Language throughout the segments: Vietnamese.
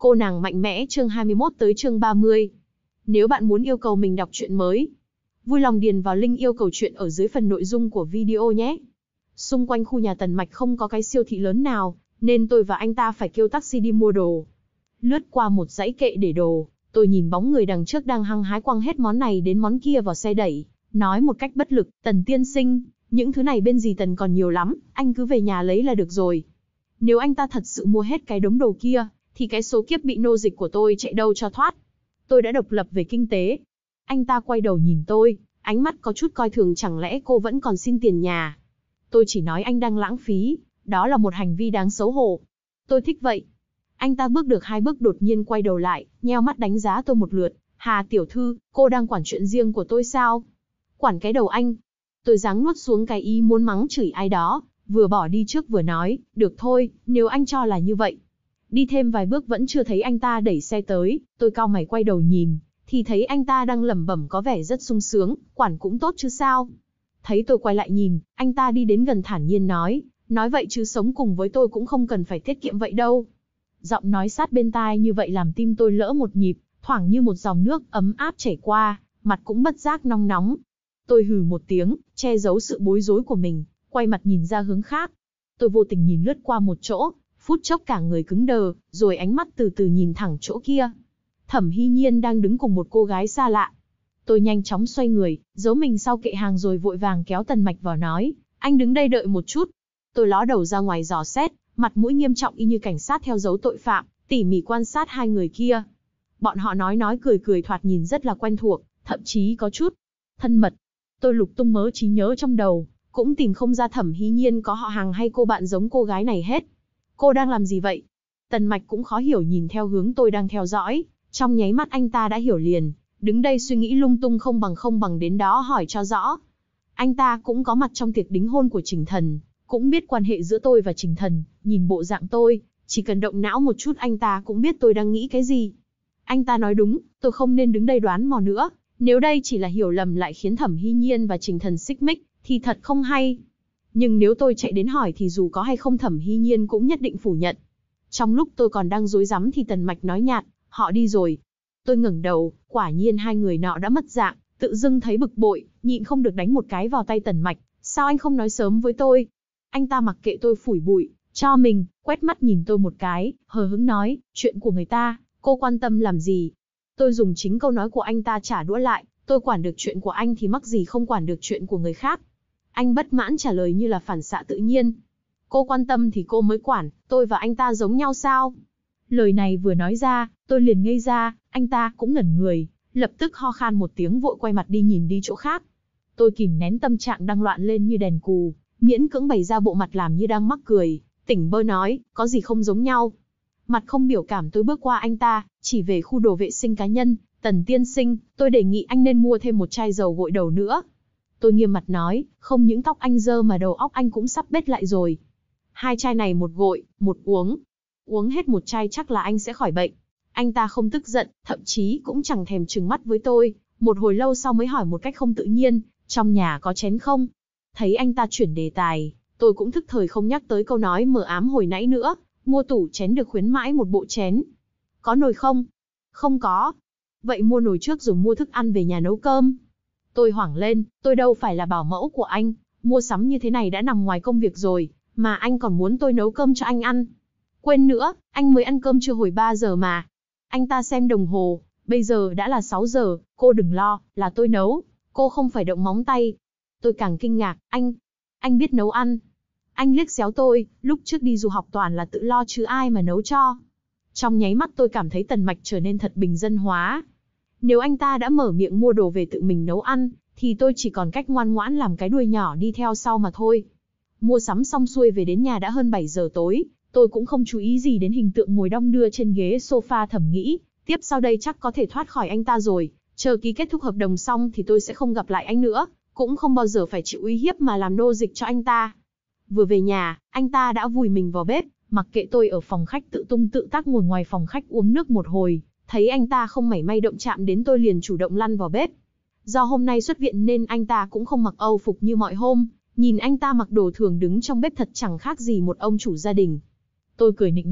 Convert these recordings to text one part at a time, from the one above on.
Cô nàng mạnh mẽ chương 21 tới chương 30. Nếu bạn muốn yêu cầu mình đọc truyện mới, vui lòng điền vào link yêu cầu truyện ở dưới phần nội dung của video nhé. Xung quanh khu nhà Tần Mạch không có cái siêu thị lớn nào, nên tôi và anh ta phải kêu taxi đi mua đồ. Lướt qua một dãy kệ để đồ, tôi nhìn bóng người đằng trước đang hăng hái quăng hết món này đến món kia vào xe đẩy, nói một cách bất lực, Tần tiên sinh, những thứ này bên dì Tần còn nhiều lắm, anh cứ về nhà lấy là được rồi. Nếu anh ta thật sự mua hết cái đống đồ kia, thì cái số kiếp bị nô dịch của tôi chạy đâu cho thoát. Tôi đã độc lập về kinh tế. Anh ta quay đầu nhìn tôi, ánh mắt có chút coi thường, chẳng lẽ cô vẫn còn xin tiền nhà. Tôi chỉ nói anh đang lãng phí, đó là một hành vi đáng xấu hổ. Tôi thích vậy. Anh ta bước được 2 bước đột nhiên quay đầu lại, nheo mắt đánh giá tôi một lượt. Hà tiểu thư, cô đang quản chuyện riêng của tôi sao? Quản cái đầu anh. Tôi giáng nuốt xuống cái ý muốn mắng chửi ai đó, vừa bỏ đi trước vừa nói, được thôi, nếu anh cho là như vậy. Đi thêm vài bước vẫn chưa thấy anh ta đẩy xe tới, tôi cau mày quay đầu nhìn, thì thấy anh ta đang lẩm bẩm có vẻ rất sung sướng, quản cũng tốt chứ sao. Thấy tôi quay lại nhìn, anh ta đi đến gần thản nhiên nói vậy chứ sống cùng với tôi cũng không cần phải tiết kiệm vậy đâu. Giọng nói sát bên tai như vậy làm tim tôi lỡ một nhịp, thoảng như một dòng nước ấm áp chảy qua, mặt cũng bất giác nóng nóng. Tôi hừ một tiếng, che giấu sự bối rối của mình, quay mặt nhìn ra hướng khác. Tôi vô tình nhìn lướt qua một chỗ, phút chốc cả người cứng đờ, rồi ánh mắt từ từ nhìn thẳng chỗ kia. Thẩm Hy Nhiên đang đứng cùng một cô gái xa lạ. Tôi nhanh chóng xoay người, giấu mình sau kệ hàng rồi vội vàng kéo Tần Mạch vào nói, anh đứng đây đợi một chút. Tôi ló đầu ra ngoài dò xét, mặt mũi nghiêm trọng y như cảnh sát theo dấu tội phạm, tỉ mỉ quan sát hai người kia. Bọn họ nói cười cười thoạt nhìn rất là quen thuộc, thậm chí có chút thân mật. Tôi lục tung mớ trí nhớ trong đầu, cũng tìm không ra Thẩm Hy Nhiên có họ hàng hay cô bạn giống cô gái này hết. Cô đang làm gì vậy? Tần Mạch cũng khó hiểu nhìn theo hướng tôi đang theo dõi, trong nháy mắt anh ta đã hiểu liền, đứng đây suy nghĩ lung tung không bằng đến đó hỏi cho rõ. Anh ta cũng có mặt trong tiệc đính hôn của Trình Thần, cũng biết quan hệ giữa tôi và Trình Thần, nhìn bộ dạng tôi, chỉ cần động não một chút anh ta cũng biết tôi đang nghĩ cái gì. Anh ta nói đúng, tôi không nên đứng đây đoán mò nữa, nếu đây chỉ là hiểu lầm lại khiến Thẩm Hy Nhiên và Trình Thần xích mích, thì thật không hay. Nhưng nếu tôi chạy đến hỏi thì dù có hay không Thẩm Hy Nhiên cũng nhất định phủ nhận. Trong lúc tôi còn đang rối rắm thì Tần Mạch nói nhạt, họ đi rồi. Tôi ngẩng đầu, quả nhiên hai người nọ đã mất dạng, tự dưng thấy bực bội, nhịn không được đánh một cái vào tay Tần Mạch. Sao anh không nói sớm với tôi? Anh ta mặc kệ tôi phủi bụi, cho mình, quét mắt nhìn tôi một cái, hờ hững nói, chuyện của người ta, cô quan tâm làm gì? Tôi dùng chính câu nói của anh ta trả đũa lại, tôi quản được chuyện của anh thì mắc gì không quản được chuyện của người khác. Anh bất mãn trả lời như là phản xạ tự nhiên. Cô quan tâm thì cô mới quản, tôi và anh ta giống nhau sao? Lời này vừa nói ra, tôi liền ngây ra, anh ta cũng ngẩn người, lập tức ho khan một tiếng vội quay mặt đi nhìn đi chỗ khác. Tôi kìm nén tâm trạng đang loạn lên như đèn cù, miễn cưỡng bày ra bộ mặt làm như đang mắc cười, tỉnh bơ nói, có gì không giống nhau. Mặt không biểu cảm tôi bước qua anh ta, chỉ về khu đồ vệ sinh cá nhân, Tần tiên sinh, tôi đề nghị anh nên mua thêm một chai dầu gội đầu nữa. Tôi nghiêm mặt nói, không những tóc anh dơ mà đầu óc anh cũng sắp bết lại rồi. 2 chai này một gội, một uống. Uống hết một chai chắc là anh sẽ khỏi bệnh. Anh ta không tức giận, thậm chí cũng chẳng thèm trừng mắt với tôi. Một hồi lâu sau mới hỏi một cách không tự nhiên, trong nhà có chén không? Thấy anh ta chuyển đề tài, tôi cũng thức thời không nhắc tới câu nói mờ ám hồi nãy nữa. Mua tủ chén được khuyến mãi một bộ chén. Có nồi không? Không có. Vậy mua nồi trước rồi mua thức ăn về nhà nấu cơm. Tôi hoảng lên, tôi đâu phải là bảo mẫu của anh, mua sắm như thế này đã nằm ngoài công việc rồi, mà anh còn muốn tôi nấu cơm cho anh ăn. Quên nữa, anh mới ăn cơm trưa hồi 3 giờ mà. Anh ta xem đồng hồ, bây giờ đã là 6 giờ, cô đừng lo, là tôi nấu, cô không phải động móng tay. Tôi càng kinh ngạc, anh biết nấu ăn. Anh liếc xéo tôi, lúc trước đi du học toàn là tự lo chứ ai mà nấu cho. Trong nháy mắt tôi cảm thấy Tần Mạch trở nên thật bình dân hóa. Nếu anh ta đã mở miệng mua đồ về tự mình nấu ăn, thì tôi chỉ còn cách ngoan ngoãn làm cái đuôi nhỏ đi theo sau mà thôi. Mua sắm xong xuôi về đến nhà đã hơn 7 giờ tối, tôi cũng không chú ý gì đến hình tượng ngồi đong đưa trên ghế sofa, thầm nghĩ, tiếp sau đây chắc có thể thoát khỏi anh ta rồi, chờ ký kết thúc hợp đồng xong thì tôi sẽ không gặp lại anh nữa, cũng không bao giờ phải chịu uy hiếp mà làm nô dịch cho anh ta. Vừa về nhà, anh ta đã vùi mình vào bếp, mặc kệ tôi ở phòng khách tự tung tự tác ngồi ngoài phòng khách uống nước một hồi, thấy anh ta không mảy may động chạm đến tôi liền chủ động lăn vào bếp. Do hôm nay xuất viện nên anh ta cũng không mặc âu phục như mọi hôm, nhìn anh ta mặc đồ thường đứng trong bếp thật chẳng khác gì một ông chủ gia đình. Tôi cười nịnh nọt,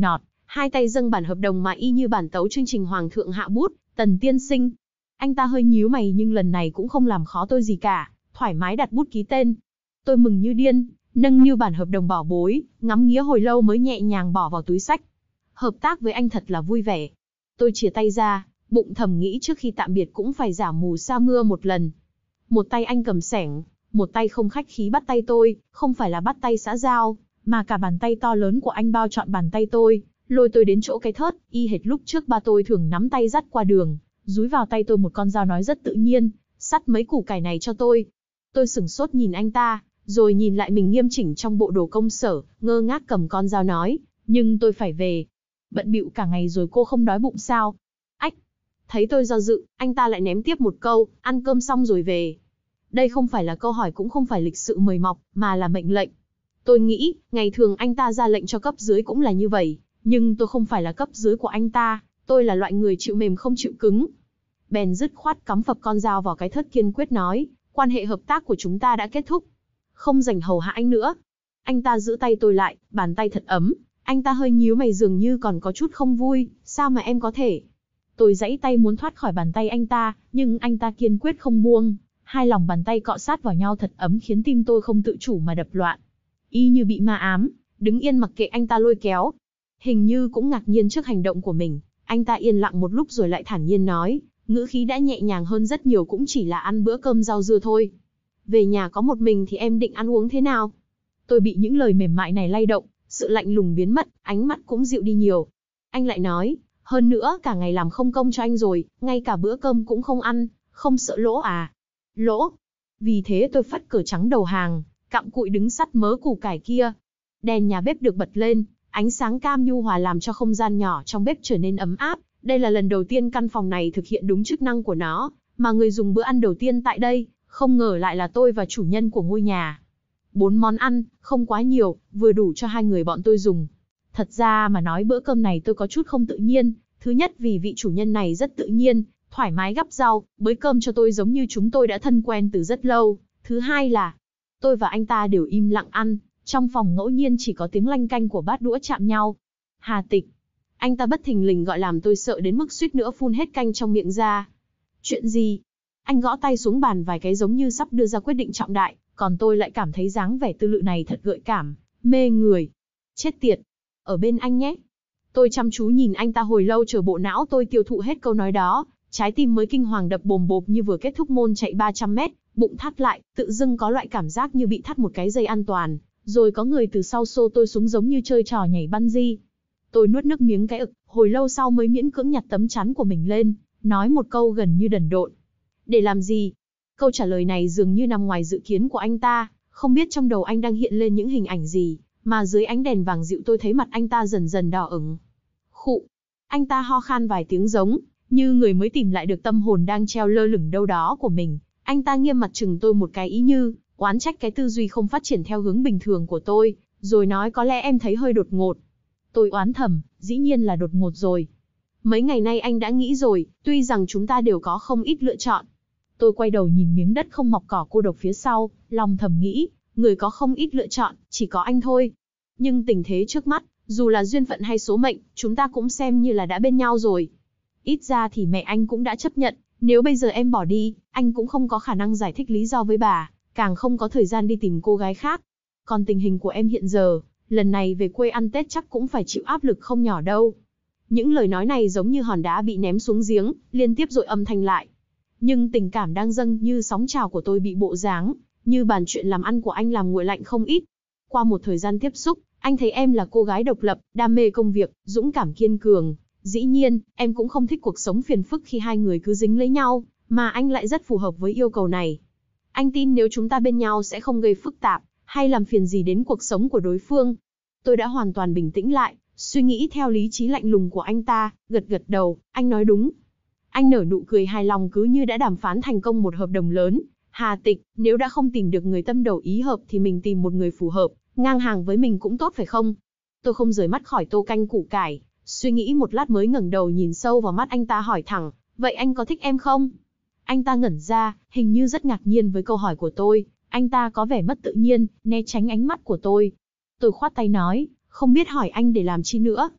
Hai tay dâng bản hợp đồng mà y như bản tấu chương trình hoàng thượng hạ bút, Tần tiên sinh. Anh ta hơi nhíu mày nhưng lần này cũng không làm khó tôi gì cả, thoải mái đặt bút ký tên. Tôi mừng như điên, nâng niu bản hợp đồng bảo bối, ngắm nghía hồi lâu mới nhẹ nhàng bỏ vào túi xách. Hợp tác với anh thật là vui vẻ. Tôi chìa tay ra, bụng thầm nghĩ trước khi tạm biệt cũng phải giả mù sa mưa một lần. Một tay anh cầm xẻng, một tay không khách khí bắt tay tôi, không phải là bắt tay xã giao, mà cả bàn tay to lớn của anh bao trọn bàn tay tôi, lôi tôi đến chỗ cái thớt, y hệt lúc trước ba tôi thường nắm tay dắt qua đường, dúi vào tay tôi một con dao nói rất tự nhiên, sắt mấy củ cải này cho tôi. Tôi sửng sốt nhìn anh ta, rồi nhìn lại mình nghiêm chỉnh trong bộ đồ công sở, ngơ ngác cầm con dao nói, nhưng tôi phải về. Bận bịu cả ngày rồi cô không đói bụng sao? Ách! Thấy tôi do dự, anh ta lại ném tiếp một câu, ăn cơm xong rồi về. Đây không phải là câu hỏi cũng không phải lịch sự mời mọc, mà là mệnh lệnh. Tôi nghĩ, ngày thường anh ta ra lệnh cho cấp dưới cũng là như vậy, nhưng tôi không phải là cấp dưới của anh ta, tôi là loại người chịu mềm không chịu cứng. Bèn dứt khoát cắm phập con dao vào cái thớt kiên quyết nói, quan hệ hợp tác của chúng ta đã kết thúc. Không rảnh hầu hạ anh nữa. Anh ta giữ tay tôi lại, bàn tay thật ấm. Anh ta hơi nhíu mày dường như còn có chút không vui, sao mà em có thể? Tôi giãy tay muốn thoát khỏi bàn tay anh ta, nhưng anh ta kiên quyết không buông. Hai lòng bàn tay cọ sát vào nhau thật ấm khiến tim tôi không tự chủ mà đập loạn. Y như bị ma ám, đứng yên mặc kệ anh ta lôi kéo. Hình như cũng ngạc nhiên trước hành động của mình, anh ta yên lặng một lúc rồi lại thản nhiên nói, ngữ khí đã nhẹ nhàng hơn rất nhiều, cũng chỉ là ăn bữa cơm rau dưa thôi. Về nhà có một mình thì em định ăn uống thế nào? Tôi bị những lời mềm mại này lay động, sự lạnh lùng biến mất, ánh mắt cũng dịu đi nhiều. Anh lại nói, hơn nữa cả ngày làm không công cho anh rồi, ngay cả bữa cơm cũng không ăn, không sợ lỗ à? Lỗ? Vì thế tôi phất cờ trắng đầu hàng, cặm cụi đứng sắt mớ củ cải kia. Đèn nhà bếp được bật lên, ánh sáng cam nhu hòa làm cho không gian nhỏ trong bếp trở nên ấm áp. Đây là lần đầu tiên căn phòng này thực hiện đúng chức năng của nó, mà người dùng bữa ăn đầu tiên tại đây, không ngờ lại là tôi và chủ nhân của ngôi nhà. 4 món ăn, không quá nhiều, vừa đủ cho 2 người bọn tôi dùng. Thật ra mà nói bữa cơm này tôi có chút không tự nhiên, thứ nhất vì vị chủ nhân này rất tự nhiên, thoải mái gắp rau, bới cơm cho tôi giống như chúng tôi đã thân quen từ rất lâu. Thứ hai là, tôi và anh ta đều im lặng ăn, trong phòng ngẫu nhiên chỉ có tiếng lanh canh của bát đũa chạm nhau. Hà Tịch. Anh ta bất thình lình gọi làm tôi sợ đến mức suýt nữa phun hết canh trong miệng ra. Chuyện gì? Anh gõ tay xuống bàn vài cái giống như sắp đưa ra quyết định trọng đại, còn tôi lại cảm thấy dáng vẻ tư lự này thật gợi cảm, mê người. Chết tiệt. Ở bên anh nhé. Tôi chăm chú nhìn anh ta hồi lâu chờ bộ não tôi tiêu thụ hết câu nói đó, trái tim mới kinh hoàng đập bồm bộp như vừa kết thúc môn chạy 300 mét, bụng thắt lại, tự dưng có loại cảm giác như bị thắt một cái dây an toàn, rồi có người từ sau xô tôi xuống giống như chơi trò nhảy bungee. Tôi nuốt nước miếng cái ực, hồi lâu sau mới miễn cưỡng nhặt tấm chắn của mình lên, nói một câu gần như đần độn. Để làm gì? Câu trả lời này dường như nằm ngoài dự kiến của anh ta, không biết trong đầu anh đang hiện lên những hình ảnh gì, mà dưới ánh đèn vàng dịu tôi thấy mặt anh ta dần dần đỏ ửng. Khụ. Anh ta ho khan vài tiếng giống như người mới tìm lại được tâm hồn đang treo lơ lửng đâu đó của mình. Anh ta nghiêm mặt chừng tôi một cái ý như oán trách cái tư duy không phát triển theo hướng bình thường của tôi, rồi nói có lẽ em thấy hơi đột ngột. Tôi oán thầm, dĩ nhiên là đột ngột rồi. Mấy ngày nay anh đã nghĩ rồi, tuy rằng chúng ta đều có không ít lựa chọn. Tôi quay đầu nhìn miếng đất không mọc cỏ cô độc phía sau, lòng thầm nghĩ, người có không ít lựa chọn, chỉ có anh thôi. Nhưng tình thế trước mắt, dù là duyên phận hay số mệnh, chúng ta cũng xem như là đã bên nhau rồi. Ít ra thì mẹ anh cũng đã chấp nhận, nếu bây giờ em bỏ đi, anh cũng không có khả năng giải thích lý do với bà, càng không có thời gian đi tìm cô gái khác. Còn tình hình của em hiện giờ, lần này về quê ăn Tết chắc cũng phải chịu áp lực không nhỏ đâu. Những lời nói này giống như hòn đá bị ném xuống giếng, liên tiếp dội âm thanh lại. Nhưng tình cảm đang dâng như sóng trào của tôi bị bộ dáng, như bàn chuyện làm ăn của anh làm nguội lạnh không ít. Qua một thời gian tiếp xúc, anh thấy em là cô gái độc lập, đam mê công việc, dũng cảm kiên cường. Dĩ nhiên, em cũng không thích cuộc sống phiền phức khi hai người cứ dính lấy nhau, mà anh lại rất phù hợp với yêu cầu này. Anh tin nếu chúng ta bên nhau sẽ không gây phức tạp, hay làm phiền gì đến cuộc sống của đối phương. Tôi đã hoàn toàn bình tĩnh lại, suy nghĩ theo lý trí lạnh lùng của anh ta, gật gật đầu, anh nói đúng. Anh nở nụ cười hài lòng cứ như đã đàm phán thành công một hợp đồng lớn. Hà Tịch, nếu đã không tìm được người tâm đầu ý hợp thì mình tìm một người phù hợp, ngang hàng với mình cũng tốt phải không? Tôi không rời mắt khỏi tô canh củ cải, suy nghĩ một lát mới ngẩng đầu nhìn sâu vào mắt anh ta hỏi thẳng, vậy anh có thích em không? Anh ta ngẩn ra, hình như rất ngạc nhiên với câu hỏi của tôi, anh ta có vẻ mất tự nhiên, né tránh ánh mắt của tôi. Tôi khoát tay nói, không biết hỏi anh để làm chi nữa.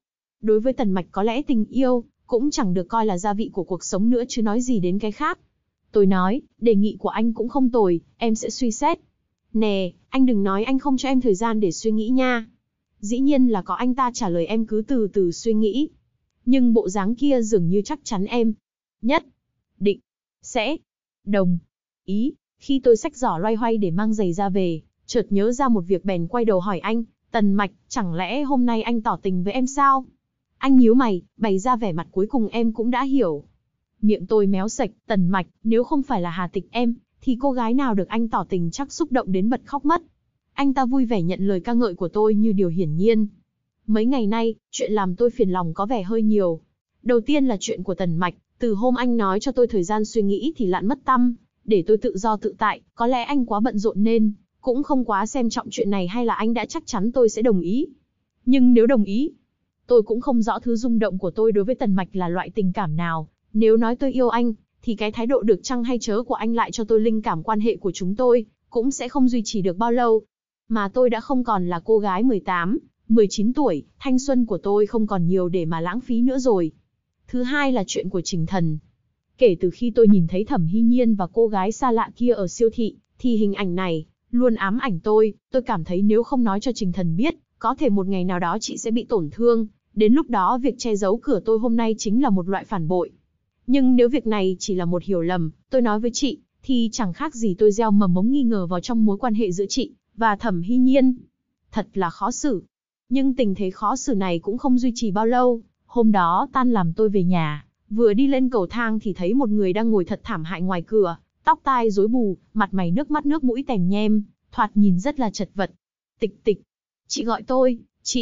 Đối với Tần Mạch có lẽ tình yêu cũng chẳng được coi là gia vị của cuộc sống nữa chứ nói gì đến cái khác. Tôi nói, đề nghị của anh cũng không tồi, em sẽ suy xét. Nè, anh đừng nói anh không cho em thời gian để suy nghĩ nha. Dĩ nhiên là có, anh ta trả lời em cứ từ từ suy nghĩ. Nhưng bộ dáng kia dường như chắc chắn em nhất định sẽ đồng ý. Khi tôi xách giỏ loay hoay để mang giày ra về, chợt nhớ ra một việc bèn quay đầu hỏi anh, Tần Mạch, chẳng lẽ hôm nay anh tỏ tình với em sao? Anh nhíu mày, bày ra vẻ mặt cuối cùng em cũng đã hiểu. Miệng tôi méo sạch, Tần Mạch, nếu không phải là Hà Tịch em, thì cô gái nào được anh tỏ tình chắc xúc động đến bật khóc mất. Anh ta vui vẻ nhận lời ca ngợi của tôi như điều hiển nhiên. Mấy ngày nay, chuyện làm tôi phiền lòng có vẻ hơi nhiều. Đầu tiên là chuyện của Tần Mạch, từ hôm anh nói cho tôi thời gian suy nghĩ thì lặn mất tăm, để tôi tự do tự tại, có lẽ anh quá bận rộn nên cũng không quá xem trọng chuyện này, hay là anh đã chắc chắn tôi sẽ đồng ý. Nhưng nếu đồng ý, tôi cũng không rõ thứ rung động của tôi đối với Tần Mạch là loại tình cảm nào. Nếu nói tôi yêu anh, thì cái thái độ được chăng hay chớ của anh lại cho tôi linh cảm quan hệ của chúng tôi cũng sẽ không duy trì được bao lâu. Mà tôi đã không còn là cô gái 18, 19 tuổi, thanh xuân của tôi không còn nhiều để mà lãng phí nữa rồi. Thứ hai là chuyện của Trình Thần. Kể từ khi tôi nhìn thấy Thẩm Hy Nhiên và cô gái xa lạ kia ở siêu thị, thì hình ảnh này luôn ám ảnh tôi cảm thấy nếu không nói cho Trình Thần biết, có thể một ngày nào đó chị sẽ bị tổn thương, đến lúc đó việc che giấu cửa tôi hôm nay chính là một loại phản bội. Nhưng nếu việc này chỉ là một hiểu lầm, tôi nói với chị, thì chẳng khác gì tôi gieo mầm mống nghi ngờ vào trong mối quan hệ giữa chị và Thẩm Hy Nhiên. Thật là khó xử. Nhưng tình thế khó xử này cũng không duy trì bao lâu. Hôm đó tan làm tôi về nhà, vừa đi lên cầu thang thì thấy một người đang ngồi thật thảm hại ngoài cửa, tóc tai rối bù, mặt mày nước mắt nước mũi tèm nhem, thoạt nhìn rất là chật vật. Tịch Tịch, chị gọi tôi,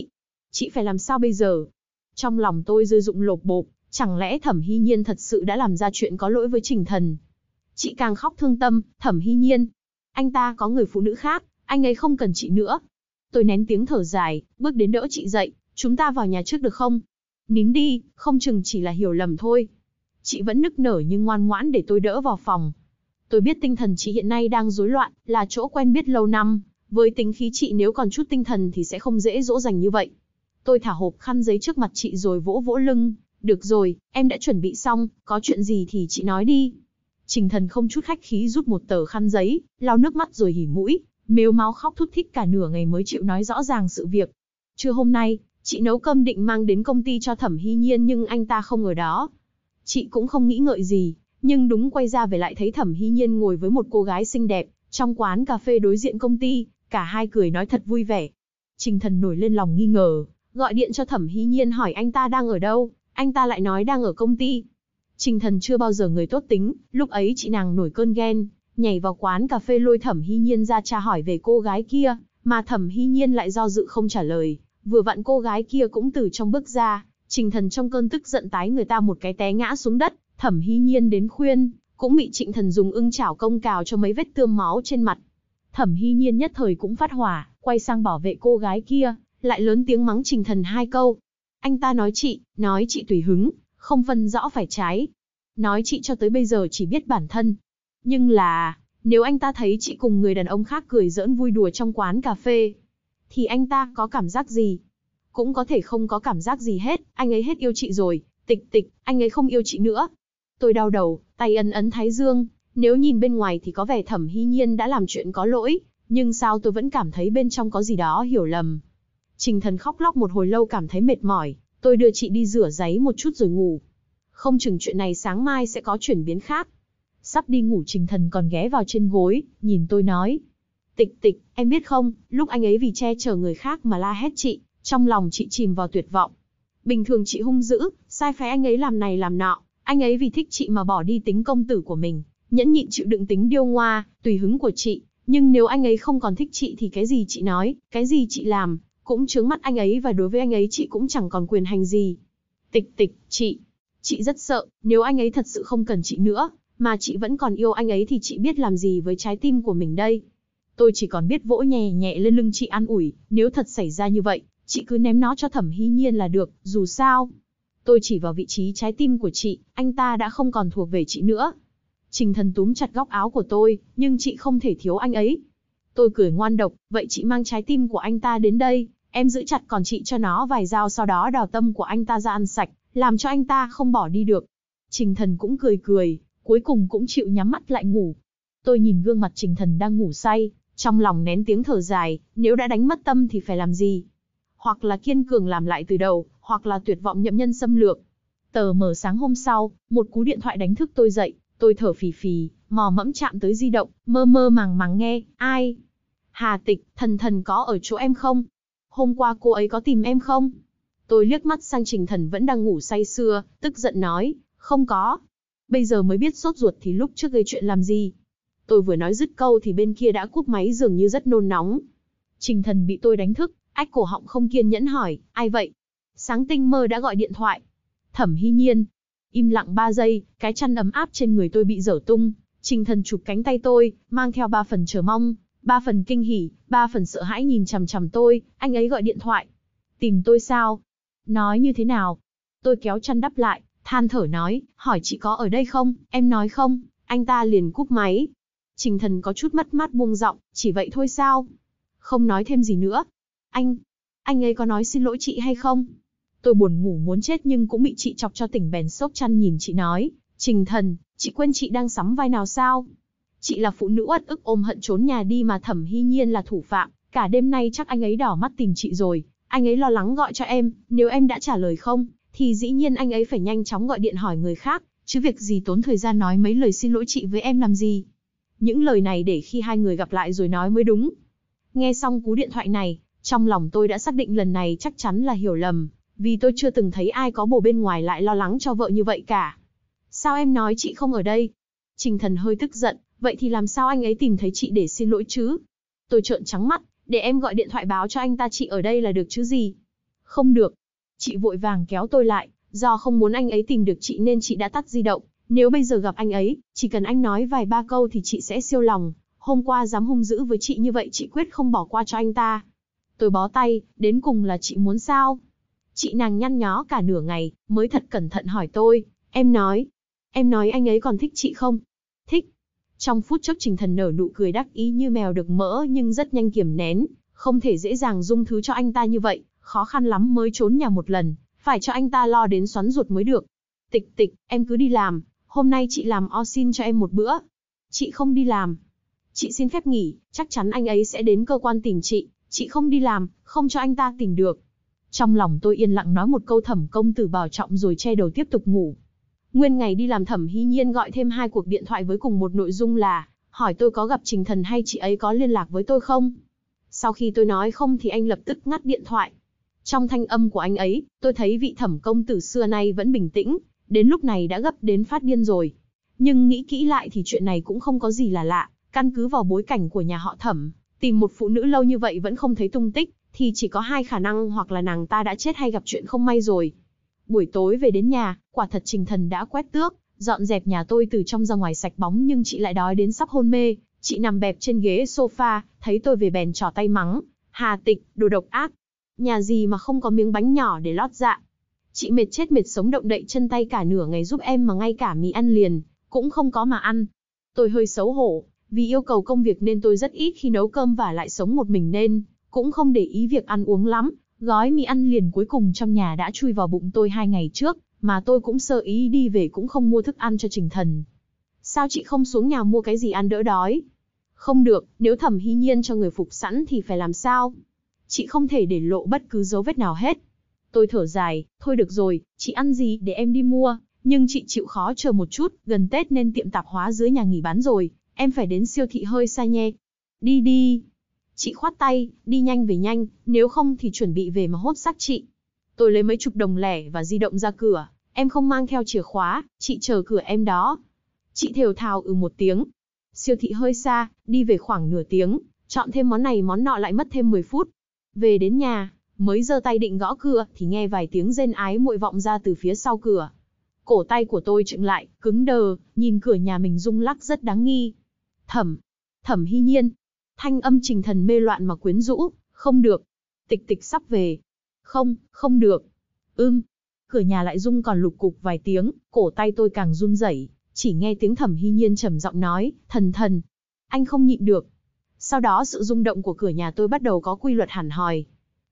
chị phải làm sao bây giờ? Trong lòng tôi rơi rụng lột bột, chẳng lẽ Thẩm Hy Nhiên thật sự đã làm ra chuyện có lỗi với Trình Thần? Chị càng khóc thương tâm, Thẩm Hy Nhiên, anh ta có người phụ nữ khác, anh ấy không cần chị nữa. Tôi nén tiếng thở dài, bước đến đỡ chị dậy, chúng ta vào nhà trước được không? Nín đi, không chừng chỉ là hiểu lầm thôi. Chị vẫn nức nở nhưng ngoan ngoãn để tôi đỡ vào phòng. Tôi biết tinh thần chị hiện nay đang rối loạn, là chỗ quen biết lâu năm. Với tính khí chị nếu còn chút tinh thần thì sẽ không dễ dỗ dành như vậy. Tôi thả hộp khăn giấy trước mặt chị rồi vỗ vỗ lưng. Được rồi, em đã chuẩn bị xong, có chuyện gì thì chị nói đi. Trình Thần không chút khách khí rút một tờ khăn giấy, lau nước mắt rồi hỉ mũi, mếu máo khóc thút thít cả nửa ngày mới chịu nói rõ ràng sự việc. Trưa hôm nay, chị nấu cơm định mang đến công ty cho Thẩm Hy Nhiên nhưng anh ta không ở đó. Chị cũng không nghĩ ngợi gì, nhưng đúng quay ra về lại thấy Thẩm Hy Nhiên ngồi với một cô gái xinh đẹp, trong quán cà phê đối diện công ty, cả hai cười nói thật vui vẻ. Trình Thần nổi lên lòng nghi ngờ, gọi điện cho Thẩm Hy Nhiên hỏi anh ta đang ở đâu, anh ta lại nói đang ở công ty. Trình Thần chưa bao giờ người tốt tính, lúc ấy chị nàng nổi cơn ghen, nhảy vào quán cà phê lôi Thẩm Hy Nhiên ra tra hỏi về cô gái kia, mà Thẩm Hy Nhiên lại do dự không trả lời. Vừa vặn cô gái kia cũng từ trong bước ra, Trình Thần trong cơn tức giận tái người ta một cái té ngã xuống đất, Thẩm Hy Nhiên đến khuyên, cũng bị Trịnh Thần dùng ưng chảo công cào cho mấy vết tươm máu trên mặt. Thẩm Hy Nhiên nhất thời cũng phát hỏa, quay sang bảo vệ cô gái kia, lại lớn tiếng mắng Trình Thần hai câu. Anh ta nói chị tùy hứng, không phân rõ phải trái. Nói chị cho tới bây giờ chỉ biết bản thân. Nhưng là, nếu anh ta thấy chị cùng người đàn ông khác cười giỡn vui đùa trong quán cà phê, thì anh ta có cảm giác gì? Cũng có thể không có cảm giác gì hết, anh ấy hết yêu chị rồi, Tịch, anh ấy không yêu chị nữa. Tôi đau đầu, tay ấn ấn thái dương, nếu nhìn bên ngoài thì có vẻ Thẩm Hy Nhiên đã làm chuyện có lỗi, nhưng sao tôi vẫn cảm thấy bên trong có gì đó hiểu lầm. Trình Thần khóc lóc một hồi lâu cảm thấy mệt mỏi, tôi đưa chị đi rửa giấy một chút rồi ngủ. Không chừng chuyện này sáng mai sẽ có chuyển biến khác. Sắp đi ngủ Trình Thần còn ghé vào trên gối, nhìn tôi nói. Tịch, em biết không, lúc anh ấy vì che chở người khác mà la hét chị, trong lòng chị chìm vào tuyệt vọng. Bình thường chị hung dữ, sai phái anh ấy làm này làm nọ, anh ấy vì thích chị mà bỏ đi tính công tử của mình, nhẫn nhịn chịu đựng tính điêu ngoa, tùy hứng của chị. Nhưng nếu anh ấy không còn thích chị thì cái gì chị nói, cái gì chị làm, cũng chướng mắt anh ấy và đối với anh ấy chị cũng chẳng còn quyền hành gì. Tịch, chị rất sợ, nếu anh ấy thật sự không cần chị nữa, mà chị vẫn còn yêu anh ấy thì chị biết làm gì với trái tim của mình đây. Tôi chỉ còn biết vỗ nhẹ nhẹ lên lưng chị an ủi, nếu thật xảy ra như vậy, chị cứ ném nó cho Thẩm Hy Nhiên là được, dù sao. Tôi chỉ vào vị trí trái tim của chị, anh ta đã không còn thuộc về chị nữa. Trình Thần túm chặt góc áo của tôi, nhưng chị không thể thiếu anh ấy. Tôi cười ngoan độc, vậy chị mang trái tim của anh ta đến đây, Em giữ chặt còn chị cho nó vài dao, sau đó đào tâm của anh ta ra ăn sạch, làm cho anh ta không bỏ đi được. Trình Thần cũng cười cười, cuối cùng cũng chịu nhắm mắt lại ngủ. Tôi nhìn gương mặt Trình Thần đang ngủ say, trong lòng nén tiếng thở dài, nếu đã đánh mất tâm thì phải làm gì? Hoặc là kiên cường làm lại từ đầu, hoặc là tuyệt vọng nhậm nhân xâm lược. Tờ mờ sáng hôm sau, một cú điện thoại đánh thức tôi dậy, tôi thở phì phì, mò mẫm chạm tới di động, mơ mơ màng màng nghe, ai? Hà Tịch, Thần có ở chỗ em không? Hôm qua cô ấy có tìm em không? Tôi liếc mắt sang Trình Thần vẫn đang ngủ say sưa, tức giận nói, không có. Bây giờ mới biết sốt ruột thì lúc trước gây chuyện làm gì? Tôi vừa nói dứt câu thì bên kia đã cúp máy, dường như rất nôn nóng. Trình Thần bị tôi đánh thức, ách cổ họng không kiên nhẫn hỏi, ai vậy? Sáng tinh mơ đã gọi điện thoại. Thẩm Hy Nhiên. Im lặng 3 giây, cái chăn ấm áp trên người tôi bị dở tung. Trình Thần chụp cánh tay tôi, mang theo 3 phần chờ mong, 3 phần kinh hỉ, 3 phần sợ hãi nhìn chằm chằm tôi, anh ấy gọi điện thoại. Tìm tôi sao? Nói như thế nào? Tôi kéo chăn đắp lại, than thở nói, hỏi chị có ở đây không, em nói không, anh ta liền cúp máy. Trình Thần có chút mất mát buông giọng, chỉ vậy thôi sao? Không nói thêm gì nữa. Anh ấy có nói xin lỗi chị hay không? Tôi buồn ngủ muốn chết nhưng cũng bị chị chọc cho tỉnh, bèn xốc chăn nhìn chị nói, Trình Thần, chị quên chị đang sắm vai nào sao? Chị là phụ nữ uất ức ôm hận trốn nhà đi mà Thẩm Hy Nhiên là thủ phạm, cả đêm nay chắc anh ấy đỏ mắt tìm chị rồi, anh ấy lo lắng gọi cho em, nếu em đã trả lời không, thì dĩ nhiên anh ấy phải nhanh chóng gọi điện hỏi người khác, chứ việc gì tốn thời gian nói mấy lời xin lỗi chị với em làm gì. Những lời này để khi hai người gặp lại rồi nói mới đúng. Nghe xong cú điện thoại này, trong lòng tôi đã xác định lần này chắc chắn là hiểu lầm, vì tôi chưa từng thấy ai có bồ bên ngoài lại lo lắng cho vợ như vậy cả. Sao em nói chị không ở đây? Trình Thần hơi tức giận, vậy thì làm sao anh ấy tìm thấy chị để xin lỗi chứ? Tôi trợn trắng mắt, để em gọi điện thoại báo cho anh ta chị ở đây là được chứ gì? Không được. Chị vội vàng kéo tôi lại, do không muốn anh ấy tìm được chị nên chị đã tắt di động. Nếu bây giờ gặp anh ấy, chỉ cần anh nói vài ba câu thì chị sẽ siêu lòng. Hôm qua dám hung dữ với chị như vậy chị quyết không bỏ qua cho anh ta. Tôi bó tay, đến cùng là chị muốn sao? Chị nàng nhăn nhó cả nửa ngày, mới thật cẩn thận hỏi tôi, em nói anh ấy còn thích chị không? Thích. Trong phút chốc Trình Thần nở nụ cười đắc ý như mèo được mỡ nhưng rất nhanh kiềm nén, không thể dễ dàng dung thứ cho anh ta như vậy, khó khăn lắm mới trốn nhà một lần, phải cho anh ta lo đến xoắn ruột mới được. Tịch, em cứ đi làm, hôm nay chị làm o xin cho em một bữa. Chị không đi làm. Chị xin phép nghỉ, chắc chắn anh ấy sẽ đến cơ quan tìm chị không đi làm, không cho anh ta tìm được. Trong lòng tôi yên lặng nói một câu Thẩm công tử bảo trọng rồi che đầu tiếp tục ngủ. Nguyên ngày đi làm Thẩm Hy Nhiên gọi thêm 2 cuộc điện thoại với cùng một nội dung là hỏi tôi có gặp Trình Thần hay chị ấy có liên lạc với tôi không. Sau khi tôi nói không thì anh lập tức ngắt điện thoại. Trong thanh âm của anh ấy, tôi thấy vị Thẩm công tử xưa nay vẫn bình tĩnh, đến lúc này đã gấp đến phát điên rồi. Nhưng nghĩ kỹ lại thì chuyện này cũng không có gì là lạ, căn cứ vào bối cảnh của nhà họ Thẩm, tìm một phụ nữ lâu như vậy vẫn không thấy tung tích, thì chỉ có 2 khả năng, hoặc là nàng ta đã chết hay gặp chuyện không may rồi. Buổi tối về đến nhà, quả thật Trình Thần đã quét tước, dọn dẹp nhà tôi từ trong ra ngoài sạch bóng, nhưng chị lại đói đến sắp hôn mê. Chị nằm bẹp trên ghế sofa, thấy tôi về bèn trỏ tay mắng, Hà Tịch, đồ độc ác. Nhà gì mà không có miếng bánh nhỏ để lót dạ. Chị mệt chết mệt sống động đậy chân tay cả nửa ngày giúp em mà ngay cả mì ăn liền cũng không có mà ăn. Tôi hơi xấu hổ, vì yêu cầu công việc nên tôi rất ít khi nấu cơm và lại sống một mình nên cũng không để ý việc ăn uống lắm. Gói mì ăn liền cuối cùng trong nhà đã chui vào bụng tôi 2 ngày trước, mà tôi cũng sơ ý đi về cũng không mua thức ăn cho Trình Thần. Sao chị không xuống nhà mua cái gì ăn đỡ đói? Không được, nếu Thẩm Hy Nhiên cho người phục sẵn thì phải làm sao? Chị không thể để lộ bất cứ dấu vết nào hết. Tôi thở dài, thôi được rồi, chị ăn gì để em đi mua, nhưng chị chịu khó chờ một chút, gần Tết nên tiệm tạp hóa dưới nhà nghỉ bán rồi, em phải đến siêu thị hơi xa nhé. Đi. Chị khoát tay, đi nhanh về nhanh, nếu không thì chuẩn bị về mà hốt xác chị. Tôi lấy mấy chục đồng lẻ và di động ra cửa, em không mang theo chìa khóa, chị chờ cửa em đó. Chị thều thào một tiếng. Siêu thị hơi xa, đi về khoảng nửa tiếng, chọn thêm món này món nọ lại mất thêm 10 phút. Về đến nhà, mới giơ tay định gõ cửa thì nghe vài tiếng rên ái muội vọng ra từ phía sau cửa. Cổ tay của tôi chững lại, cứng đờ, nhìn cửa nhà mình rung lắc rất đáng nghi. Thẩm Hy Nhiên. Thanh âm Trình Thần mê loạn mà quyến rũ, không được. Tịch sắp về. Không được. Cửa nhà lại rung còn lục cục vài tiếng, cổ tay tôi càng run rẩy, chỉ nghe tiếng Thẩm Hy Nhiên trầm giọng nói, Thần, anh không nhịn được. Sau đó sự rung động của cửa nhà tôi bắt đầu có quy luật hẳn hoi.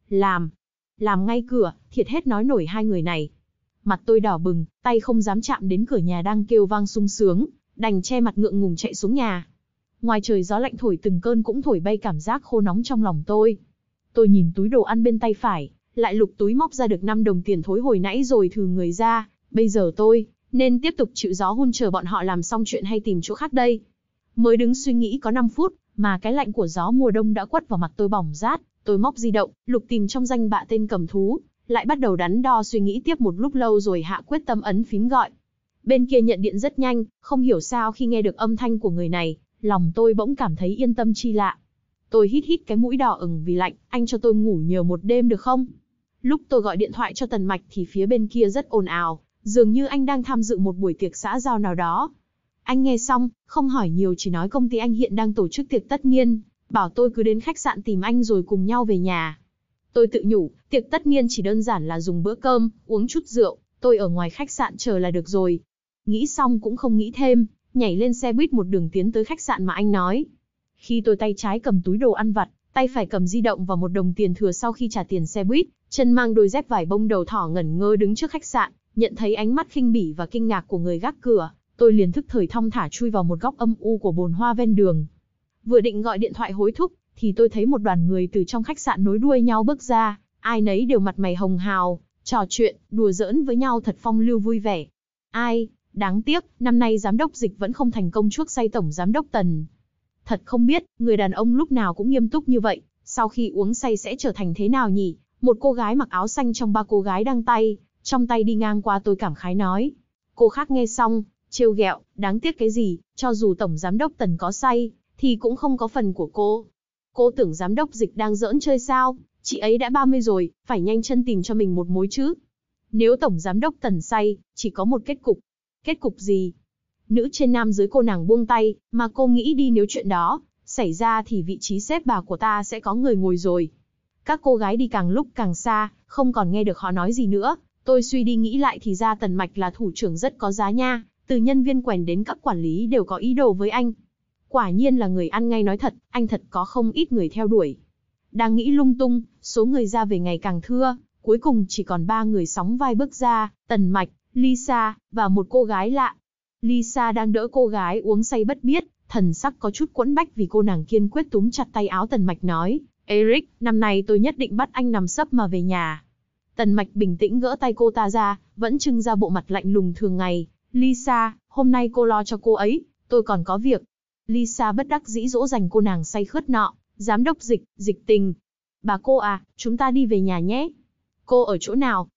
Làm ngay cửa, thiệt hết nói nổi hai người này. Mặt tôi đỏ bừng, tay không dám chạm đến cửa nhà đang kêu vang sung sướng, đành che mặt ngượng ngùng chạy xuống nhà. Ngoài trời gió lạnh thổi từng cơn cũng thổi bay cảm giác khô nóng trong lòng tôi. Tôi nhìn túi đồ ăn bên tay phải, lại lục túi móc ra được 5 đồng tiền thối hồi nãy rồi thừ người ra, bây giờ tôi nên tiếp tục chịu gió hun chờ bọn họ làm xong chuyện hay tìm chỗ khác đây. Mới đứng suy nghĩ có 5 phút, mà cái lạnh của gió mùa đông đã quất vào mặt tôi bỏng rát, tôi móc di động, lục tìm trong danh bạ tên cầm thú, lại bắt đầu đắn đo suy nghĩ tiếp một lúc lâu rồi hạ quyết tâm ấn phím gọi. Bên kia nhận điện rất nhanh, không hiểu sao khi nghe được âm thanh của người này, lòng tôi bỗng cảm thấy yên tâm chi lạ. Tôi hít hít cái mũi đỏ ửng vì lạnh, anh cho tôi ngủ nhiều một đêm được không? Lúc tôi gọi điện thoại cho Tần Mạch thì phía bên kia rất ồn ào, dường như anh đang tham dự một buổi tiệc xã giao nào đó. Anh nghe xong, không hỏi nhiều chỉ nói công ty anh hiện đang tổ chức tiệc tất niên, bảo tôi cứ đến khách sạn tìm anh rồi cùng nhau về nhà. Tôi tự nhủ, tiệc tất niên chỉ đơn giản là dùng bữa cơm, uống chút rượu, tôi ở ngoài khách sạn chờ là được rồi. Nghĩ xong cũng không nghĩ thêm, nhảy lên xe buýt một đường tiến tới khách sạn mà anh nói. Khi tôi tay trái cầm túi đồ ăn vặt, tay phải cầm di động và 1 đồng tiền thừa sau khi trả tiền xe buýt, chân mang đôi dép vải bông đầu thỏ ngẩn ngơ đứng trước khách sạn, nhận thấy ánh mắt khinh bỉ và kinh ngạc của người gác cửa, tôi liền thức thời thong thả chui vào một góc âm u của bồn hoa ven đường. Vừa định gọi điện thoại hối thúc, thì tôi thấy một đoàn người từ trong khách sạn nối đuôi nhau bước ra, ai nấy đều mặt mày hồng hào, trò chuyện, đùa giỡn với nhau thật phong lưu vui vẻ. Ai, đáng tiếc, năm nay giám đốc Dịch vẫn không thành công chuốc say tổng giám đốc Tần. Thật không biết, người đàn ông lúc nào cũng nghiêm túc như vậy, sau khi uống say sẽ trở thành thế nào nhỉ? Một cô gái mặc áo xanh trong 3 cô gái trong tay đi ngang qua tôi cảm khái nói. Cô khác nghe xong, trêu ghẹo, đáng tiếc cái gì, cho dù tổng giám đốc Tần có say, thì cũng không có phần của cô. Cô tưởng giám đốc Dịch đang giỡn chơi sao, chị ấy đã 30 rồi, phải nhanh chân tìm cho mình một mối chứ. Nếu tổng giám đốc Tần say, chỉ có một kết cục. Kết cục gì? Nữ trên nam dưới cô nàng buông tay, mà cô nghĩ đi nếu chuyện đó xảy ra thì vị trí sếp bà của ta sẽ có người ngồi rồi. Các cô gái đi càng lúc càng xa, không còn nghe được họ nói gì nữa. Tôi suy đi nghĩ lại thì ra Tần Mạch là thủ trưởng rất có giá nha, từ nhân viên quèn đến cấp quản lý đều có ý đồ với anh. Quả nhiên là người ăn ngay nói thật, anh thật có không ít người theo đuổi. Đang nghĩ lung tung, số người ra về ngày càng thưa, cuối cùng chỉ còn 3 người sóng vai bước ra, Tần Mạch, Lisa, và một cô gái lạ. Lisa đang đỡ cô gái uống say bất biết, thần sắc có chút quẫn bách vì cô nàng kiên quyết túm chặt tay áo Tần Mạch nói, Eric, năm nay tôi nhất định bắt anh nằm sấp mà về nhà. Tần Mạch bình tĩnh gỡ tay cô ta ra, vẫn trưng ra bộ mặt lạnh lùng thường ngày. Lisa, hôm nay cô lo cho cô ấy, tôi còn có việc. Lisa bất đắc dĩ dỗ dành cô nàng say khướt nọ, giám đốc Dịch, Dịch Tình. Bà cô à, chúng ta đi về nhà nhé. Cô ở chỗ nào?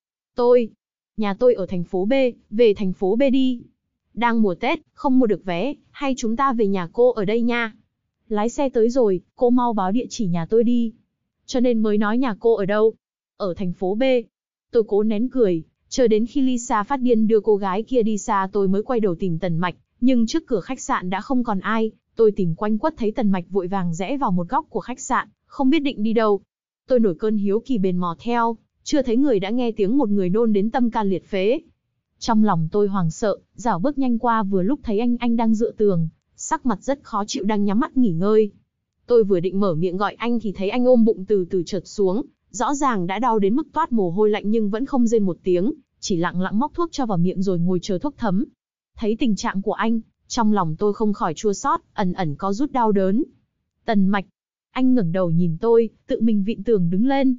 Nhà tôi ở thành phố B, về thành phố B đi. Đang mùa Tết, không mua được vé, hay chúng ta về nhà cô ở đây nha. Lái xe tới rồi, cô mau báo địa chỉ nhà tôi đi. Cho nên mới nói nhà cô ở đâu? Ở thành phố B. Tôi cố nén cười, chờ đến khi Lisa phát điên đưa cô gái kia đi xa tôi mới quay đầu tìm Tần Mạch, nhưng trước cửa khách sạn đã không còn ai, tôi tìm quanh quất thấy Tần Mạch vội vàng rẽ vào một góc của khách sạn, không biết định đi đâu. Tôi nổi cơn hiếu kỳ bền mò theo, chưa thấy người đã nghe tiếng một người nôn đến tâm can liệt phế. Trong lòng tôi hoảng sợ, rảo bước nhanh qua vừa lúc thấy anh đang dựa tường, sắc mặt rất khó chịu đang nhắm mắt nghỉ ngơi. Tôi vừa định mở miệng gọi anh thì thấy anh ôm bụng từ từ trượt xuống, rõ ràng đã đau đến mức toát mồ hôi lạnh nhưng vẫn không rên một tiếng, chỉ lặng lặng móc thuốc cho vào miệng rồi ngồi chờ thuốc thấm. Thấy tình trạng của anh, trong lòng tôi không khỏi chua xót, ẩn ẩn có rút đau đớn. Tần Mạch, anh ngẩng đầu nhìn tôi, tự mình vịn tường đứng lên.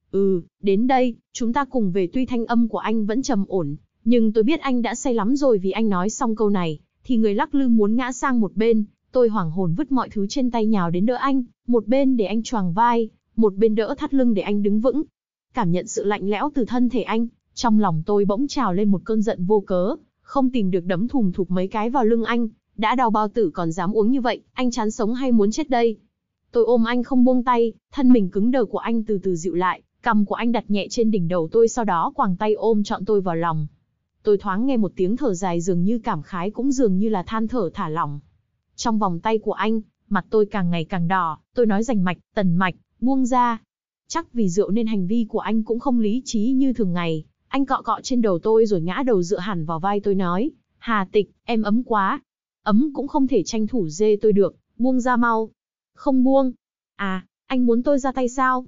Đến đây, chúng ta cùng về. Tuy thanh âm của anh vẫn trầm ổn, nhưng tôi biết anh đã say lắm rồi vì anh nói xong câu này, thì người lắc lư muốn ngã sang một bên, tôi hoảng hồn vứt mọi thứ trên tay nhào đến đỡ anh, một bên để anh choàng vai, một bên đỡ thắt lưng để anh đứng vững. Cảm nhận sự lạnh lẽo từ thân thể anh, trong lòng tôi bỗng trào lên một cơn giận vô cớ, không tìm được đấm thùm thụp mấy cái vào lưng anh, đã đau bao tử còn dám uống như vậy, anh chán sống hay muốn chết đây? Tôi ôm anh không buông tay, thân mình cứng đờ của anh từ từ dịu lại, cằm của anh đặt nhẹ trên đỉnh đầu tôi sau đó quàng tay ôm trọn tôi vào lòng. Tôi thoáng nghe một tiếng thở dài dường như cảm khái cũng dường như là than thở thả lỏng. Trong vòng tay của anh, mặt tôi càng ngày càng đỏ, tôi nói rành mạch, Tần Mạch, buông ra. Chắc vì rượu nên hành vi của anh cũng không lý trí như thường ngày, anh cọ cọ trên đầu tôi rồi ngã đầu dựa hẳn vào vai tôi nói, Hà Tịch, em ấm quá. Ấm cũng không thể tranh thủ dê tôi được, buông ra mau. Không buông. À, anh muốn tôi ra tay sao?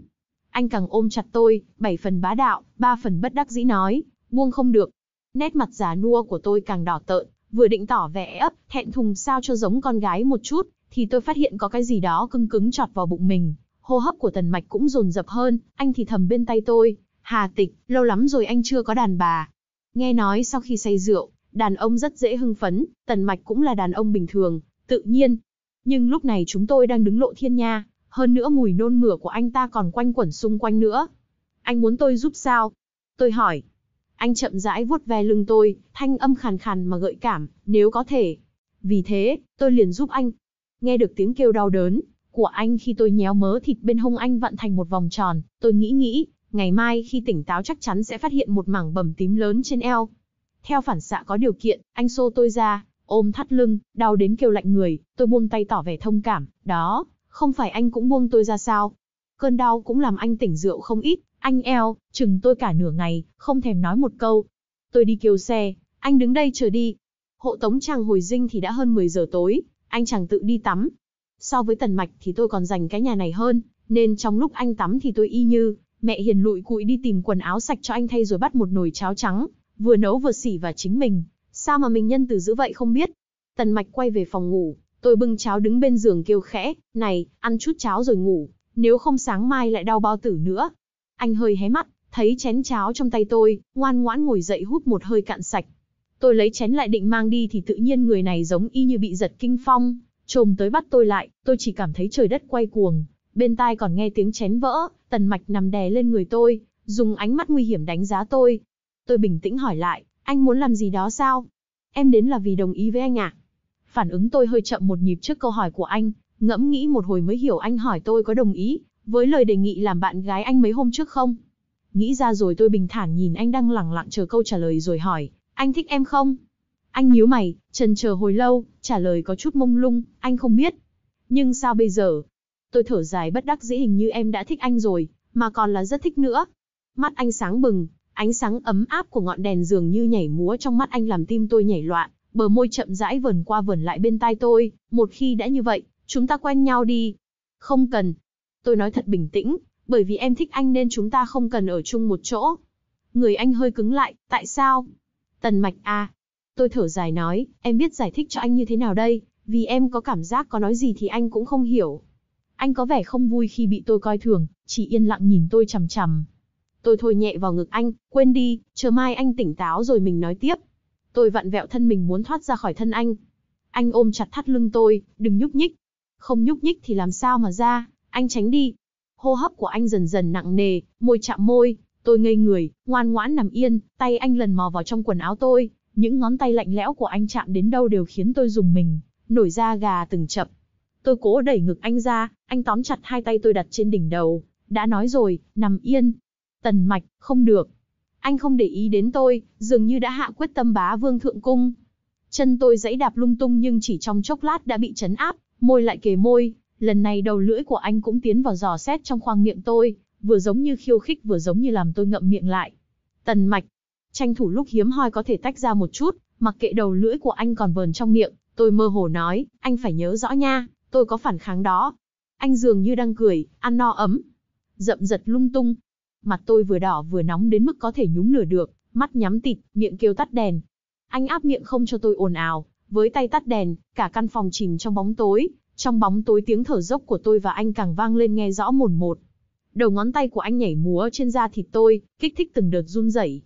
Anh càng ôm chặt tôi, 7 phần bá đạo, 3 phần bất đắc dĩ nói, buông không được. Nét mặt già nua của tôi càng đỏ tợn, vừa định tỏ vẻ ấp, thẹn thùng sao cho giống con gái một chút, thì tôi phát hiện có cái gì đó cứng cứng chọt vào bụng mình. Hô hấp của Tần Mạch cũng dồn dập hơn, anh thì thầm bên tay tôi, Hà Tịch, lâu lắm rồi anh chưa có đàn bà. Nghe nói sau khi say rượu, đàn ông rất dễ hưng phấn, Tần Mạch cũng là đàn ông bình thường, tự nhiên. Nhưng lúc này chúng tôi đang đứng lộ thiên nha, hơn nữa mùi nôn mửa của anh ta còn quanh quẩn xung quanh nữa. Anh muốn tôi giúp sao? Tôi hỏi. Anh chậm rãi vuốt ve lưng tôi, thanh âm khàn khàn mà gợi cảm, nếu có thể. Vì thế, tôi liền giúp anh. Nghe được tiếng kêu đau đớn của anh khi tôi nhéo mớ thịt bên hông anh vặn thành một vòng tròn, tôi nghĩ, ngày mai khi tỉnh táo chắc chắn sẽ phát hiện một mảng bầm tím lớn trên eo. Theo phản xạ có điều kiện, anh xô tôi ra, ôm thắt lưng, đau đến kêu lạnh người, tôi buông tay tỏ vẻ thông cảm, đó, không phải anh cũng buông tôi ra sao? Cơn đau cũng làm anh tỉnh rượu không ít, anh eo, chừng tôi cả nửa ngày, không thèm nói một câu. Tôi đi kêu xe, anh đứng đây chờ đi. Hộ tống chàng hồi dinh thì đã hơn 10 giờ tối, anh chàng tự đi tắm. So với Tần Mạch thì tôi còn dành cái nhà này hơn, nên trong lúc anh tắm thì tôi y như mẹ hiền lụi cụi đi tìm quần áo sạch cho anh thay rồi bắt một nồi cháo trắng, vừa nấu vừa xỉ và chính mình. Sao mà mình nhân từ dữ vậy không biết. Tần Mạch quay về phòng ngủ, tôi bưng cháo đứng bên giường kêu khẽ, này, ăn chút cháo rồi ngủ, nếu không sáng mai lại đau bao tử nữa. Anh hơi hé mắt, thấy chén cháo trong tay tôi, ngoan ngoãn ngồi dậy hút một hơi cạn sạch. Tôi lấy chén lại định mang đi thì tự nhiên người này giống y như bị giật kinh phong, trồm tới bắt tôi lại, tôi chỉ cảm thấy trời đất quay cuồng, bên tai còn nghe tiếng chén vỡ. Tần Mạch nằm đè lên người tôi, dùng ánh mắt nguy hiểm đánh giá tôi. Tôi bình tĩnh hỏi lại, anh muốn làm gì đó sao? Em đến là vì đồng ý với anh à? Phản ứng tôi hơi chậm một nhịp trước câu hỏi của anh, ngẫm nghĩ một hồi mới hiểu anh hỏi tôi có đồng ý với lời đề nghị làm bạn gái anh mấy hôm trước không. Nghĩ ra rồi tôi bình thản nhìn anh đang lẳng lặng chờ câu trả lời rồi hỏi, anh thích em không? Anh nhíu mày, chần chờ hồi lâu, trả lời có chút mông lung, anh không biết. Nhưng sao bây giờ? Tôi thở dài bất đắc dĩ, hình như em đã thích anh rồi, mà còn là rất thích nữa. Mắt anh sáng bừng, ánh sáng ấm áp của ngọn đèn dường như nhảy múa trong mắt anh làm tim tôi nhảy loạn, bờ môi chậm rãi vờn qua vờn lại bên tai tôi, một khi đã như vậy, chúng ta quen nhau đi. Không cần. Tôi nói thật bình tĩnh, bởi vì em thích anh nên chúng ta không cần ở chung một chỗ. Người anh hơi cứng lại, tại sao? Tần Mạch à. Tôi thở dài nói, em biết giải thích cho anh như thế nào đây, vì em có cảm giác có nói gì thì anh cũng không hiểu. Anh có vẻ không vui khi bị tôi coi thường, chỉ yên lặng nhìn tôi chằm chằm. Tôi thôi nhẹ vào ngực anh, quên đi, chờ mai anh tỉnh táo rồi mình nói tiếp. Tôi vặn vẹo thân mình muốn thoát ra khỏi thân anh. Anh ôm chặt thắt lưng tôi, đừng nhúc nhích. Không nhúc nhích thì làm sao mà ra, anh tránh đi. Hô hấp của anh dần dần nặng nề, môi chạm môi, tôi ngây người, ngoan ngoãn nằm yên, tay anh lần mò vào trong quần áo tôi. Những ngón tay lạnh lẽo của anh chạm đến đâu đều khiến tôi rùng mình, nổi da gà từng chập. Tôi cố đẩy ngực anh ra, anh tóm chặt hai tay tôi đặt trên đỉnh đầu. Đã nói rồi, nằm yên. Tần Mạch, không được. Anh không để ý đến tôi, dường như đã hạ quyết tâm bá vương thượng cung. Chân tôi giãy đạp lung tung nhưng chỉ trong chốc lát đã bị trấn áp, môi lại kề môi. Lần này đầu lưỡi của anh cũng tiến vào dò xét trong khoang miệng tôi, vừa giống như khiêu khích vừa giống như làm tôi ngậm miệng lại. Tần Mạch, tranh thủ lúc hiếm hoi có thể tách ra một chút, mặc kệ đầu lưỡi của anh còn vờn trong miệng, tôi mơ hồ nói, anh phải nhớ rõ nha, tôi có phản kháng đó. Anh dường như đang cười, ăn no ấm. Dậm giật lung tung. Mặt tôi vừa đỏ vừa nóng đến mức có thể nhúm lửa được, mắt nhắm tịt, miệng kêu tắt đèn. Anh áp miệng không cho tôi ồn ào, với tay tắt đèn, cả căn phòng chìm trong bóng tối. Trong bóng tối tiếng thở dốc của tôi và anh càng vang lên nghe rõ mồn một. Đầu ngón tay của anh nhảy múa trên da thịt tôi, kích thích từng đợt run rẩy.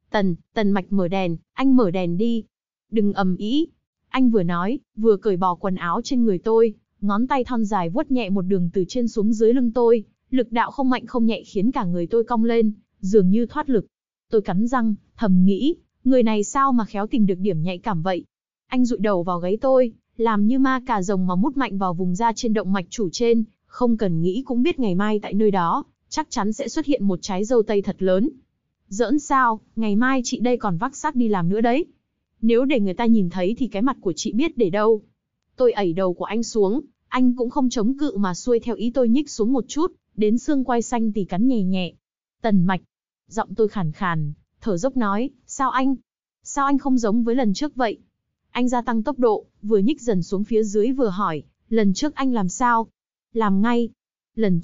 Tần Mạch mở đèn, anh mở đèn đi. Đừng ầm ĩ. Anh vừa nói, vừa cởi bỏ quần áo trên người tôi, ngón tay thon dài vuốt nhẹ một đường từ trên xuống dưới lưng tôi, lực đạo không mạnh không nhẹ khiến cả người tôi cong lên, dường như thoát lực. Tôi cắn răng, thầm nghĩ, người này sao mà khéo tìm được điểm nhạy cảm vậy. Anh dụi đầu vào gáy tôi, làm như ma cà rồng mà mút mạnh vào vùng da trên động mạch chủ trên, không cần nghĩ cũng biết ngày mai tại nơi đó, chắc chắn sẽ xuất hiện một trái dâu tây thật lớn. Giỡn sao, ngày mai chị đây còn vác xác đi làm nữa đấy. Nếu để người ta nhìn thấy thì cái mặt của chị biết để đâu. Tôi ẩy đầu của anh xuống, anh cũng không chống cự mà xuôi theo ý tôi nhích xuống một chút, đến xương quai xanh thì cắn nhẹ nhẹ. Tần Mạch, giọng tôi khàn khàn, thở dốc nói, sao anh không giống với lần trước vậy? Anh gia tăng tốc độ, vừa nhích dần xuống phía dưới vừa hỏi, lần trước anh làm sao? Làm ngay. Lần trước,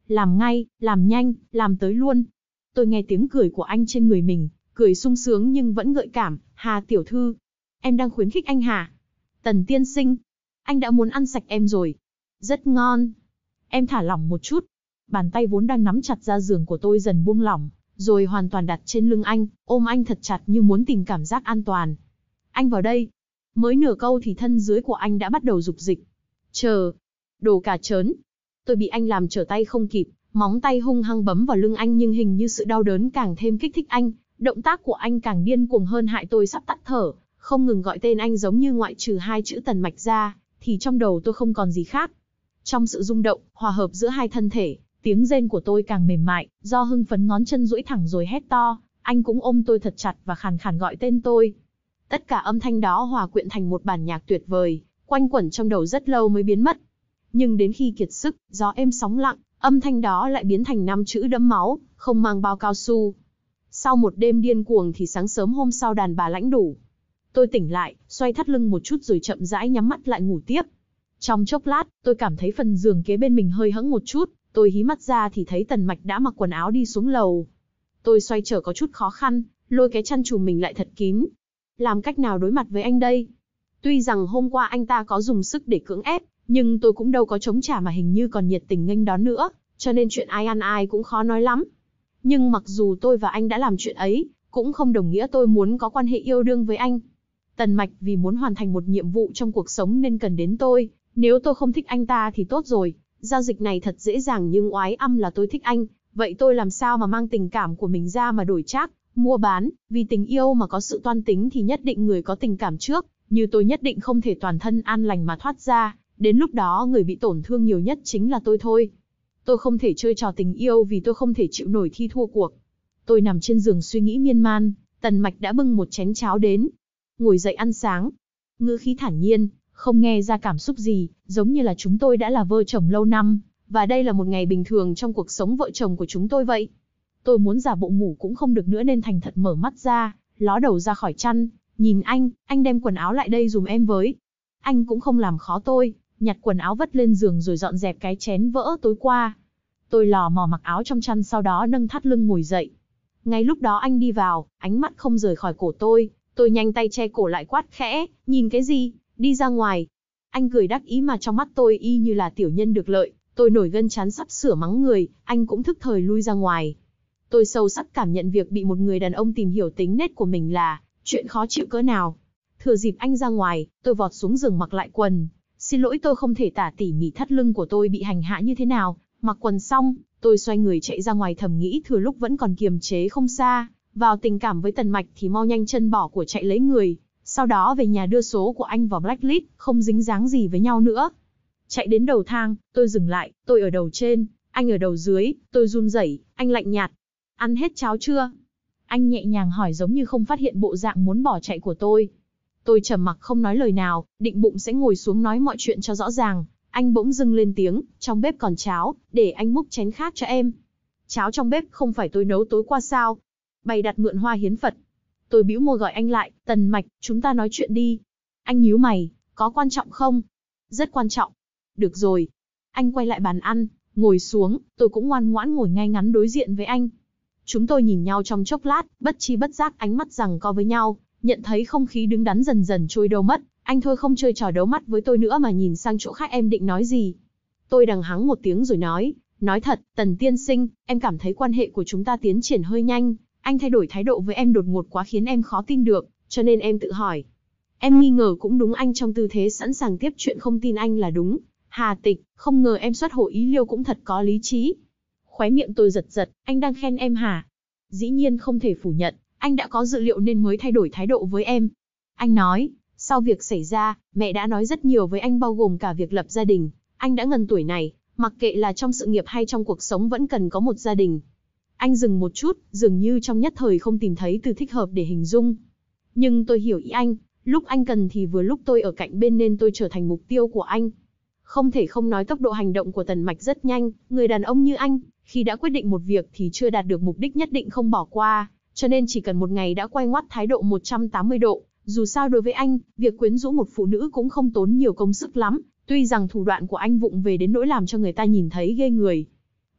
Làm ngay, làm nhanh, làm tới luôn. Tôi nghe tiếng cười của anh trên người mình, cười sung sướng nhưng vẫn gợi cảm. Hà tiểu thư, em đang khuyến khích anh hả? Tần tiên sinh, anh đã muốn ăn sạch em rồi. Rất ngon. Em thả lỏng một chút. Bàn tay vốn đang nắm chặt ra giường của tôi dần buông lỏng, rồi hoàn toàn đặt trên lưng anh, ôm anh thật chặt như muốn tìm cảm giác an toàn. Anh vào đây. Mới nửa câu thì thân dưới của anh đã bắt đầu rục rịch. Chờ. Đồ cà trớn. Tôi bị anh làm trở tay không kịp, móng tay hung hăng bấm vào lưng anh nhưng hình như sự đau đớn càng thêm kích thích anh. Động tác của anh càng điên cuồng hơn hại tôi sắp tắt thở, không ngừng gọi tên anh giống như ngoại trừ hai chữ Tần Mạch ra, thì trong đầu tôi không còn gì khác. Trong sự rung động, hòa hợp giữa hai thân thể, tiếng rên của tôi càng mềm mại, do hưng phấn ngón chân duỗi thẳng rồi hét to, anh cũng ôm tôi thật chặt và khàn khàn gọi tên tôi. Tất cả âm thanh đó hòa quyện thành một bản nhạc tuyệt vời, quanh quẩn trong đầu rất lâu mới biến mất. Nhưng đến khi kiệt sức, gió êm sóng lặng, âm thanh đó lại biến thành 5 chữ đẫm máu, không mang bao cao su. Sau một đêm điên cuồng thì sáng sớm hôm sau đàn bà lãnh đủ. Tôi tỉnh lại, xoay thắt lưng một chút rồi chậm rãi nhắm mắt lại ngủ tiếp. Trong chốc lát, tôi cảm thấy phần giường kế bên mình hơi hẫng một chút, tôi hí mắt ra thì thấy Tần Mạch đã mặc quần áo đi xuống lầu. Tôi xoay trở có chút khó khăn, lôi cái chăn trùm mình lại thật kín. Làm cách nào đối mặt với anh đây? Tuy rằng hôm qua anh ta có dùng sức để cưỡng ép, nhưng tôi cũng đâu có chống trả mà hình như còn nhiệt tình nghênh đón nữa, cho nên chuyện ai ăn ai cũng khó nói lắm. Nhưng mặc dù tôi và anh đã làm chuyện ấy, cũng không đồng nghĩa tôi muốn có quan hệ yêu đương với anh. Tần Mạch vì muốn hoàn thành một nhiệm vụ trong cuộc sống nên cần đến tôi, nếu tôi không thích anh ta thì tốt rồi, giao dịch này thật dễ dàng nhưng oái âm là tôi thích anh, vậy tôi làm sao mà mang tình cảm của mình ra mà đổi trác, mua bán, vì tình yêu mà có sự toan tính thì nhất định người có tình cảm trước, như tôi nhất định không thể toàn thân an lành mà thoát ra, đến lúc đó người bị tổn thương nhiều nhất chính là tôi thôi. Tôi không thể chơi trò tình yêu vì tôi không thể chịu nổi thi thua cuộc. Tôi nằm trên giường suy nghĩ miên man, Tần Mạch đã bưng một chén cháo đến. Ngồi dậy ăn sáng. Ngữ khí thản nhiên, không nghe ra cảm xúc gì, giống như là chúng tôi đã là vợ chồng lâu năm, và đây là một ngày bình thường trong cuộc sống vợ chồng của chúng tôi vậy. Tôi muốn giả bộ ngủ cũng không được nữa nên thành thật mở mắt ra, ló đầu ra khỏi chăn, nhìn anh đem quần áo lại đây dùm em với. Anh cũng không làm khó tôi, nhặt quần áo vất lên giường rồi dọn dẹp cái chén vỡ tối qua. Tôi lò mò mặc áo trong chăn sau đó nâng thắt lưng ngồi dậy. Ngay lúc đó anh đi vào, ánh mắt không rời khỏi cổ tôi nhanh tay che cổ lại quát khẽ, nhìn cái gì, đi ra ngoài. Anh cười đắc ý mà trong mắt tôi y như là tiểu nhân được lợi, tôi nổi gân trán sắp sửa mắng người, anh cũng thức thời lui ra ngoài. Tôi sâu sắc cảm nhận việc bị một người đàn ông tìm hiểu tính nết của mình là chuyện khó chịu cỡ nào. Thừa dịp anh ra ngoài, tôi vọt xuống giường mặc lại quần. Xin lỗi tôi không thể tả tỉ mỉ thắt lưng của tôi bị hành hạ như thế nào. Mặc quần xong, tôi xoay người chạy ra ngoài thầm nghĩ thừa lúc vẫn còn kiềm chế không xa, vào tình cảm với Tần Mạch thì mau nhanh chân bỏ của chạy lấy người. Sau đó về nhà đưa số của anh vào blacklist, không dính dáng gì với nhau nữa. Chạy đến đầu thang, tôi dừng lại, tôi ở đầu trên, anh ở đầu dưới, tôi run rẩy, anh lạnh nhạt. Ăn hết cháo chưa? Anh nhẹ nhàng hỏi giống như không phát hiện bộ dạng muốn bỏ chạy của tôi. Tôi trầm mặc không nói lời nào, định bụng sẽ ngồi xuống nói mọi chuyện cho rõ ràng. Anh bỗng dưng lên tiếng, trong bếp còn cháo, để anh múc chén khác cho em. Cháo trong bếp không phải tôi nấu tối qua sao? Bày đặt mượn hoa hiến Phật. Tôi bĩu môi gọi anh lại, Tần Mạch, chúng ta nói chuyện đi. Anh nhíu mày, có quan trọng không? Rất quan trọng. Được rồi. Anh quay lại bàn ăn, ngồi xuống, tôi cũng ngoan ngoãn ngồi ngay ngắn đối diện với anh. Chúng tôi nhìn nhau trong chốc lát, bất chi bất giác ánh mắt giằng co với nhau, nhận thấy không khí đứng đắn dần dần trôi đâu mất. Anh thôi không chơi trò đấu mắt với tôi nữa mà nhìn sang chỗ khác. Em định nói gì? Tôi đằng hắng một tiếng rồi nói thật, Tần tiên sinh, em cảm thấy quan hệ của chúng ta tiến triển hơi nhanh. Anh thay đổi thái độ với em đột ngột quá khiến em khó tin được, cho nên em tự hỏi. Em nghi ngờ cũng đúng, anh trong tư thế sẵn sàng tiếp chuyện không tin anh là đúng. Hà tịch, không ngờ em xuất hồ ý liêu cũng thật có lý trí. Khóe miệng tôi giật giật, anh đang khen em hả? Dĩ nhiên không thể phủ nhận, anh đã có dự liệu nên mới thay đổi thái độ với em. Anh nói, sau việc xảy ra, mẹ đã nói rất nhiều với anh bao gồm cả việc lập gia đình. Anh đã ngần tuổi này, mặc kệ là trong sự nghiệp hay trong cuộc sống vẫn cần có một gia đình. Anh dừng một chút, dường như trong nhất thời không tìm thấy từ thích hợp để hình dung. Nhưng tôi hiểu ý anh, lúc anh cần thì vừa lúc tôi ở cạnh bên nên tôi trở thành mục tiêu của anh. Không thể không nói tốc độ hành động của Tần Mạch rất nhanh, người đàn ông như anh, khi đã quyết định một việc thì chưa đạt được mục đích nhất định không bỏ qua, cho nên chỉ cần một ngày đã quay ngoắt thái độ 180 độ. Dù sao đối với anh, việc quyến rũ một phụ nữ cũng không tốn nhiều công sức lắm, tuy rằng thủ đoạn của anh vụng về đến nỗi làm cho người ta nhìn thấy ghê người.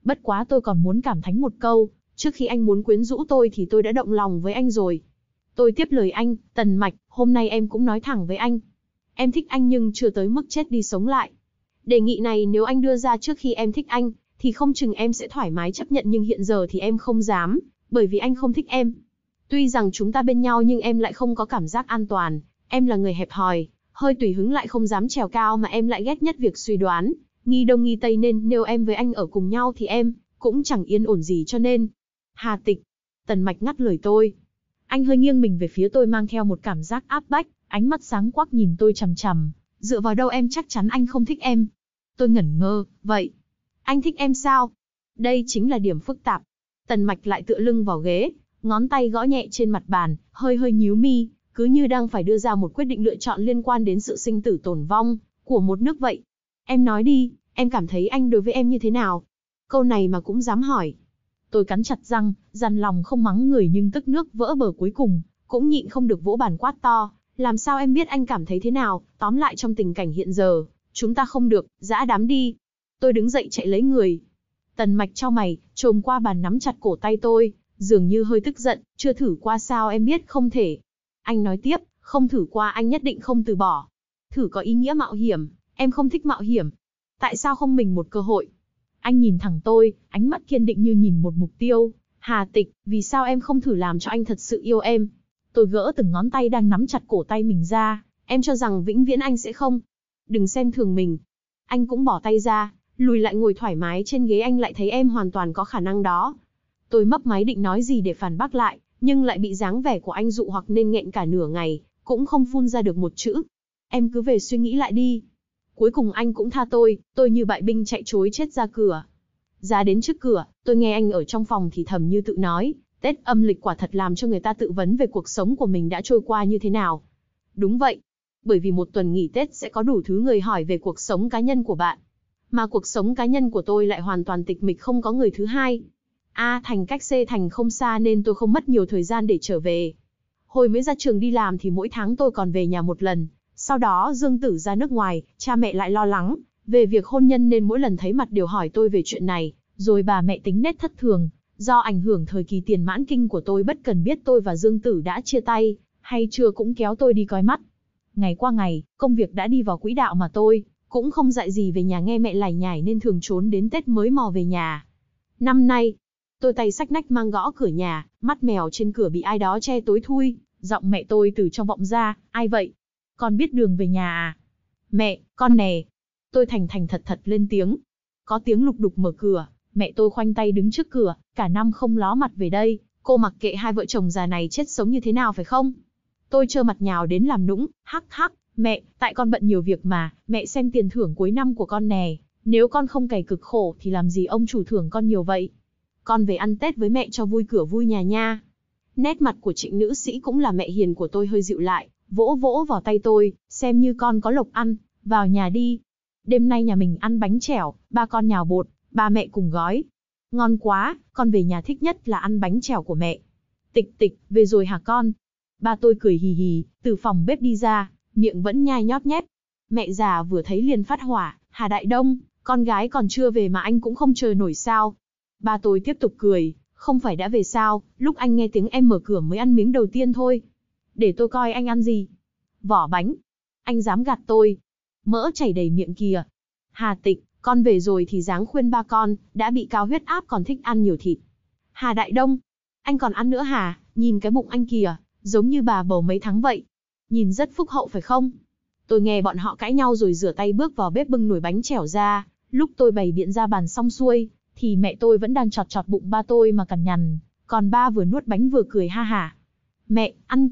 Bất quá tôi còn muốn cảm thánh một câu, trước khi anh muốn quyến rũ tôi thì tôi đã động lòng với anh rồi. Tôi tiếp lời anh, Tần Mạch, hôm nay em cũng nói thẳng với anh. Em thích anh nhưng chưa tới mức chết đi sống lại. Đề nghị này nếu anh đưa ra trước khi em thích anh, thì không chừng em sẽ thoải mái chấp nhận, nhưng hiện giờ thì em không dám, bởi vì anh không thích em. Tuy rằng chúng ta bên nhau nhưng em lại không có cảm giác an toàn, em là người hẹp hòi, hơi tùy hứng lại không dám trèo cao, mà em lại ghét nhất việc suy đoán, nghi đông nghi tây, nên nếu em với anh ở cùng nhau thì em cũng chẳng yên ổn gì, cho nên... Hà Tịch. Tần Mạch ngắt lời tôi. Anh hơi nghiêng mình về phía tôi mang theo một cảm giác áp bách, ánh mắt sáng quắc nhìn tôi chằm chằm. Dựa vào đâu em chắc chắn anh không thích em? Tôi ngẩn ngơ, vậy anh thích em sao? Đây chính là điểm phức tạp. Tần Mạch lại tựa lưng vào ghế, ngón tay gõ nhẹ trên mặt bàn, hơi nhíu mi, cứ như đang phải đưa ra một quyết định lựa chọn liên quan đến sự sinh tử tồn vong của một nước vậy. Em nói đi, em cảm thấy anh đối với em như thế nào? Câu này mà cũng dám hỏi. Tôi cắn chặt răng, dằn lòng không mắng người nhưng tức nước vỡ bờ, cuối cùng cũng nhịn không được vỗ bàn quát to. Làm sao em biết anh cảm thấy thế nào? Tóm lại trong tình cảnh hiện giờ, chúng ta không được, dã đám đi. Tôi đứng dậy chạy lấy người. Tần Mạch chau mày, chồm qua bàn nắm chặt cổ tay tôi, dường như hơi tức giận, chưa thử qua sao em biết không thể. Anh nói tiếp, không thử qua anh nhất định không từ bỏ. Thử có ý nghĩa mạo hiểm, em không thích mạo hiểm. Tại sao không mình một cơ hội? Anh nhìn thẳng tôi, ánh mắt kiên định như nhìn một mục tiêu. Hà Tịch, vì sao em không thử làm cho anh thật sự yêu em? Tôi gỡ từng ngón tay đang nắm chặt cổ tay mình ra. Em cho rằng vĩnh viễn anh sẽ không? Đừng xem thường mình. Anh cũng bỏ tay ra, lùi lại ngồi thoải mái trên ghế. Anh lại thấy em hoàn toàn có khả năng đó. Tôi mấp máy định nói gì để phản bác lại, nhưng lại bị dáng vẻ của anh dụ hoặc nên nghẹn cả nửa ngày, cũng không phun ra được một chữ. Em cứ về suy nghĩ lại đi. Cuối cùng anh cũng tha tôi như bại binh chạy trối chết ra cửa. Ra đến trước cửa, tôi nghe anh ở trong phòng thì thầm như tự nói, Tết âm lịch quả thật làm cho người ta tự vấn về cuộc sống của mình đã trôi qua như thế nào. Đúng vậy, bởi vì một tuần nghỉ Tết sẽ có đủ thứ người hỏi về cuộc sống cá nhân của bạn. Mà cuộc sống cá nhân của tôi lại hoàn toàn tịch mịch, không có người thứ hai. A thành cách C thành không xa nên tôi không mất nhiều thời gian để trở về. Hồi mới ra trường đi làm thì mỗi tháng tôi còn về nhà một lần. Sau đó Dương Tử ra nước ngoài, cha mẹ lại lo lắng về việc hôn nhân nên mỗi lần thấy mặt đều hỏi tôi về chuyện này. Rồi bà mẹ tính nết thất thường, do ảnh hưởng thời kỳ tiền mãn kinh của tôi, bất cần biết tôi và Dương Tử đã chia tay, hay chưa cũng kéo tôi đi coi mắt. Ngày qua ngày, công việc đã đi vào quỹ đạo mà tôi cũng không dạy gì về nhà nghe mẹ lải nhải nên thường trốn đến Tết mới mò về nhà. Năm nay, tôi tay xách nách mang gõ cửa nhà, mắt mèo trên cửa bị ai đó che tối thui, giọng mẹ tôi từ trong vọng ra, ai vậy? Con biết đường về nhà à? Mẹ, con nè. Tôi thành thành thật thật lên tiếng. Có tiếng lục đục mở cửa, mẹ tôi khoanh tay đứng trước cửa, cả năm không ló mặt về đây, cô mặc kệ hai vợ chồng già này chết sống như thế nào phải không? Tôi trơ mặt nhào đến làm nũng, hắc hắc, mẹ, tại con bận nhiều việc mà, mẹ xem tiền thưởng cuối năm của con nè, nếu con không cày cực khổ thì làm gì ông chủ thưởng con nhiều vậy? Con về ăn Tết với mẹ cho vui cửa vui nhà nha. Nét mặt của Trịnh nữ sĩ cũng là mẹ hiền của tôi hơi dịu lại, vỗ vỗ vào tay tôi, xem như con có lộc ăn, vào nhà đi. Đêm nay nhà mình ăn bánh chèo, ba con nhào bột, ba mẹ cùng gói. Ngon quá, con về nhà thích nhất là ăn bánh chèo của mẹ. Tịch tịch, về rồi hả con? Ba tôi cười hì hì, từ phòng bếp đi ra, miệng vẫn nhai nhóp nhép. Mẹ già vừa thấy liền phát hỏa, Hà Đại Đông, con gái còn chưa về mà anh cũng không chờ nổi sao? Ba tôi tiếp tục cười, không phải đã về sao, lúc anh nghe tiếng em mở cửa mới ăn miếng đầu tiên thôi. Để tôi coi anh ăn gì. Vỏ bánh. Anh dám gạt tôi. Mỡ chảy đầy miệng kìa. Hà Tịch, con về rồi thì dáng khuyên ba con, đã bị cao huyết áp còn thích ăn nhiều thịt. Hà Đại Đông, anh còn ăn nữa hả? Nhìn cái bụng anh kìa, giống như bà bầu mấy tháng vậy. Nhìn rất phúc hậu phải không? Tôi nghe bọn họ cãi nhau rồi rửa tay bước vào bếp bưng nồi bánh chèo ra. Lúc tôi bày biện ra bàn xong xuôi, thì mẹ tôi vẫn đang chọt chọt bụng ba tôi mà cằn nhằn. Còn ba vừa nuốt bánh vừa cười ha hả. Mẹ,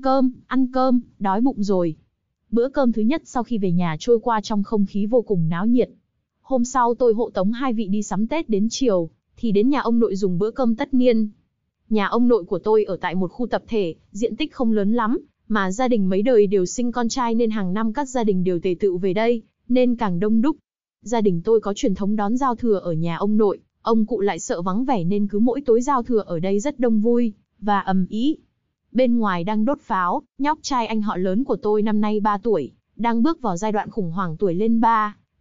ăn cơm, đói bụng rồi. Bữa cơm thứ nhất sau khi về nhà trôi qua trong không khí vô cùng náo nhiệt. Hôm sau tôi hộ tống hai vị đi sắm Tết, đến chiều thì đến nhà ông nội dùng bữa cơm tất niên. Nhà ông nội của tôi ở tại một khu tập thể, diện tích không lớn lắm, mà gia đình mấy đời đều sinh con trai nên hàng năm các gia đình đều tề tựu về đây, nên càng đông đúc. Gia đình tôi có truyền thống đón giao thừa ở nhà ông nội, ông cụ lại sợ vắng vẻ nên cứ mỗi tối giao thừa ở đây rất đông vui và ầm ĩ. Bên ngoài đang đốt pháo, nhóc trai anh họ lớn của tôi năm nay 3 tuổi, đang bước vào giai đoạn khủng hoảng tuổi lên 3,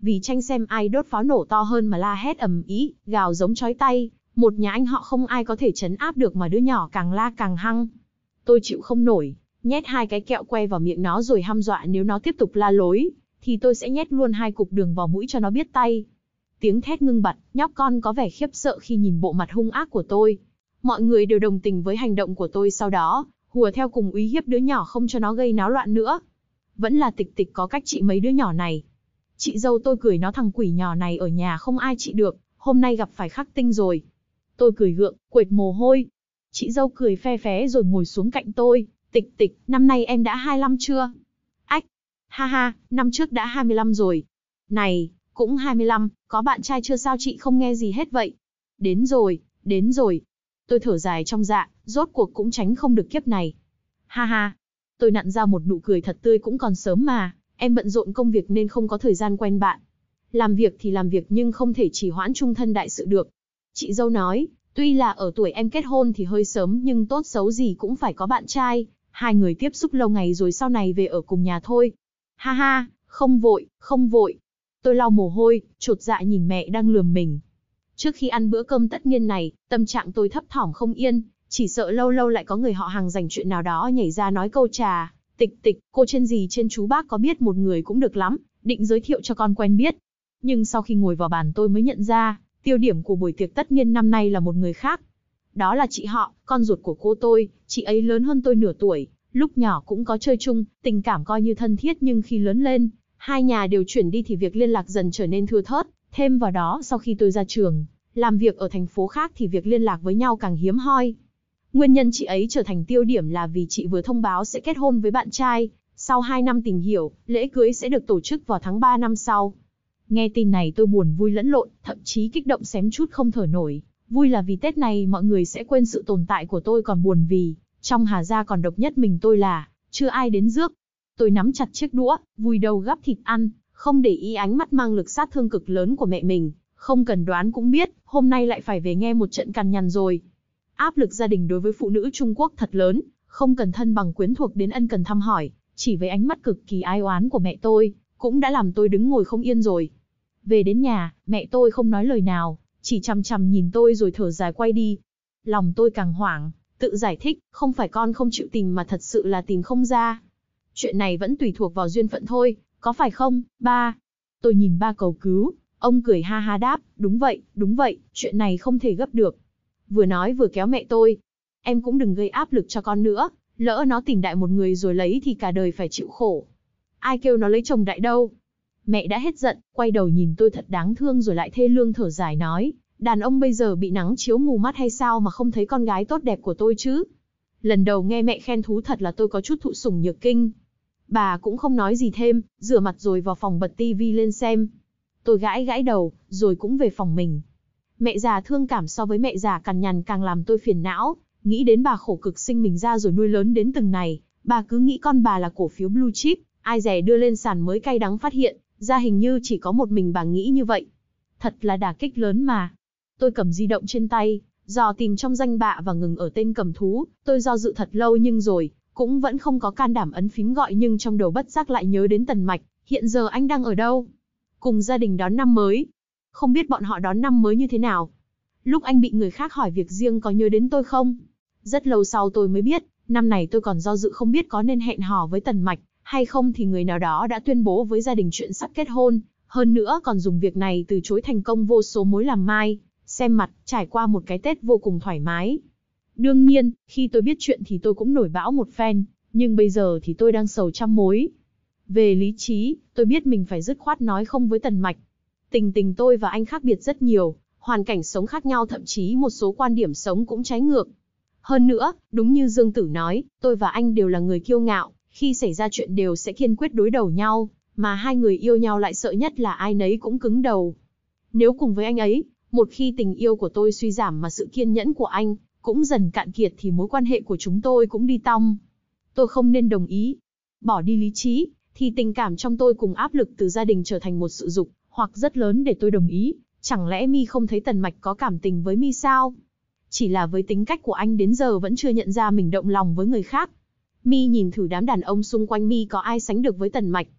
vì tranh xem ai đốt pháo nổ to hơn mà la hét ầm ĩ, gào giống chói tai. Một nhà anh họ không ai có thể trấn áp được mà đứa nhỏ càng la càng hăng. Tôi chịu không nổi, nhét 2 cái kẹo que vào miệng nó rồi hăm dọa nếu nó tiếp tục la lối, thì tôi sẽ nhét luôn 2 cục đường vào mũi cho nó biết tay. Tiếng thét ngưng bặt, nhóc con có vẻ khiếp sợ khi nhìn bộ mặt hung ác của tôi. Mọi người đều đồng tình với hành động của tôi sau đó, hùa theo cùng uy hiếp đứa nhỏ không cho nó gây náo loạn nữa. Vẫn là Tịch Tịch có cách trị mấy đứa nhỏ này. Chị dâu tôi cười nó thằng quỷ nhỏ này ở nhà không ai trị được, hôm nay gặp phải khắc tinh rồi. Tôi cười gượng, quệt mồ hôi. Chị dâu cười phe phé rồi ngồi xuống cạnh tôi. Tịch Tịch, năm nay em đã 25 chưa? Ách, ha ha, năm trước đã 25 rồi. Này, cũng 25, có bạn trai chưa sao chị không nghe gì hết vậy? Đến rồi, đến rồi. Tôi thở dài trong dạ, rốt cuộc cũng tránh không được kiếp này. Ha ha, tôi nặn ra một nụ cười thật tươi cũng còn sớm mà, em bận rộn công việc nên không có thời gian quen bạn. Làm việc thì làm việc nhưng không thể trì hoãn chung thân đại sự được. Chị dâu nói, tuy là ở tuổi em kết hôn thì hơi sớm nhưng tốt xấu gì cũng phải có bạn trai, 2 người tiếp xúc lâu ngày rồi sau này về ở cùng nhà thôi. Ha ha, không vội, không vội. Tôi lau mồ hôi, chột dạ nhìn mẹ đang lườm mình. Trước khi ăn bữa cơm tất niên này, tâm trạng tôi thấp thỏm không yên, chỉ sợ lâu lâu lại có người họ hàng rảnh chuyện nào đó nhảy ra nói câu trà. Tịch Tịch, cô trên gì trên chú bác có biết một người cũng được lắm, định giới thiệu cho con quen biết. Nhưng sau khi ngồi vào bàn tôi mới nhận ra, tiêu điểm của buổi tiệc tất niên năm nay là một người khác. Đó là chị họ, con ruột của cô tôi, chị ấy lớn hơn tôi nửa tuổi, lúc nhỏ cũng có chơi chung, tình cảm coi như thân thiết nhưng khi lớn lên, hai nhà đều chuyển đi thì việc liên lạc dần trở nên thưa thớt, thêm vào đó sau khi tôi ra trường, làm việc ở thành phố khác thì việc liên lạc với nhau càng hiếm hoi. Nguyên nhân chị ấy trở thành tiêu điểm là vì chị vừa thông báo sẽ kết hôn với bạn trai, sau 2 năm tìm hiểu, lễ cưới sẽ được tổ chức vào tháng 3 năm sau. Nghe tin này tôi buồn vui lẫn lộn, thậm chí kích động xém chút không thở nổi. Vui là vì Tết này mọi người sẽ quên sự tồn tại của tôi, còn buồn vì, trong Hà gia còn độc nhất mình tôi là, chưa ai đến rước. Tôi nắm chặt chiếc đũa, vùi đầu gắp thịt ăn, không để ý ánh mắt mang lực sát thương cực lớn của mẹ mình. Không cần đoán cũng biết, hôm nay lại phải về nghe một trận cằn nhằn rồi. Áp lực gia đình đối với phụ nữ Trung Quốc thật lớn, không cần thân bằng quyến thuộc đến ân cần thăm hỏi, chỉ với ánh mắt cực kỳ ai oán của mẹ tôi, cũng đã làm tôi đứng ngồi không yên rồi. Về đến nhà, mẹ tôi không nói lời nào, chỉ chằm chằm nhìn tôi rồi thở dài quay đi. Lòng tôi càng hoảng, tự giải thích, không phải con không chịu tìm mà thật sự là tìm không ra. Chuyện này vẫn tùy thuộc vào duyên phận thôi, có phải không, ba? Tôi nhìn ba cầu cứu, ông cười ha ha đáp, đúng vậy, chuyện này không thể gấp được. Vừa nói vừa kéo mẹ tôi. Em cũng đừng gây áp lực cho con nữa, lỡ nó tìm đại một người rồi lấy thì cả đời phải chịu khổ. Ai kêu nó lấy chồng đại đâu. Mẹ đã hết giận, quay đầu nhìn tôi thật đáng thương rồi lại thê lương thở dài nói, đàn ông bây giờ bị nắng chiếu mù mắt hay sao mà không thấy con gái tốt đẹp của tôi chứ. Lần đầu nghe mẹ khen thú thật là tôi có chút thụ sủng nhược kinh. Bà cũng không nói gì thêm, rửa mặt rồi vào phòng bật tivi lên xem. Tôi gãi gãi đầu, rồi cũng về phòng mình. Mẹ già thương cảm so với mẹ già cằn nhằn càng làm tôi phiền não, nghĩ đến bà khổ cực sinh mình ra rồi nuôi lớn đến từng này, bà cứ nghĩ con bà là cổ phiếu blue chip, ai dè đưa lên sàn mới cay đắng phát hiện, ra hình như chỉ có một mình bà nghĩ như vậy. Thật là đả kích lớn mà. Tôi cầm di động trên tay, dò tìm trong danh bạ và ngừng ở tên cầm thú, tôi do dự thật lâu nhưng rồi, cũng vẫn không có can đảm ấn phím gọi nhưng trong đầu bất giác lại nhớ đến Tần Mạch, hiện giờ anh đang ở đâu? Cùng gia đình đón năm mới. Không biết bọn họ đón năm mới như thế nào? Lúc anh bị người khác hỏi việc riêng có nhớ đến tôi không? Rất lâu sau tôi mới biết, năm này tôi còn do dự không biết có nên hẹn hò với Tần Mạch, hay không thì người nào đó đã tuyên bố với gia đình chuyện sắp kết hôn, hơn nữa còn dùng việc này từ chối thành công vô số mối làm mai, xem mặt, trải qua một cái Tết vô cùng thoải mái. Đương nhiên, khi tôi biết chuyện thì tôi cũng nổi bão một phen, nhưng bây giờ thì tôi đang sầu trăm mối. Về lý trí, tôi biết mình phải dứt khoát nói không với Tần Mạch. Tình tôi và anh khác biệt rất nhiều, hoàn cảnh sống khác nhau, thậm chí một số quan điểm sống cũng trái ngược. Hơn nữa, đúng như Dương Tử nói, tôi và anh đều là người kiêu ngạo, khi xảy ra chuyện đều sẽ kiên quyết đối đầu nhau, mà hai người yêu nhau lại sợ nhất là ai nấy cũng cứng đầu. Nếu cùng với anh ấy, một khi tình yêu của tôi suy giảm mà sự kiên nhẫn của anh cũng dần cạn kiệt thì mối quan hệ của chúng tôi cũng đi tong. Tôi không nên đồng ý. Bỏ đi lý trí, thì tình cảm trong tôi cùng áp lực từ gia đình trở thành một sự dục hoặc rất lớn để tôi đồng ý. Chẳng lẽ Mi không thấy Tần Mạch có cảm tình với Mi sao? Chỉ là với tính cách của anh đến giờ vẫn chưa nhận ra mình động lòng với người khác. Mi nhìn thử đám đàn ông xung quanh Mi có ai sánh được với Tần Mạch.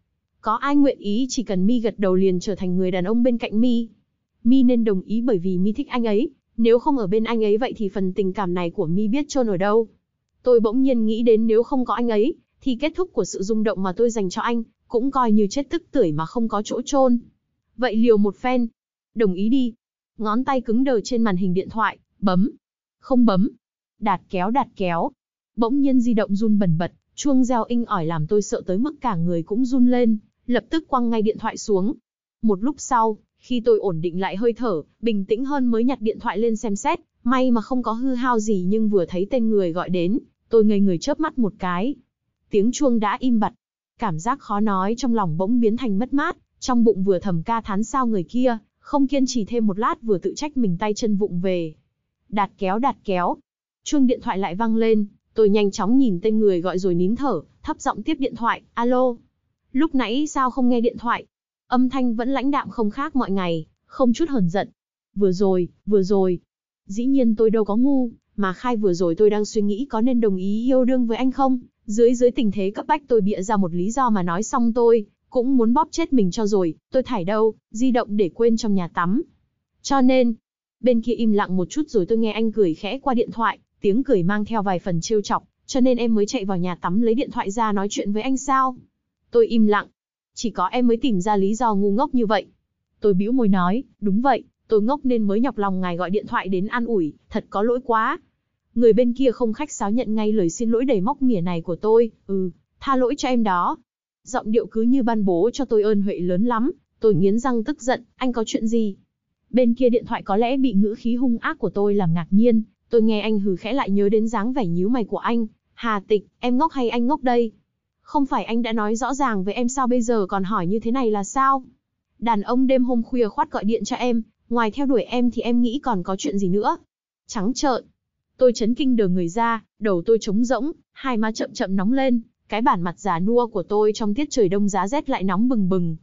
Có ai nguyện ý chỉ cần Mi gật đầu liền trở thành người đàn ông bên cạnh Mi? Mi nên đồng ý bởi vì Mi thích anh ấy, nếu không ở bên anh ấy vậy thì phần tình cảm này của Mi biết chôn ở đâu? Tôi bỗng nhiên nghĩ đến nếu không có anh ấy, thì kết thúc của sự rung động mà tôi dành cho anh, cũng coi như chết tức tưởi mà không có chỗ chôn. Vậy liều một phen. Đồng ý đi. Ngón tay cứng đờ trên màn hình điện thoại, bấm. Không bấm. Đạt kéo. Bỗng nhiên di động run bần bật, chuông reo inh ỏi làm tôi sợ tới mức cả người cũng run lên, lập tức quăng ngay điện thoại xuống. Một lúc sau, khi tôi ổn định lại hơi thở, bình tĩnh hơn mới nhặt điện thoại lên xem xét, may mà không có hư hao gì nhưng vừa thấy tên người gọi đến, tôi ngây người chớp mắt một cái. Tiếng chuông đã im bặt. Cảm giác khó nói trong lòng bỗng biến thành mất mát, trong bụng vừa thầm ca thán sao người kia, không kiên trì thêm một lát vừa tự trách mình tay chân vụng về. Đạt kéo. Chuông điện thoại lại vang lên, tôi nhanh chóng nhìn tên người gọi rồi nín thở, thấp giọng tiếp điện thoại, alo. Lúc nãy sao không nghe điện thoại? Âm thanh vẫn lãnh đạm không khác mọi ngày, không chút hờn giận. Vừa rồi. Dĩ nhiên tôi đâu có ngu, mà khai vừa rồi tôi đang suy nghĩ có nên đồng ý yêu đương với anh không? Dưới tình thế cấp bách tôi bịa ra một lý do mà nói xong tôi cũng muốn bóp chết mình cho rồi, tôi thải đâu, di động để quên trong nhà tắm. Cho nên, bên kia im lặng một chút rồi tôi nghe anh cười khẽ qua điện thoại, tiếng cười mang theo vài phần trêu chọc, cho nên em mới chạy vào nhà tắm lấy điện thoại ra nói chuyện với anh sao? Tôi im lặng. Chỉ có em mới tìm ra lý do ngu ngốc như vậy. Tôi bĩu môi nói, đúng vậy, tôi ngốc nên mới nhọc lòng ngài gọi điện thoại đến an ủi, thật có lỗi quá. Người bên kia không khách sáo nhận ngay lời xin lỗi đầy móc mỉa này của tôi, tha lỗi cho em đó. Giọng điệu cứ như ban bố cho tôi ơn huệ lớn lắm, tôi nghiến răng tức giận, anh có chuyện gì? Bên kia điện thoại có lẽ bị ngữ khí hung ác của tôi làm ngạc nhiên, tôi nghe anh hừ khẽ lại nhớ đến dáng vẻ nhíu mày của anh. Hà Tịch, em ngốc hay anh ngốc đây? Không phải anh đã nói rõ ràng với em sao bây giờ còn hỏi như thế này là sao? Đàn ông đêm hôm khuya khoắt gọi điện cho em, ngoài theo đuổi em thì em nghĩ còn có chuyện gì nữa? Trắng trợn. Tôi chấn kinh đờ người ra, đầu tôi trống rỗng, hai má chậm nóng lên, cái bản mặt già nua của tôi trong tiết trời đông giá rét lại nóng bừng bừng.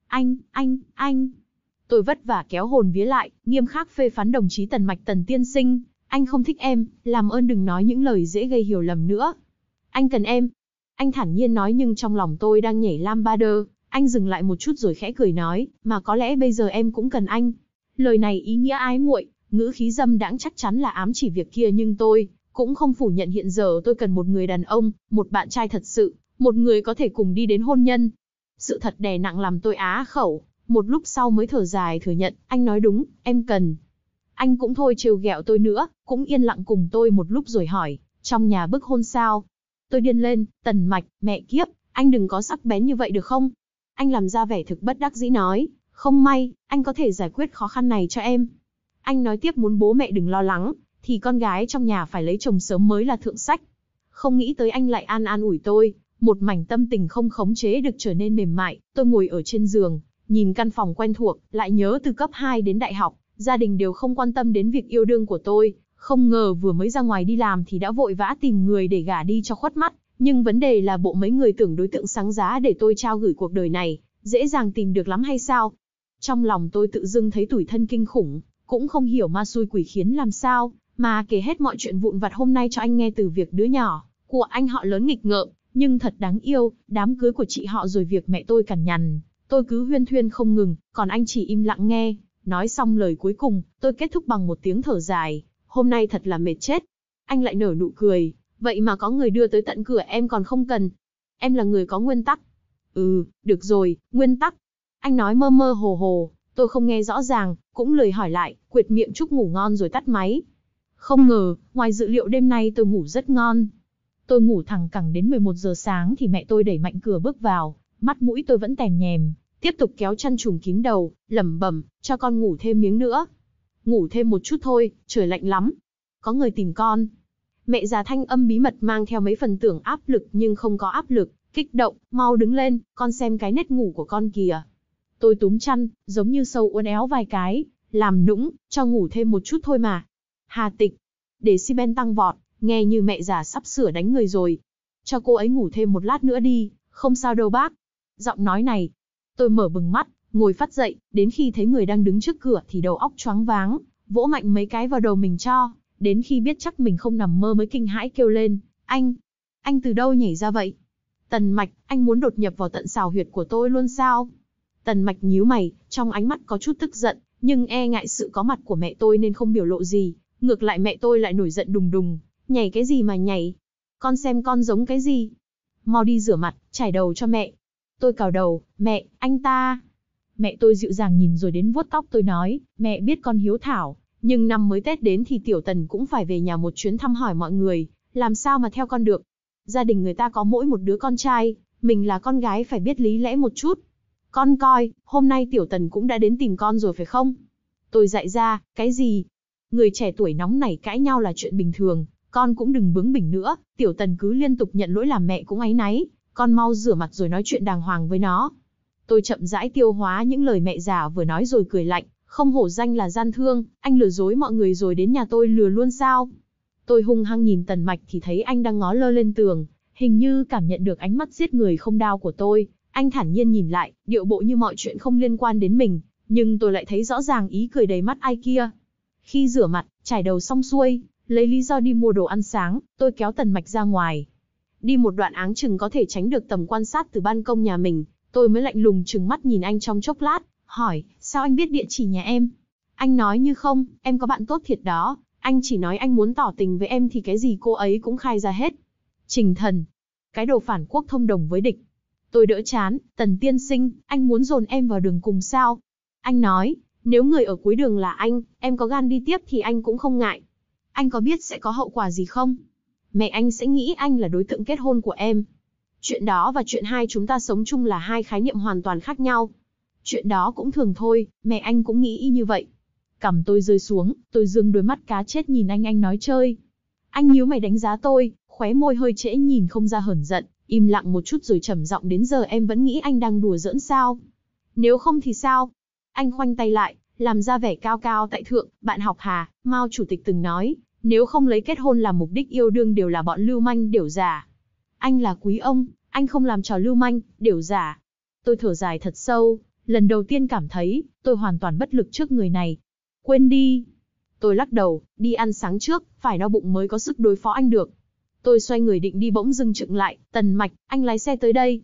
Anh. Tôi vất vả kéo hồn vía lại, nghiêm khắc phê phán đồng chí Tần Mạch Tần tiên sinh, anh không thích em, làm ơn đừng nói những lời dễ gây hiểu lầm nữa. Anh cần em. Anh thản nhiên nói nhưng trong lòng tôi đang nhảy lam ba đơ, anh dừng lại một chút rồi khẽ cười nói, mà có lẽ bây giờ em cũng cần anh. Lời này ý nghĩa ái muội, ngữ khí dâm đãng chắc chắn là ám chỉ việc kia nhưng tôi cũng không phủ nhận hiện giờ tôi cần một người đàn ông, một bạn trai thật sự, một người có thể cùng đi đến hôn nhân. Sự thật đè nặng làm tôi á khẩu, một lúc sau mới thở dài thừa nhận, anh nói đúng, em cần. Anh cũng thôi trêu ghẹo tôi nữa, cũng yên lặng cùng tôi một lúc rồi hỏi, trong nhà bức hôn sao? Tôi điên lên, Tần Mạch, mẹ kiếp, anh đừng có sắc bén như vậy được không? Anh làm ra vẻ thực bất đắc dĩ nói, không may, anh có thể giải quyết khó khăn này cho em. Anh nói tiếp muốn bố mẹ đừng lo lắng, thì con gái trong nhà phải lấy chồng sớm mới là thượng sách. Không nghĩ tới anh lại an ủi tôi, một mảnh tâm tình không khống chế được trở nên mềm mại. Tôi ngồi ở trên giường, nhìn căn phòng quen thuộc, lại nhớ từ cấp 2 đến đại học, gia đình đều không quan tâm đến việc yêu đương của tôi. Không ngờ vừa mới ra ngoài đi làm thì đã vội vã tìm người để gả đi cho khuất mắt. Nhưng vấn đề là bộ mấy người tưởng đối tượng sáng giá để tôi trao gửi cuộc đời này, dễ dàng tìm được lắm hay sao? Trong lòng tôi tự dưng thấy tủi thân kinh khủng, cũng không hiểu ma xui quỷ khiến làm sao, mà kể hết mọi chuyện vụn vặt hôm nay cho anh nghe từ việc đứa nhỏ của anh họ lớn nghịch ngợm, nhưng thật đáng yêu, đám cưới của chị họ rồi việc mẹ tôi cằn nhằn, tôi cứ huyên thuyên không ngừng, còn anh chỉ im lặng nghe. Nói xong lời cuối cùng, tôi kết thúc bằng một tiếng thở dài, hôm nay thật là mệt chết. Anh lại nở nụ cười, vậy mà có người đưa tới tận cửa em còn không cần. Em là người có nguyên tắc. Được rồi, nguyên tắc. Anh nói mơ mơ hồ hồ, tôi không nghe rõ ràng, cũng lười hỏi lại, quệt miệng chúc ngủ ngon rồi tắt máy. Không ngờ, ngoài dự liệu đêm nay tôi ngủ rất ngon. Tôi ngủ thẳng cẳng đến 11 giờ sáng thì mẹ tôi đẩy mạnh cửa bước vào, mắt mũi tôi vẫn tèm nhèm, tiếp tục kéo chăn trùm kín đầu, lẩm bẩm, cho con ngủ thêm miếng nữa. Ngủ thêm một chút thôi, trời lạnh lắm. Có người tìm con. Mẹ già thanh âm bí mật mang theo mấy phần tưởng áp lực nhưng không có áp lực, kích động, mau đứng lên, con xem cái nết ngủ của con kìa. Tôi túm chăn, giống như sâu uốn éo vài cái, làm nũng, cho ngủ thêm một chút thôi mà. Hà Tịch, decibel tăng vọt, nghe như mẹ già sắp sửa đánh người rồi. Cho cô ấy ngủ thêm một lát nữa đi, không sao đâu bác. Giọng nói này, tôi mở bừng mắt, ngồi phắt dậy, đến khi thấy người đang đứng trước cửa thì đầu óc choáng váng, vỗ mạnh mấy cái vào đầu mình cho, đến khi biết chắc mình không nằm mơ mới kinh hãi kêu lên, anh từ đâu nhảy ra vậy? Tần Mạch, anh muốn đột nhập vào tận xào huyệt của tôi luôn sao? Tần Mạch nhíu mày, trong ánh mắt có chút tức giận, nhưng e ngại sự có mặt của mẹ tôi nên không biểu lộ gì. Ngược lại mẹ tôi lại nổi giận đùng đùng. Nhảy cái gì mà nhảy? Con xem con giống cái gì? Mau đi rửa mặt, chải đầu cho mẹ. Tôi cào đầu, mẹ, anh ta. Mẹ tôi dịu dàng nhìn rồi đến vuốt tóc tôi nói, mẹ biết con hiếu thảo, nhưng năm mới Tết đến thì Tiểu Tần cũng phải về nhà một chuyến thăm hỏi mọi người, làm sao mà theo con được. Gia đình người ta có mỗi một đứa con trai, mình là con gái phải biết lý lẽ một chút. Con coi, hôm nay Tiểu Tần cũng đã đến tìm con rồi phải không? Tôi dạy ra, cái gì? Người trẻ tuổi nóng nảy cãi nhau là chuyện bình thường, con cũng đừng bướng bỉnh nữa, Tiểu Tần cứ liên tục nhận lỗi làm mẹ cũng áy náy, con mau rửa mặt rồi nói chuyện đàng hoàng với nó. Tôi chậm rãi tiêu hóa những lời mẹ già vừa nói rồi cười lạnh, không hổ danh là gian thương, anh lừa dối mọi người rồi đến nhà tôi lừa luôn sao? Tôi hung hăng nhìn Tần Mạch thì thấy anh đang ngó lơ lên tường, hình như cảm nhận được ánh mắt giết người không đao của tôi. Anh thản nhiên nhìn lại, điệu bộ như mọi chuyện không liên quan đến mình, nhưng tôi lại thấy rõ ràng ý cười đầy mắt ai kia. Khi rửa mặt, chải đầu xong xuôi, lấy lý do đi mua đồ ăn sáng, tôi kéo Tần Mạch ra ngoài. Đi một đoạn áng chừng có thể tránh được tầm quan sát từ ban công nhà mình, tôi mới lạnh lùng trừng mắt nhìn anh trong chốc lát, hỏi, sao anh biết địa chỉ nhà em? Anh nói như không, em có bạn tốt thiệt đó, anh chỉ nói anh muốn tỏ tình với em thì cái gì cô ấy cũng khai ra hết. Trình Thần, cái đồ phản quốc thông đồng với địch. Tôi đỡ chán, Tần tiên sinh, anh muốn dồn em vào đường cùng sao? Anh nói, nếu người ở cuối đường là anh, em có gan đi tiếp thì anh cũng không ngại. Anh có biết sẽ có hậu quả gì không? Mẹ anh sẽ nghĩ anh là đối tượng kết hôn của em. Chuyện đó và chuyện hai chúng ta sống chung là hai khái niệm hoàn toàn khác nhau. Chuyện đó cũng thường thôi, mẹ anh cũng nghĩ y như vậy. Cằm tôi rơi xuống, tôi dương đôi mắt cá chết nhìn anh nói chơi. Anh nhíu mày đánh giá tôi, khóe môi hơi trễ nhìn không ra hờn giận, im lặng một chút rồi trầm giọng đến giờ em vẫn nghĩ anh đang đùa giỡn sao? Nếu không thì sao? Anh khoanh tay lại, làm ra vẻ cao cao tại thượng, bạn học Hà, Mao chủ tịch từng nói, nếu không lấy kết hôn làm mục đích yêu đương đều là bọn lưu manh điểu giả. Anh là quý ông, anh không làm trò lưu manh, điểu giả. Tôi thở dài thật sâu, lần đầu tiên cảm thấy, tôi hoàn toàn bất lực trước người này. Quên đi. Tôi lắc đầu, đi ăn sáng trước, phải no bụng mới có sức đối phó anh được. Tôi xoay người định đi bỗng dưng chững lại, Tần Mạch, anh lái xe tới đây.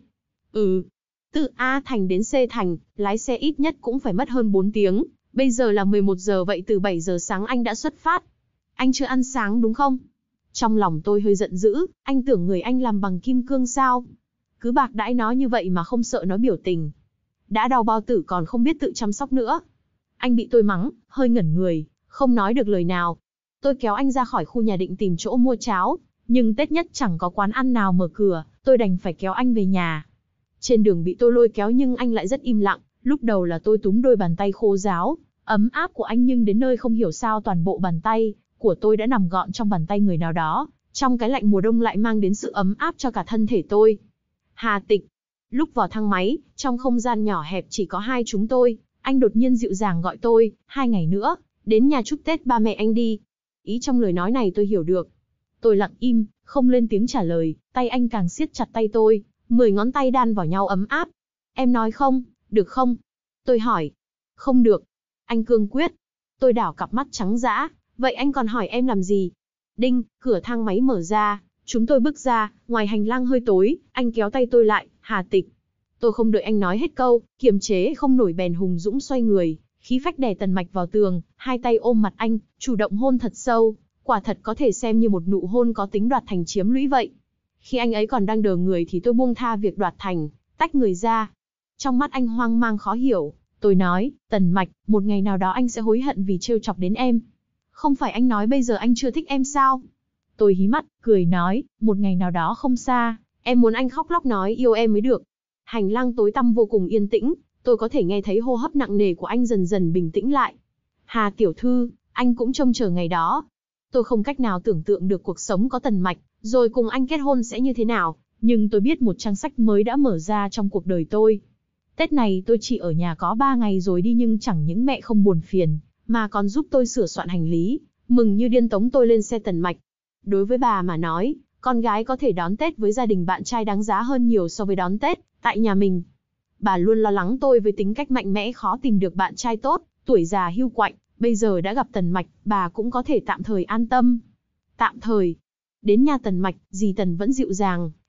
Từ A thành đến C thành, lái xe ít nhất cũng phải mất hơn 4 tiếng, bây giờ là 11 giờ vậy từ 7 giờ sáng anh đã xuất phát. Anh chưa ăn sáng đúng không? Trong lòng tôi hơi giận dữ, anh tưởng người anh làm bằng kim cương sao? Cứ bạc đãi nó như vậy mà không sợ nó biểu tình. Đã đau bao tử còn không biết tự chăm sóc nữa. Anh bị tôi mắng, hơi ngẩn người, không nói được lời nào. Tôi kéo anh ra khỏi khu nhà định tìm chỗ mua cháo, nhưng Tết nhất chẳng có quán ăn nào mở cửa, tôi đành phải kéo anh về nhà. Trên đường bị tôi lôi kéo nhưng anh lại rất im lặng, lúc đầu là tôi túm đôi bàn tay khô ráo, ấm áp của anh nhưng đến nơi không hiểu sao toàn bộ bàn tay của tôi đã nằm gọn trong bàn tay người nào đó, trong cái lạnh mùa đông lại mang đến sự ấm áp cho cả thân thể tôi. Hà Tịch. Lúc vào thang máy, trong không gian nhỏ hẹp chỉ có hai chúng tôi, anh đột nhiên dịu dàng gọi tôi, 2 ngày nữa, đến nhà chúc Tết ba mẹ anh đi. Ý trong lời nói này tôi hiểu được. Tôi lặng im, không lên tiếng trả lời, tay anh càng siết chặt tay tôi, 10 ngón tay đan vào nhau ấm áp. Em nói không, được không? Tôi hỏi. Không được. Anh cương quyết. Tôi đảo cặp mắt trắng dã, vậy anh còn hỏi em làm gì? Đinh, cửa thang máy mở ra, chúng tôi bước ra, ngoài hành lang hơi tối, anh kéo tay tôi lại, Hà Tịch. Tôi không đợi anh nói hết câu, kiềm chế không nổi bèn hùng dũng xoay người, khí phách đè Tần Mạch vào tường, hai tay ôm mặt anh, chủ động hôn thật sâu, quả thật có thể xem như một nụ hôn có tính đoạt thành chiếm lũy vậy. Khi anh ấy còn đang đờ người thì tôi buông tha việc đoạt thành, tách người ra. Trong mắt anh hoang mang khó hiểu, tôi nói, Tần Mạch, một ngày nào đó anh sẽ hối hận vì trêu chọc đến em. Không phải anh nói bây giờ anh chưa thích em sao? Tôi hí mắt, cười nói, một ngày nào đó không xa, em muốn anh khóc lóc nói yêu em mới được. Hành lang tối tăm vô cùng yên tĩnh, tôi có thể nghe thấy hô hấp nặng nề của anh dần dần bình tĩnh lại. Hà tiểu thư, anh cũng trông chờ ngày đó. Tôi không cách nào tưởng tượng được cuộc sống có Tần Mạch, rồi cùng anh kết hôn sẽ như thế nào, nhưng tôi biết một trang sách mới đã mở ra trong cuộc đời tôi. Tết này tôi chỉ ở nhà có 3 ngày rồi đi nhưng chẳng những mẹ không buồn phiền, mà còn giúp tôi sửa soạn hành lý, mừng như điên tống tôi lên xe Tần Mạch. Đối với bà mà nói, con gái có thể đón Tết với gia đình bạn trai đáng giá hơn nhiều so với đón Tết tại nhà mình. Bà luôn lo lắng tôi với tính cách mạnh mẽ khó tìm được bạn trai tốt, tuổi già hưu quạnh, bây giờ đã gặp Tần Mạch, bà cũng có thể tạm thời an tâm. Tạm thời. Đến nhà Tần Mạch, dì Tần vẫn dịu dàng,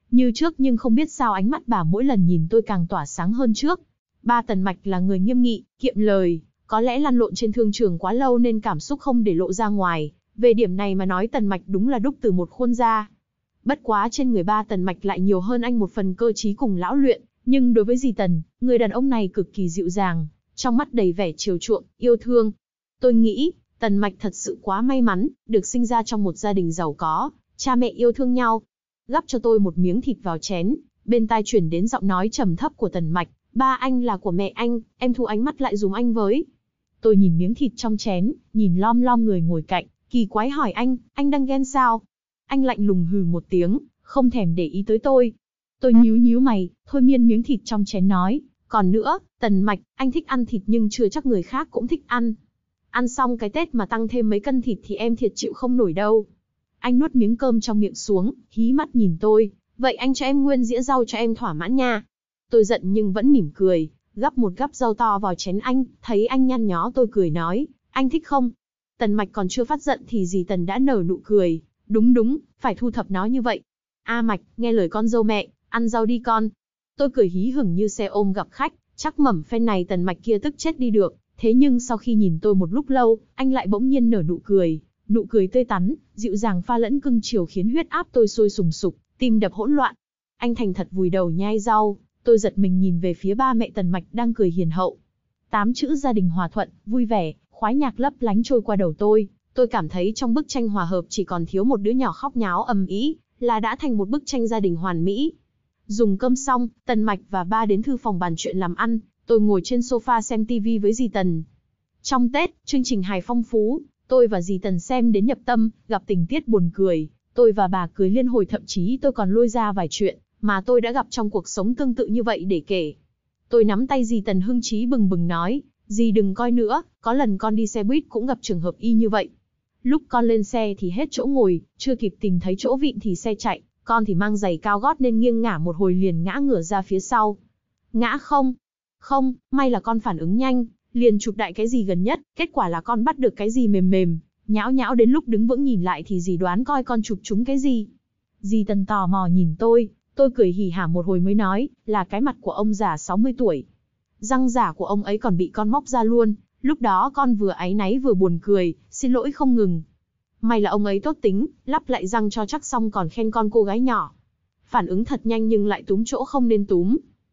như trước nhưng không biết sao ánh mắt bà mỗi lần nhìn tôi càng tỏa sáng hơn trước. Ba Tần Mạch là người nghiêm nghị, kiệm lời, có lẽ lăn lộn trên thương trường quá lâu nên cảm xúc không để lộ ra ngoài. Về điểm này mà nói Tần Mạch đúng là đúc từ một khuôn ra. Bất quá trên người ba Tần Mạch lại nhiều hơn anh một phần cơ trí cùng lão luyện, nhưng đối với dì Tần, người đàn ông này cực kỳ dịu dàng, trong mắt đầy vẻ chiều chuộng, yêu thương. Tôi nghĩ, Tần Mạch thật sự quá may mắn, được sinh ra trong một gia đình giàu có, cha mẹ yêu thương nhau. Gắp cho tôi một miếng thịt vào chén, bên tai chuyển đến giọng nói trầm thấp của Tần Mạch, ba anh là của mẹ anh, em thu ánh mắt lại dùm anh với. Tôi nhìn miếng thịt trong chén, nhìn lom lom người ngồi cạnh, kỳ quái hỏi anh đang ghen sao? Anh lạnh lùng hừ một tiếng, không thèm để ý tới tôi. Tôi nhíu mày, thôi miên miếng thịt trong chén nói, còn nữa, Tần Mạch, anh thích ăn thịt nhưng chưa chắc người khác cũng thích ăn. Ăn xong cái Tết mà tăng thêm mấy cân thịt thì em thiệt chịu không nổi đâu. Anh nuốt miếng cơm trong miệng xuống, hí mắt nhìn tôi, vậy anh cho em nguyên dĩa rau cho em thỏa mãn nha. Tôi giận nhưng vẫn mỉm cười, gắp một gắp rau to vào chén anh, thấy anh nhăn nhó tôi cười nói, anh thích không? Tần Mạch còn chưa phát giận thì dì Tần đã nở nụ cười, đúng, phải thu thập nó như vậy. A Mạch, nghe lời con dâu mẹ, ăn rau đi con. Tôi cười hí hửng như xe ôm gặp khách, chắc mẩm phen này Tần Mạch kia tức chết đi được. Thế nhưng sau khi nhìn tôi một lúc lâu, anh lại bỗng nhiên nở nụ cười tươi tắn, dịu dàng pha lẫn cưng chiều khiến huyết áp tôi sôi sùng sục, tim đập hỗn loạn. Anh thành thật vùi đầu nhai rau, tôi giật mình nhìn về phía ba mẹ Tần Mạch đang cười hiền hậu. 8 chữ gia đình hòa thuận, vui vẻ, khoái nhạc lấp lánh trôi qua đầu tôi cảm thấy trong bức tranh hòa hợp chỉ còn thiếu một đứa nhỏ khóc nháo ầm ĩ là đã thành một bức tranh gia đình hoàn mỹ. Dùng cơm xong, Tần Mạch và ba đến thư phòng bàn chuyện làm ăn, tôi ngồi trên sofa xem tivi với dì Tần. Trong Tết, chương trình hài phong phú, tôi và dì Tần xem đến nhập tâm, gặp tình tiết buồn cười, tôi và bà cười liên hồi, thậm chí tôi còn lôi ra vài chuyện mà tôi đã gặp trong cuộc sống tương tự như vậy để kể. Tôi nắm tay dì Tần hưng trí bừng bừng nói, dì đừng coi nữa, có lần con đi xe buýt cũng gặp trường hợp y như vậy. Lúc con lên xe thì hết chỗ ngồi, chưa kịp tìm thấy chỗ vịn thì xe chạy, con thì mang giày cao gót nên nghiêng ngả một hồi liền ngã ngửa ra phía sau. Ngã không? Không, may là con phản ứng nhanh, liền chụp đại cái gì gần nhất, kết quả là con bắt được cái gì mềm mềm, nhão nhão đến lúc đứng vững nhìn lại thì dì đoán coi con chụp trúng cái gì. Dì Tần tò mò nhìn tôi cười hỉ hả một hồi mới nói, là cái mặt của ông già 60 tuổi. Răng giả của ông ấy còn bị con móc ra luôn, lúc đó con vừa áy náy vừa buồn cười, xin lỗi không ngừng. May là ông ấy tốt tính, lắp lại răng cho chắc xong còn khen con cô gái nhỏ. Phản ứng thật nhanh nhưng lại túm chỗ không nên túm.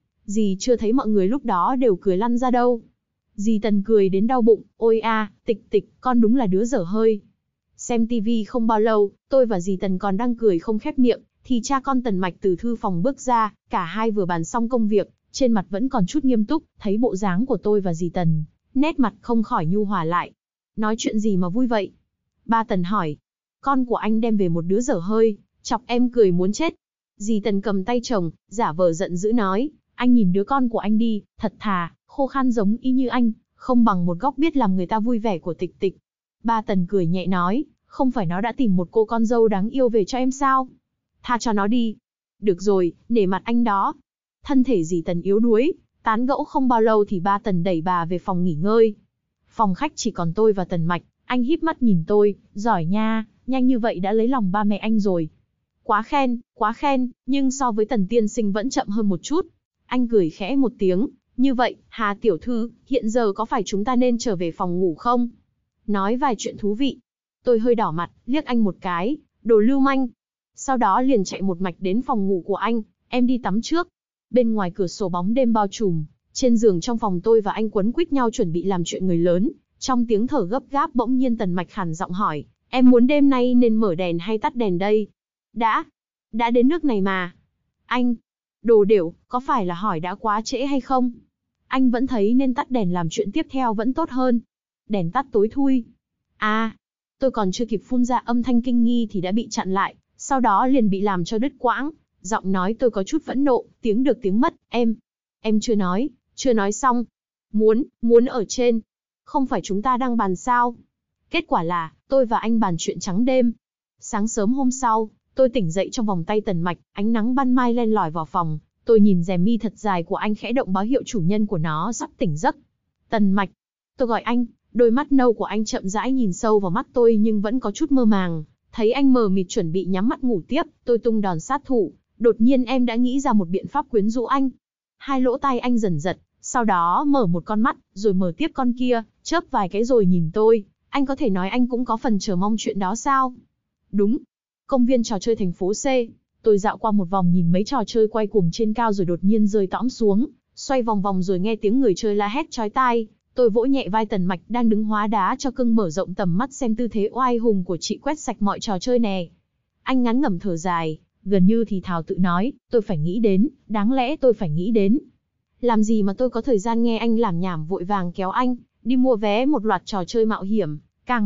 Dì chưa thấy mọi người lúc đó đều cười lăn ra đâu. Dì Tần cười đến đau bụng, ôi a, Tịch, con đúng là đứa dở hơi. Xem tivi không bao lâu, tôi và dì Tần còn đang cười không khép miệng, thì cha con Tần Mạch từ thư phòng bước ra, cả hai vừa bàn xong công việc, trên mặt vẫn còn chút nghiêm túc, thấy bộ dáng của tôi và dì Tần, nét mặt không khỏi nhu hòa lại. Nói chuyện gì mà vui vậy? Ba Tần hỏi. Con của anh đem về một đứa dở hơi, chọc em cười muốn chết. Dì Tần cầm tay chồng, giả vờ giận dữ nói, anh nhìn đứa con của anh đi, thật thà, khô khan giống y như anh, không bằng một góc biết làm người ta vui vẻ của Tịch. Ba Tần cười nhẹ nói, không phải nó đã tìm một cô con dâu đáng yêu về cho em sao? Tha cho nó đi. Được rồi, nể mặt anh đó. Thân thể dì Tần yếu đuối, tán gẫu không bao lâu thì ba Tần đẩy bà về phòng nghỉ ngơi. Phòng khách chỉ còn tôi và Tần Mạch, anh híp mắt nhìn tôi, giỏi nha, nhanh như vậy đã lấy lòng ba mẹ anh rồi. Quá khen, nhưng so với Tần tiên sinh vẫn chậm hơn một chút. Anh cười khẽ một tiếng, như vậy, Hà tiểu thư, hiện giờ có phải chúng ta nên trở về phòng ngủ không? Nói vài chuyện thú vị. Tôi hơi đỏ mặt, liếc anh một cái, đồ lưu manh. Sau đó liền chạy một mạch đến phòng ngủ của anh, em đi tắm trước. Bên ngoài cửa sổ bóng đêm bao trùm, trên giường trong phòng tôi và anh quấn quýt nhau chuẩn bị làm chuyện người lớn. Trong tiếng thở gấp gáp bỗng nhiên Tần Mạch khàn giọng hỏi, em muốn đêm nay nên mở đèn hay tắt đèn đây? Đã đến nước này mà. Anh, đồ đểu, có phải là hỏi đã quá trễ hay không? Anh vẫn thấy nên tắt đèn làm chuyện tiếp theo vẫn tốt hơn. Đèn tắt tối thui. Tôi còn chưa kịp phun ra âm thanh kinh nghi thì đã bị chặn lại, sau đó liền bị làm cho đứt quãng. Giọng nói tôi có chút phẫn nộ, tiếng được tiếng mất, em chưa nói xong. Muốn ở trên. Không phải chúng ta đang bàn sao? Kết quả là, tôi và anh bàn chuyện trắng đêm. Sáng sớm hôm sau, tôi tỉnh dậy trong vòng tay Tần Mạch, ánh nắng ban mai len lỏi vào phòng. Tôi nhìn rèm mi thật dài của anh khẽ động báo hiệu chủ nhân của nó sắp tỉnh giấc. Tần Mạch. Tôi gọi anh, đôi mắt nâu của anh chậm rãi nhìn sâu vào mắt tôi nhưng vẫn có chút mơ màng. Thấy anh mờ mịt chuẩn bị nhắm mắt ngủ tiếp, tôi tung đòn sát thủ, Đột nhiên em đã nghĩ ra một biện pháp quyến rũ anh. Hai lỗ tai anh dần giật, sau đó mở một con mắt, rồi mở tiếp con kia, chớp vài cái rồi nhìn tôi. Anh có thể nói anh cũng có phần chờ mong chuyện đó sao? Đúng. Công viên trò chơi thành phố C. Tôi dạo qua một vòng nhìn mấy trò chơi quay cuồng trên cao rồi đột nhiên rơi tõm xuống, xoay vòng vòng rồi nghe tiếng người chơi la hét chói tai. Tôi vỗ nhẹ vai Tần Mạch đang đứng hóa đá cho cưng mở rộng tầm mắt xem tư thế oai hùng của chị quét sạch mọi trò chơi nè. Anh ngắn ngẩm thở dài, gần như thì thào tự nói, tôi phải nghĩ đến, đáng lẽ tôi phải nghĩ đến. Làm gì mà tôi có thời gian nghe anh làm nhảm, vội vàng kéo anh đi mua vé một loạt trò chơi mạo hiểm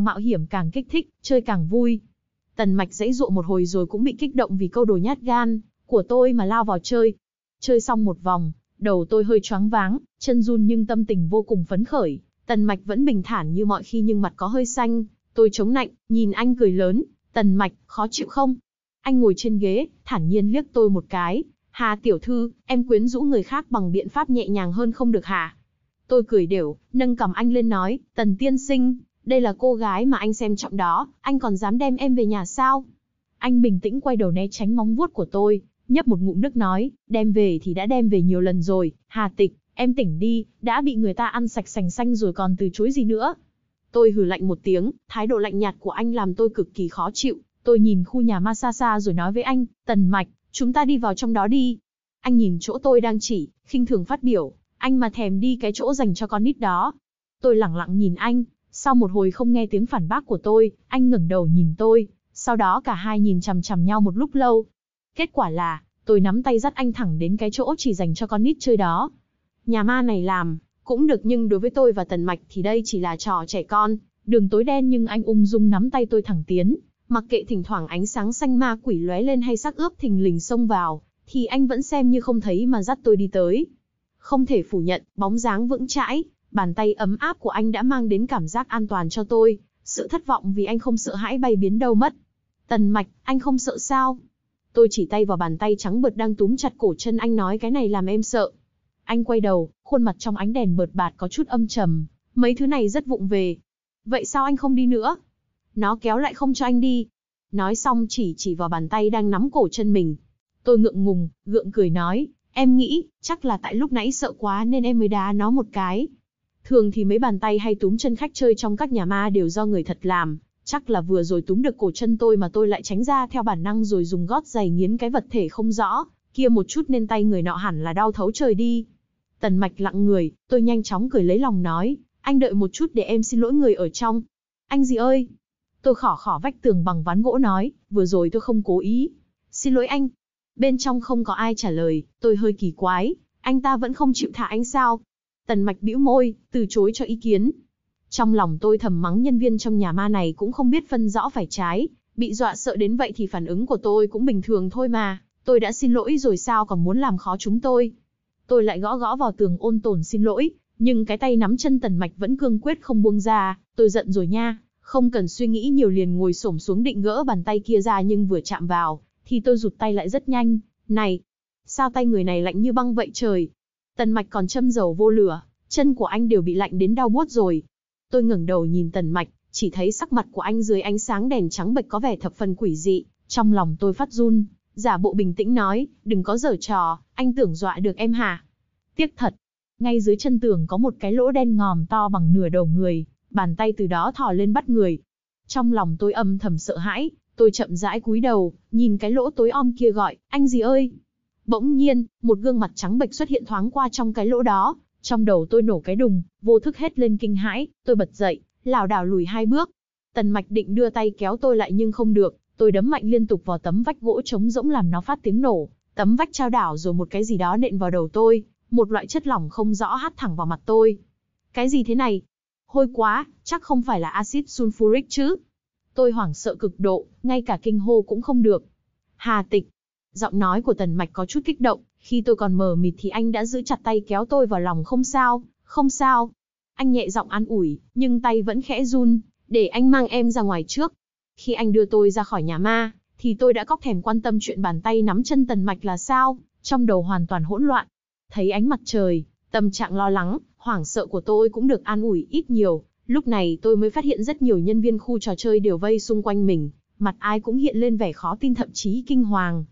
càng kích thích, chơi càng vui. Tần Mạch giãy giụa một hồi rồi cũng bị kích động vì câu đồ nhát gan của tôi mà lao vào chơi. Chơi xong một vòng, đầu tôi hơi choáng váng, chân run nhưng tâm tình vô cùng phấn khởi. Tần Mạch vẫn bình thản như mọi khi nhưng mặt có hơi xanh. Tôi chống nạnh, nhìn anh cười lớn, Tần Mạch, khó chịu không? Anh ngồi trên ghế, thản nhiên liếc tôi một cái. Hà tiểu thư, em quyến rũ người khác bằng biện pháp nhẹ nhàng hơn không được hả? Tôi cười đều, nâng cằm anh lên nói, Tần tiên sinh, đây là cô gái mà anh xem trọng đó, anh còn dám đem em về nhà sao? Anh bình tĩnh quay đầu né tránh móng vuốt của tôi, nhấp một ngụm nước nói, đem về thì đã đem về nhiều lần rồi, Hà Tịch, em tỉnh đi, đã bị người ta ăn sạch sành xanh rồi còn từ chối gì nữa. Tôi hừ lạnh một tiếng, thái độ lạnh nhạt của anh làm tôi cực kỳ khó chịu. Tôi nhìn khu nhà ma xa xa rồi nói với anh, Tần Mạch, chúng ta đi vào trong đó đi. Anh nhìn chỗ tôi đang chỉ, khinh thường phát biểu, anh mà thèm đi cái chỗ dành cho con nít đó. Tôi lẳng lặng nhìn anh, sau một hồi không nghe tiếng phản bác của tôi, anh ngẩng đầu nhìn tôi, sau đó cả hai nhìn chằm chằm nhau một lúc lâu. Kết quả là, tôi nắm tay dắt anh thẳng đến cái chỗ chỉ dành cho con nít chơi đó. Nhà ma này làm, cũng được nhưng đối với tôi và Tần Mạch thì đây chỉ là trò trẻ con. Đường tối đen nhưng anh ung dung nắm tay tôi thẳng tiến. Mặc kệ thỉnh thoảng ánh sáng xanh ma quỷ lóe lên hay xác ướp thình lình xông vào, thì anh vẫn xem như không thấy mà dắt tôi đi tới. Không thể phủ nhận, bóng dáng vững chãi, bàn tay ấm áp của anh đã mang đến cảm giác an toàn cho tôi, sự thất vọng vì anh không sợ hãi bay biến đâu mất. Tần Mạch, anh không sợ sao? Tôi chỉ tay vào bàn tay trắng bợt đang túm chặt cổ chân anh nói cái này làm em sợ. Anh quay đầu, khuôn mặt trong ánh đèn bợt bạt có chút âm trầm, mấy thứ này rất vụng về. Vậy sao anh không đi nữa? Nó kéo lại không cho anh đi. Nói xong chỉ vào bàn tay đang nắm cổ chân mình. Tôi ngượng ngùng, gượng cười nói, em nghĩ, chắc là tại lúc nãy sợ quá nên em mới đá nó một cái. Thường thì mấy bàn tay hay túm chân khách chơi trong các nhà ma đều do người thật làm. Chắc là vừa rồi túm được cổ chân tôi mà tôi lại tránh ra theo bản năng rồi dùng gót giày nghiến cái vật thể không rõ kia một chút nên tay người nọ hẳn là đau thấu trời đi. Tần Mạch lặng người, tôi nhanh chóng cười lấy lòng nói, anh đợi một chút để em xin lỗi người ở trong. Anh gì ơi? Tôi khỏ vách tường bằng ván gỗ nói, vừa rồi tôi không cố ý. Xin lỗi anh. Bên trong không có ai trả lời, tôi hơi kỳ quái, anh ta vẫn không chịu thả anh sao? Tần Mạch bĩu môi, từ chối cho ý kiến. Trong lòng tôi thầm mắng nhân viên trong nhà ma này cũng không biết phân rõ phải trái, bị dọa sợ đến vậy thì phản ứng của tôi cũng bình thường thôi mà, tôi đã xin lỗi rồi sao còn muốn làm khó chúng tôi. Tôi lại gõ vào tường ôn tồn xin lỗi, nhưng cái tay nắm chân Tần Mạch vẫn cương quyết không buông ra, tôi giận rồi nha, không cần suy nghĩ nhiều liền ngồi xổm xuống định gỡ bàn tay kia ra nhưng vừa chạm vào, thì tôi rụt tay lại rất nhanh, này, sao tay người này lạnh như băng vậy trời? Tần Mạch còn châm dầu vô lửa, chân của anh đều bị lạnh đến đau buốt rồi. Tôi ngẩng đầu nhìn Tần Mạch, chỉ thấy sắc mặt của anh dưới ánh sáng đèn trắng bệch có vẻ thập phần quỷ dị, trong lòng tôi phát run, giả bộ bình tĩnh nói, đừng có giở trò, anh tưởng dọa được em hả? Tiếc thật, ngay dưới chân tường có một cái lỗ đen ngòm to bằng nửa đầu người, bàn tay từ đó thò lên bắt người. Trong lòng tôi âm thầm sợ hãi, tôi chậm rãi cúi đầu, nhìn cái lỗ tối om kia gọi, anh gì ơi? Bỗng nhiên, một gương mặt trắng bệch xuất hiện thoáng qua trong cái lỗ đó, trong đầu tôi nổ cái đùng, vô thức hét lên kinh hãi, tôi bật dậy, lảo đảo lùi 2 bước. Tần Mạch định đưa tay kéo tôi lại nhưng không được, tôi đấm mạnh liên tục vào tấm vách gỗ trống rỗng làm nó phát tiếng nổ, tấm vách chao đảo rồi một cái gì đó nện vào đầu tôi, một loại chất lỏng không rõ hắt thẳng vào mặt tôi. Cái gì thế này? Hôi quá, chắc không phải là axit sulfuric chứ? Tôi hoảng sợ cực độ, ngay cả kinh hô cũng không được. Hà Tịch. Giọng nói của Tần Mạch có chút kích động, khi tôi còn mờ mịt thì anh đã giữ chặt tay kéo tôi vào lòng. Không sao, không sao. Anh nhẹ giọng an ủi, nhưng tay vẫn khẽ run, để anh mang em ra ngoài trước. Khi anh đưa tôi ra khỏi nhà ma, thì tôi đã cóc thèm quan tâm chuyện bàn tay nắm chân Tần Mạch là sao, trong đầu hoàn toàn hỗn loạn. Thấy ánh mặt trời, tâm trạng lo lắng, hoảng sợ của tôi cũng được an ủi ít nhiều. Lúc này tôi mới phát hiện rất nhiều nhân viên khu trò chơi đều vây xung quanh mình, mặt ai cũng hiện lên vẻ khó tin thậm chí kinh hoàng.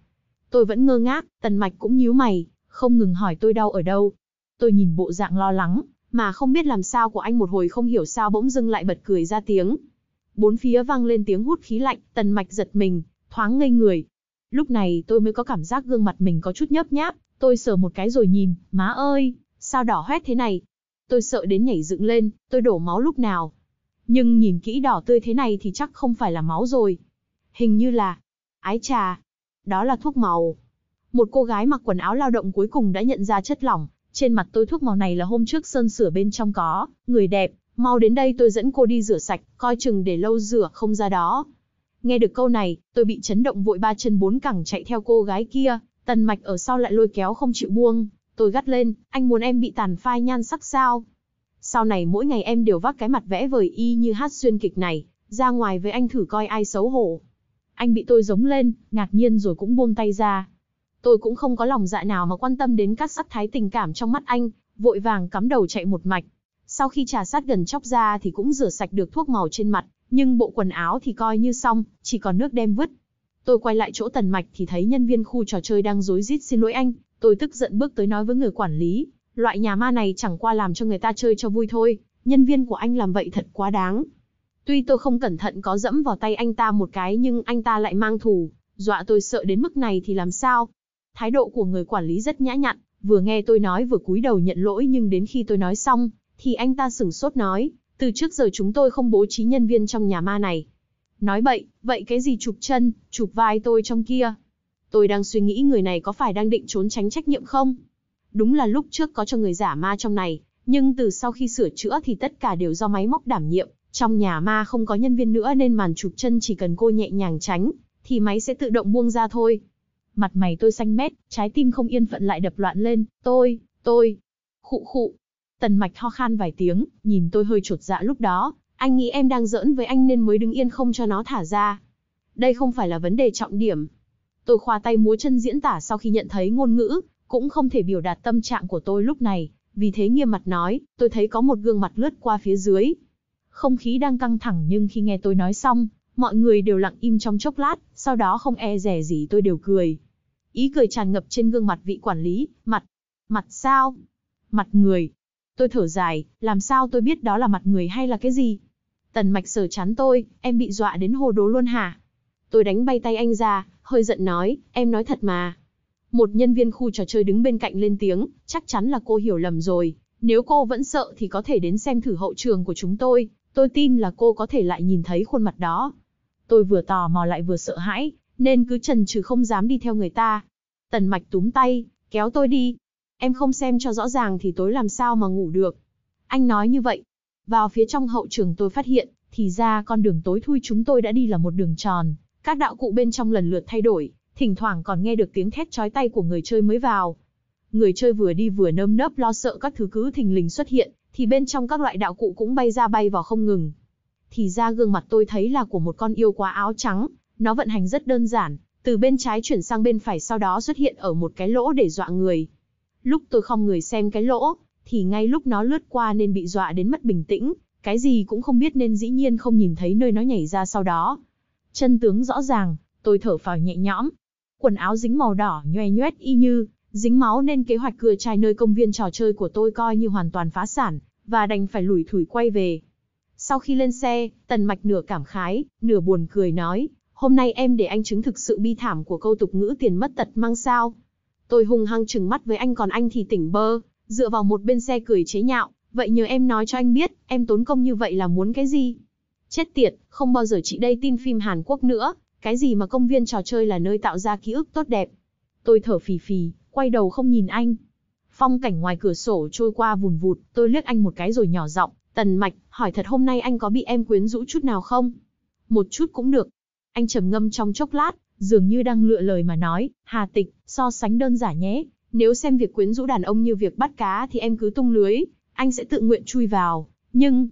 Tôi vẫn ngơ ngác, Tần Mạch cũng nhíu mày, không ngừng hỏi tôi đau ở đâu. Tôi nhìn bộ dạng lo lắng, mà không biết làm sao của anh một hồi không hiểu sao bỗng dưng lại bật cười ra tiếng. Bốn phía vang lên tiếng hút khí lạnh, Tần Mạch giật mình, thoáng ngây người. Lúc này tôi mới có cảm giác gương mặt mình có chút nhớp nháp, tôi sờ một cái rồi nhìn, má ơi, sao đỏ hoét thế này? Tôi sợ đến nhảy dựng lên, tôi đổ máu lúc nào? Nhưng nhìn kỹ đỏ tươi thế này thì chắc không phải là máu rồi. Hình như là... Ái chà, đó là thuốc màu. Một cô gái mặc quần áo lao động cuối cùng đã nhận ra chất lỏng. Trên mặt tôi thuốc màu này là hôm trước sơn sửa bên trong có. Người đẹp, mau đến đây tôi dẫn cô đi rửa sạch, coi chừng để lâu rửa không ra đó. Nghe được câu này, tôi bị chấn động vội ba chân bốn cẳng chạy theo cô gái kia. Tần Mạch ở sau lại lôi kéo không chịu buông. Tôi gắt lên, anh muốn em bị tàn phai nhan sắc sao? Sau này mỗi ngày em đều vác cái mặt vẽ vời y như hát xuyên kịch này, ra ngoài với anh thử coi ai xấu hổ. Anh bị tôi giống lên, ngạc nhiên rồi cũng buông tay ra. Tôi cũng không có lòng dạ nào mà quan tâm đến các sắc thái tình cảm trong mắt anh, vội vàng cắm đầu chạy một mạch. Sau khi trà sát gần chóc ra thì cũng rửa sạch được thuốc màu trên mặt, nhưng bộ quần áo thì coi như xong, chỉ còn nước đem vứt. Tôi quay lại chỗ Tần Mạch thì thấy nhân viên khu trò chơi đang rối rít xin lỗi anh. Tôi tức giận bước tới nói với người quản lý, loại nhà ma này chẳng qua làm cho người ta chơi cho vui thôi, nhân viên của anh làm vậy thật quá đáng. Tuy tôi không cẩn thận có dẫm vào tay anh ta một cái nhưng anh ta lại mang thù, dọa tôi sợ đến mức này thì làm sao? Thái độ của người quản lý rất nhã nhặn, vừa nghe tôi nói vừa cúi đầu nhận lỗi nhưng đến khi tôi nói xong, thì anh ta sửng sốt nói, từ trước giờ chúng tôi không bố trí nhân viên trong nhà ma này. Nói bậy, vậy cái gì chụp chân, chụp vai tôi trong kia? Tôi đang suy nghĩ người này có phải đang định trốn tránh trách nhiệm không? Đúng là lúc trước có cho người giả ma trong này, nhưng từ sau khi sửa chữa thì tất cả đều do máy móc đảm nhiệm. Trong nhà ma không có nhân viên nữa nên màn chụp chân chỉ cần cô nhẹ nhàng tránh, thì máy sẽ tự động buông ra thôi. Mặt mày tôi xanh mét, trái tim không yên phận lại đập loạn lên, tôi, khụ khụ. Tần Mạch ho khan vài tiếng, nhìn tôi hơi chột dạ lúc đó, anh nghĩ em đang giỡn với anh nên mới đứng yên không cho nó thả ra. Đây không phải là vấn đề trọng điểm. Tôi khoa tay múa chân diễn tả sau khi nhận thấy ngôn ngữ, cũng không thể biểu đạt tâm trạng của tôi lúc này, vì thế nghiêm mặt nói, tôi thấy có một gương mặt lướt qua phía dưới. Không khí đang căng thẳng nhưng khi nghe tôi nói xong, mọi người đều lặng im trong chốc lát, sau đó không e dè gì tôi đều cười. Ý cười tràn ngập trên gương mặt vị quản lý, mặt sao? Mặt người. Tôi thở dài, làm sao tôi biết đó là mặt người hay là cái gì? Tần Mạch sờ trán tôi, em bị dọa đến hồ đồ luôn hả? Tôi đánh bay tay anh ra, hơi giận nói, em nói thật mà. Một nhân viên khu trò chơi đứng bên cạnh lên tiếng, chắc chắn là cô hiểu lầm rồi. Nếu cô vẫn sợ thì có thể đến xem thử hậu trường của chúng tôi tin là cô có thể lại nhìn thấy khuôn mặt đó. Tôi vừa tò mò lại vừa sợ hãi, nên cứ chần chừ không dám đi theo người ta. Tần Mạch túm tay, kéo tôi đi. Em không xem cho rõ ràng thì tối làm sao mà ngủ được. Anh nói như vậy. Vào phía trong hậu trường tôi phát hiện, thì ra con đường tối thui chúng tôi đã đi là một đường tròn. Các đạo cụ bên trong lần lượt thay đổi, thỉnh thoảng còn nghe được tiếng thét chói tai của người chơi mới vào. Người chơi vừa đi vừa nơm nớp lo sợ các thứ cứ thình lình xuất hiện, thì bên trong các loại đạo cụ cũng bay ra bay vào không ngừng. Thì ra gương mặt tôi thấy là của một con yêu quái áo trắng, nó vận hành rất đơn giản, từ bên trái chuyển sang bên phải sau đó xuất hiện ở một cái lỗ để dọa người. Lúc tôi khom người xem cái lỗ, thì ngay lúc nó lướt qua nên bị dọa đến mất bình tĩnh, cái gì cũng không biết nên dĩ nhiên không nhìn thấy nơi nó nhảy ra sau đó. Chân tướng rõ ràng, tôi thở phào nhẹ nhõm. Quần áo dính màu đỏ nhoe nhoét y như dính máu nên kế hoạch cưa trai nơi công viên trò chơi của tôi coi như hoàn toàn phá sản, và đành phải lủi thủi quay về. Sau khi lên xe, Tần Mạch nửa cảm khái, nửa buồn cười nói, hôm nay em để anh chứng thực sự bi thảm của câu tục ngữ tiền mất tật mang sao. Tôi hung hăng trừng mắt với anh còn anh thì tỉnh bơ, dựa vào một bên xe cười chế nhạo, vậy nhờ em nói cho anh biết, em tốn công như vậy là muốn cái gì? Chết tiệt, không bao giờ chị đây tin phim Hàn Quốc nữa, cái gì mà công viên trò chơi là nơi tạo ra ký ức tốt đẹp. Tôi thở phì phì, quay đầu không nhìn anh. Phong cảnh ngoài cửa sổ trôi qua vùn vụt, tôi liếc anh một cái rồi nhỏ giọng, Tần Mạch, hỏi thật hôm nay anh có bị em quyến rũ chút nào không? Một chút cũng được. Anh trầm ngâm trong chốc lát, dường như đang lựa lời mà nói, Hà Tịch, so sánh đơn giản nhé. Nếu xem việc quyến rũ đàn ông như việc bắt cá thì em cứ tung lưới, anh sẽ tự nguyện chui vào. Nhưng,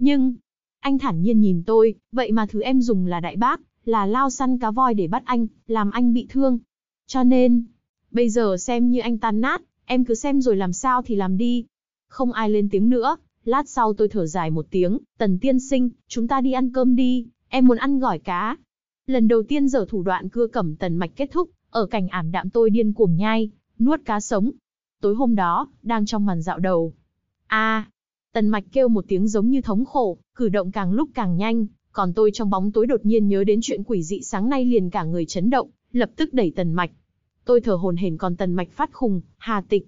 anh thản nhiên nhìn tôi, vậy mà thứ em dùng là đại bác, là lao săn cá voi để bắt anh, làm anh bị thương. Cho nên, bây giờ xem như anh tan nát, em cứ xem rồi làm sao thì làm đi. Không ai lên tiếng nữa, lát sau tôi thở dài một tiếng, Tần tiên sinh, chúng ta đi ăn cơm đi, em muốn ăn gỏi cá. Lần đầu tiên giở thủ đoạn cưa cẩm Tần Mạch kết thúc, Ở cảnh ảm đạm tôi điên cuồng nhai, nuốt cá sống. Tối hôm đó, đang trong màn dạo đầu. Tần Mạch kêu một tiếng giống như thống khổ, cử động càng lúc càng nhanh, còn tôi trong bóng tối đột nhiên nhớ đến chuyện quỷ dị sáng nay liền cả người chấn động, lập tức đẩy Tần Mạch. Tôi thở hổn hển còn Tần Mạch phát khùng, Hà Tịch.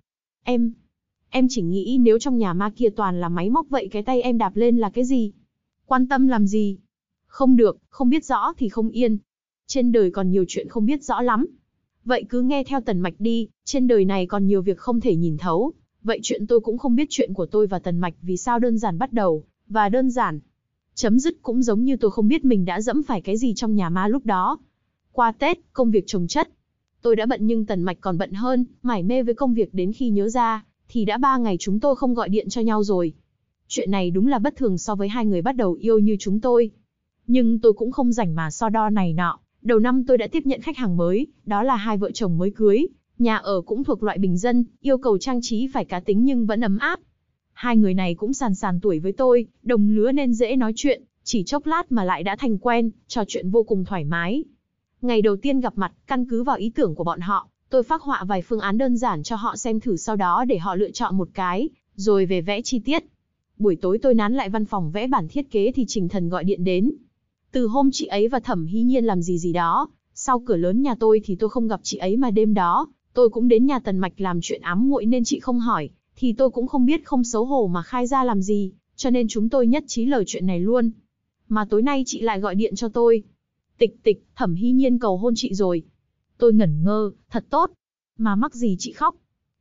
Em chỉ nghĩ nếu trong nhà ma kia toàn là máy móc vậy cái tay em đạp lên là cái gì? Quan tâm làm gì? Không được, không biết rõ thì không yên. Trên đời còn nhiều chuyện không biết rõ lắm. Vậy cứ nghe theo Tần Mạch đi, trên đời này còn nhiều việc không thể nhìn thấu. Vậy chuyện tôi cũng không biết chuyện của tôi và Tần Mạch vì sao đơn giản bắt đầu, và đơn giản chấm dứt cũng giống như tôi không biết mình đã dẫm phải cái gì trong nhà ma lúc đó. Qua Tết, công việc chồng chất. Tôi đã bận nhưng Tần Mạch còn bận hơn, mải mê với công việc đến khi nhớ ra, thì đã 3 ngày chúng tôi không gọi điện cho nhau rồi. Chuyện này đúng là bất thường so với hai người bắt đầu yêu như chúng tôi. Nhưng tôi cũng không rảnh mà so đo này nọ. Đầu năm tôi đã tiếp nhận khách hàng mới, đó là hai vợ chồng mới cưới. Nhà ở cũng thuộc loại bình dân, yêu cầu trang trí phải cá tính nhưng vẫn ấm áp. Hai người này cũng sàn sàn tuổi với tôi, đồng lứa nên dễ nói chuyện, chỉ chốc lát mà lại đã thành quen, trò chuyện vô cùng thoải mái. Ngày đầu tiên gặp mặt, căn cứ vào ý tưởng của bọn họ, tôi phác họa vài phương án đơn giản cho họ xem thử sau đó để họ lựa chọn một cái, rồi về vẽ chi tiết. Buổi tối tôi nán lại văn phòng vẽ bản thiết kế thì Trình Thần gọi điện đến. Từ hôm chị ấy và Thẩm Hy Nhiên làm gì đó, sau cửa lớn nhà tôi thì tôi không gặp chị ấy mà đêm đó, tôi cũng đến nhà Tần Mạch làm chuyện ám muội nên chị không hỏi, thì tôi cũng không biết không xấu hổ mà khai ra làm gì, cho nên chúng tôi nhất trí lời chuyện này luôn. Mà tối nay chị lại gọi điện cho tôi. Tịch, Thẩm Hy Nhiên cầu hôn chị rồi. Tôi ngẩn ngơ, thật tốt. Mà mắc gì chị khóc?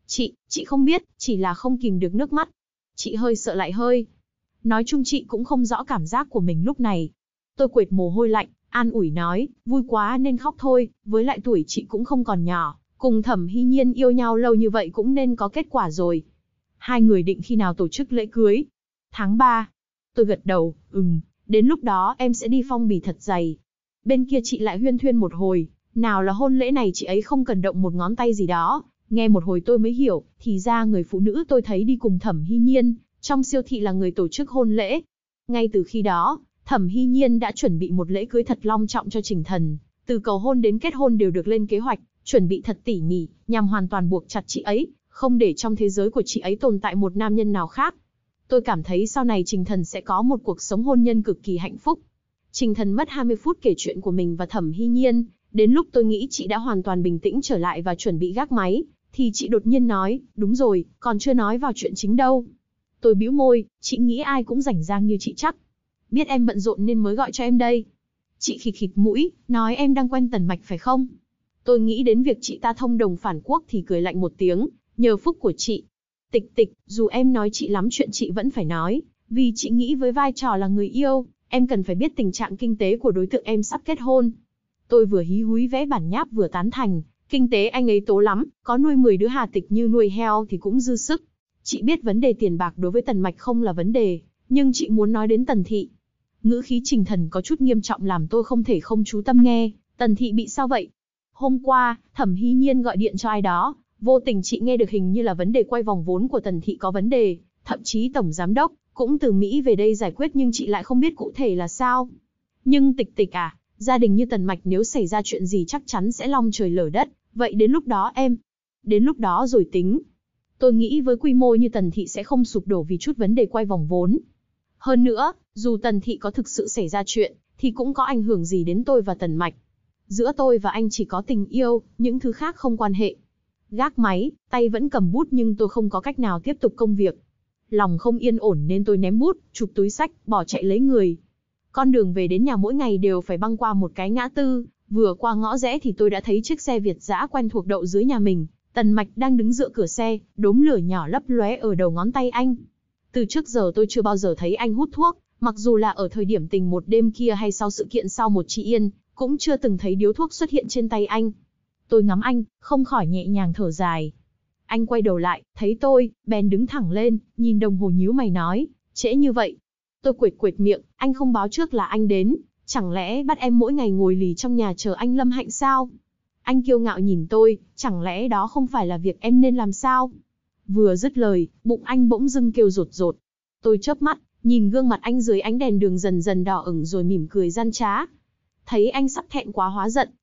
Chị không biết, chỉ là không kìm được nước mắt. Chị hơi sợ lại hơi. Nói chung chị cũng không rõ cảm giác của mình lúc này. Tôi quệt mồ hôi lạnh, an ủi nói, vui quá nên khóc thôi, với lại tuổi chị cũng không còn nhỏ, cùng Thẩm Hy Nhiên yêu nhau lâu như vậy cũng nên có kết quả rồi. Hai người định khi nào tổ chức lễ cưới? Tháng 3. Tôi gật đầu, đến lúc đó em sẽ đi phong bì thật dày. Bên kia chị lại huyên thuyên một hồi, nào là hôn lễ này chị ấy không cần động một ngón tay gì đó. Nghe một hồi tôi mới hiểu, thì ra người phụ nữ tôi thấy đi cùng Thẩm Hy Nhiên, trong siêu thị là người tổ chức hôn lễ. Ngay từ khi đó, Thẩm Hy Nhiên đã chuẩn bị một lễ cưới thật long trọng cho Trình Thần, từ cầu hôn đến kết hôn đều được lên kế hoạch, chuẩn bị thật tỉ mỉ, nhằm hoàn toàn buộc chặt chị ấy, không để trong thế giới của chị ấy tồn tại một nam nhân nào khác. Tôi cảm thấy sau này Trình Thần sẽ có một cuộc sống hôn nhân cực kỳ hạnh phúc. Trình Thần mất 20 phút kể chuyện của mình và Thẩm Hy Nhiên, đến lúc tôi nghĩ chị đã hoàn toàn bình tĩnh trở lại và chuẩn bị gác máy, thì chị đột nhiên nói, đúng rồi, còn chưa nói vào chuyện chính đâu. Tôi bĩu môi, chị nghĩ ai cũng rảnh rang như chị chắc. Biết em bận rộn nên mới gọi cho em đây. Chị khịt khịt mũi, nói em đang quen Tần Mạch phải không? Tôi nghĩ đến việc chị ta thông đồng phản quốc thì cười lạnh một tiếng, nhờ phúc của chị. Tịch, dù em nói chị lắm chuyện chị vẫn phải nói, vì chị nghĩ với vai trò là người yêu, em cần phải biết tình trạng kinh tế của đối tượng em sắp kết hôn. Tôi vừa hí húi vẽ bản nháp vừa tán thành, kinh tế anh ấy tố lắm, có nuôi 10 đứa Hà Tịch như nuôi heo thì cũng dư sức. Chị biết vấn đề tiền bạc đối với Tần Mạch không là vấn đề, nhưng chị muốn nói đến Tần Thị. Ngữ khí Trình Thần có chút nghiêm trọng làm tôi không thể không chú tâm nghe. Tần Thị bị sao vậy? Hôm qua, Thẩm Hy Nhiên gọi điện cho ai đó, vô tình chị nghe được hình như là vấn đề quay vòng vốn của Tần Thị có vấn đề, thậm chí tổng giám đốc cũng từ Mỹ về đây giải quyết nhưng chị lại không biết cụ thể là sao. Nhưng Tịch à, gia đình như Tần Mạch nếu xảy ra chuyện gì chắc chắn sẽ long trời lở đất, vậy đến lúc đó đến lúc đó rồi tính. Tôi nghĩ với quy mô như Tần Thị sẽ không sụp đổ vì chút vấn đề quay vòng vốn. Hơn nữa, dù Tần Thị có thực sự xảy ra chuyện, thì cũng có ảnh hưởng gì đến tôi và Tần Mạch. Giữa tôi và anh chỉ có tình yêu, những thứ khác không quan hệ. Gác máy, tay vẫn cầm bút nhưng tôi không có cách nào tiếp tục công việc. Lòng không yên ổn nên tôi ném bút, chụp túi xách, bỏ chạy lấy người. Con đường về đến nhà mỗi ngày đều phải băng qua một cái ngã tư, vừa qua ngõ rẽ thì tôi đã thấy chiếc xe Việt dã quen thuộc đậu dưới nhà mình. Tần Mạch đang đứng dựa cửa xe, đốm lửa nhỏ lấp lóe ở đầu ngón tay anh. Từ trước giờ tôi chưa bao giờ thấy anh hút thuốc, mặc dù là ở thời điểm tình một đêm kia hay sau sự kiện sau một chị Yên, cũng chưa từng thấy điếu thuốc xuất hiện trên tay anh. Tôi ngắm anh, không khỏi nhẹ nhàng thở dài. Anh quay đầu lại, thấy tôi, bèn đứng thẳng lên, nhìn đồng hồ nhíu mày nói, trễ như vậy. Tôi quệt miệng, anh không báo trước là anh đến, chẳng lẽ bắt em mỗi ngày ngồi lì trong nhà chờ anh Lâm Hạnh sao? Anh kiêu ngạo nhìn tôi, chẳng lẽ đó không phải là việc em nên làm sao? Vừa dứt lời, bụng anh bỗng dưng kêu rột rột. Tôi chớp mắt, nhìn gương mặt anh dưới ánh đèn đường dần dần đỏ ửng rồi mỉm cười gian trá. Thấy anh sắp thẹn quá hóa giận,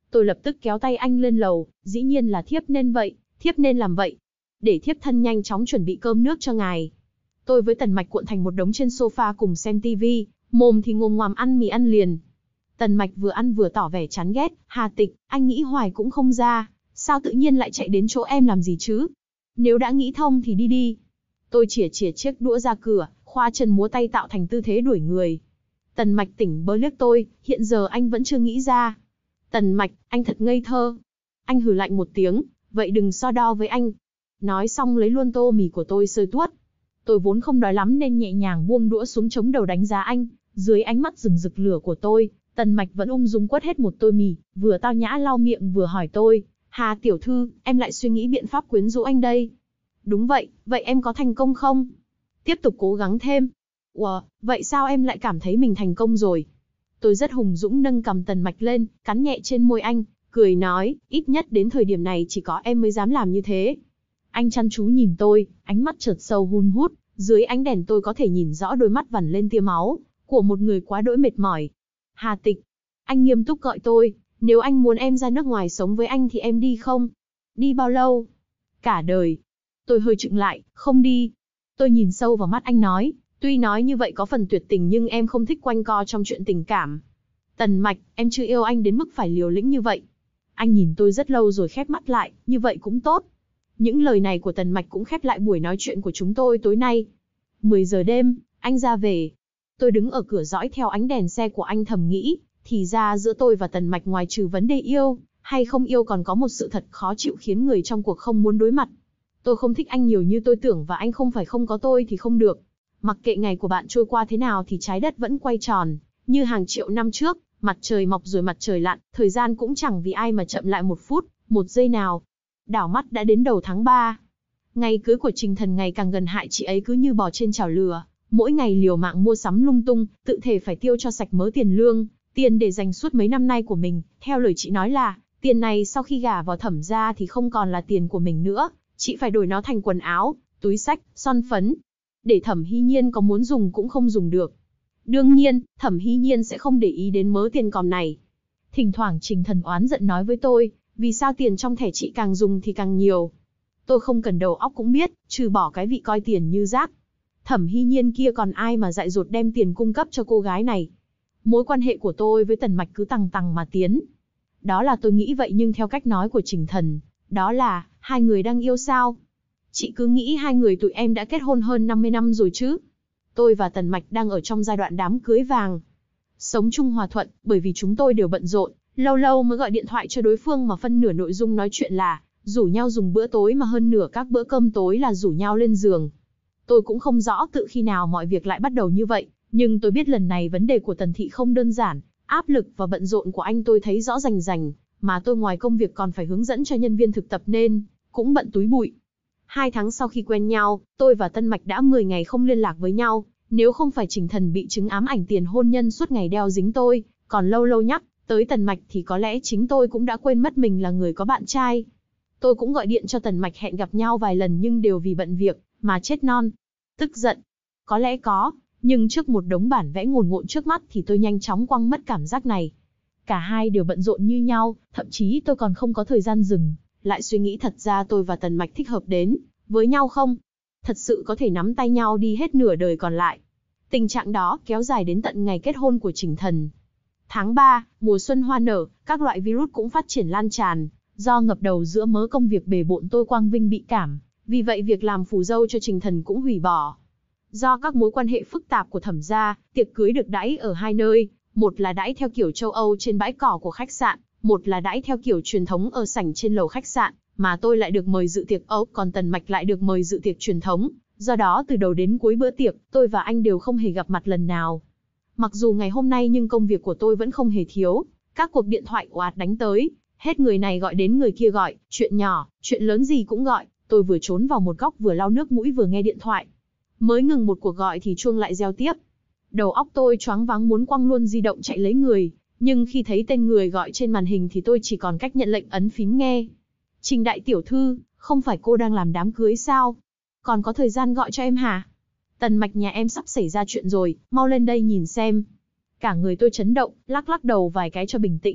Tôi lập tức kéo tay anh lên lầu, dĩ nhiên là thiếp nên vậy, thiếp nên làm vậy. Để thiếp thân nhanh chóng chuẩn bị cơm nước cho ngài. Tôi với Tần Mạch cuộn thành một đống trên sofa cùng xem tivi, mồm thì ngồm ngoàm ăn mì ăn liền. Tần Mạch vừa ăn vừa tỏ vẻ chán ghét, Hà Tịch, anh nghĩ hoài cũng không ra, sao tự nhiên lại chạy đến chỗ em làm gì chứ? Nếu đã nghĩ thông thì đi đi. Tôi chỉa chiếc đũa ra cửa, khoa chân múa tay tạo thành tư thế đuổi người. Tần Mạch tỉnh bơ liếc tôi, hiện giờ anh vẫn chưa nghĩ ra. Tần Mạch, anh thật ngây thơ. Anh hừ lạnh một tiếng, vậy đừng so đo với anh. Nói xong lấy luôn tô mì của tôi xơi tuốt. Tôi vốn không đói lắm nên nhẹ nhàng buông đũa xuống chống đầu đánh giá anh. Dưới ánh mắt rừng rực lửa của tôi, Tần Mạch vẫn ung dung quất hết một tô mì, vừa tao nhã lau miệng vừa hỏi tôi, Hà tiểu thư, em lại suy nghĩ biện pháp quyến rũ anh đây. Đúng vậy, vậy em có thành công không? Tiếp tục cố gắng thêm. Ủa, vậy sao em lại cảm thấy mình thành công rồi? Tôi rất hùng dũng nâng cằm Tần Mạch lên, cắn nhẹ trên môi anh, cười nói, ít nhất đến thời điểm này chỉ có em mới dám làm như thế. Anh chăm chú nhìn tôi, ánh mắt chợt sâu hun hút, dưới ánh đèn tôi có thể nhìn rõ đôi mắt vằn lên tia máu, của một người quá đỗi mệt mỏi. Hà Tịch, anh nghiêm túc gọi tôi, nếu anh muốn em ra nước ngoài sống với anh thì em đi không? Đi bao lâu? Cả đời. Tôi hơi chững lại, không đi. Tôi nhìn sâu vào mắt anh nói, tuy nói như vậy có phần tuyệt tình nhưng em không thích quanh co trong chuyện tình cảm. Tần Mạch, em chưa yêu anh đến mức phải liều lĩnh như vậy. Anh nhìn tôi rất lâu rồi khép mắt lại, như vậy cũng tốt. Những lời này của Tần Mạch cũng khép lại buổi nói chuyện của chúng tôi tối nay. 10 giờ đêm, anh ra về. Tôi đứng ở cửa dõi theo ánh đèn xe của anh thầm nghĩ, thì ra giữa tôi và Tần Mạch ngoài trừ vấn đề yêu, hay không yêu còn có một sự thật khó chịu khiến người trong cuộc không muốn đối mặt. Tôi không thích anh nhiều như tôi tưởng và anh không phải không có tôi thì không được. Mặc kệ ngày của bạn trôi qua thế nào thì trái đất vẫn quay tròn, như hàng triệu năm trước, mặt trời mọc rồi mặt trời lặn, thời gian cũng chẳng vì ai mà chậm lại một phút, một giây nào. Đảo mắt đã đến đầu tháng 3. Ngày cưới của Trình Thần ngày càng gần hại chị ấy cứ như bò trên chảo lửa, mỗi ngày liều mạng mua sắm lung tung, tự thể phải tiêu cho sạch mớ tiền lương, tiền để dành suốt mấy năm nay của mình, theo lời chị nói là, tiền này sau khi gả vào Thẩm gia thì không còn là tiền của mình nữa, chị phải đổi nó thành quần áo, túi xách, son phấn. Để Thẩm Hy Nhiên có muốn dùng cũng không dùng được. Đương nhiên, Thẩm Hy Nhiên sẽ không để ý đến mớ tiền còm này. Thỉnh thoảng Trình Thần oán giận nói với tôi, vì sao tiền trong thẻ chị càng dùng thì càng nhiều. Tôi không cần đầu óc cũng biết, trừ bỏ cái vị coi tiền như rác. Thẩm Hy Nhiên kia còn ai mà dại dột đem tiền cung cấp cho cô gái này. Mối quan hệ của tôi với Tần Mạch cứ tằng tằng mà tiến. Đó là tôi nghĩ vậy nhưng theo cách nói của Trình Thần, đó là, hai người đang yêu sao? Chị cứ nghĩ hai người tụi em đã kết hôn hơn 50 năm rồi chứ. Tôi và Tần Mạch đang ở trong giai đoạn đám cưới vàng. Sống chung hòa thuận, bởi vì chúng tôi đều bận rộn, lâu lâu mới gọi điện thoại cho đối phương mà phân nửa nội dung nói chuyện là rủ nhau dùng bữa tối mà hơn nửa các bữa cơm tối là rủ nhau lên giường. Tôi cũng không rõ tự khi nào mọi việc lại bắt đầu như vậy, nhưng tôi biết lần này vấn đề của Tần Thị không đơn giản, áp lực và bận rộn của anh tôi thấy rõ rành rành, mà tôi ngoài công việc còn phải hướng dẫn cho nhân viên thực tập nên cũng bận túi bụi. 2 tháng sau khi quen nhau, tôi và Tân Mạch đã 10 ngày không liên lạc với nhau, nếu không phải Trình Thần bị chứng ám ảnh tiền hôn nhân suốt ngày đeo dính tôi, còn lâu lâu nhắc tới Tần Mạch thì có lẽ chính tôi cũng đã quên mất mình là người có bạn trai. Tôi cũng gọi điện cho Tần Mạch hẹn gặp nhau vài lần nhưng đều vì bận việc mà chết non. Tức giận? Có lẽ có, nhưng trước một đống bản vẽ ngổn nộn trước mắt thì tôi nhanh chóng quăng mất cảm giác này. Cả hai đều bận rộn như nhau, thậm chí tôi còn không có thời gian dừng, lại suy nghĩ thật ra tôi và Tần Mạch thích hợp đến với nhau không? Thật sự có thể nắm tay nhau đi hết nửa đời còn lại. Tình trạng đó kéo dài đến tận ngày kết hôn của Trình Thần. Tháng 3, mùa xuân hoa nở, các loại virus cũng phát triển lan tràn, do ngập đầu giữa mớ công việc bề bộn tôi Quang Vinh bị cảm, vì vậy việc làm phù dâu cho Trình Thần cũng hủy bỏ. Do các mối quan hệ phức tạp của Thẩm gia, tiệc cưới được đãi ở hai nơi, một là đãi theo kiểu châu Âu trên bãi cỏ của khách sạn, một là đãi theo kiểu truyền thống ở sảnh trên lầu khách sạn, mà tôi lại được mời dự tiệc Âu, còn Tần Mạch lại được mời dự tiệc truyền thống, do đó từ đầu đến cuối bữa tiệc, tôi và anh đều không hề gặp mặt lần nào. Mặc dù ngày hôm nay nhưng công việc của tôi vẫn không hề thiếu, các cuộc điện thoại ồ ạt đánh tới, hết người này gọi đến người kia gọi, chuyện nhỏ, chuyện lớn gì cũng gọi, tôi vừa trốn vào một góc vừa lau nước mũi vừa nghe điện thoại. Mới ngừng một cuộc gọi thì chuông lại reo tiếp. Đầu óc tôi choáng váng muốn quăng luôn di động chạy lấy người, nhưng khi thấy tên người gọi trên màn hình thì tôi chỉ còn cách nhận lệnh ấn phím nghe. Trình đại tiểu thư, không phải cô đang làm đám cưới sao? Còn có thời gian gọi cho em hả? Tần Mạch nhà em sắp xảy ra chuyện rồi, mau lên đây nhìn xem. Cả người tôi chấn động, lắc lắc đầu vài cái cho bình tĩnh,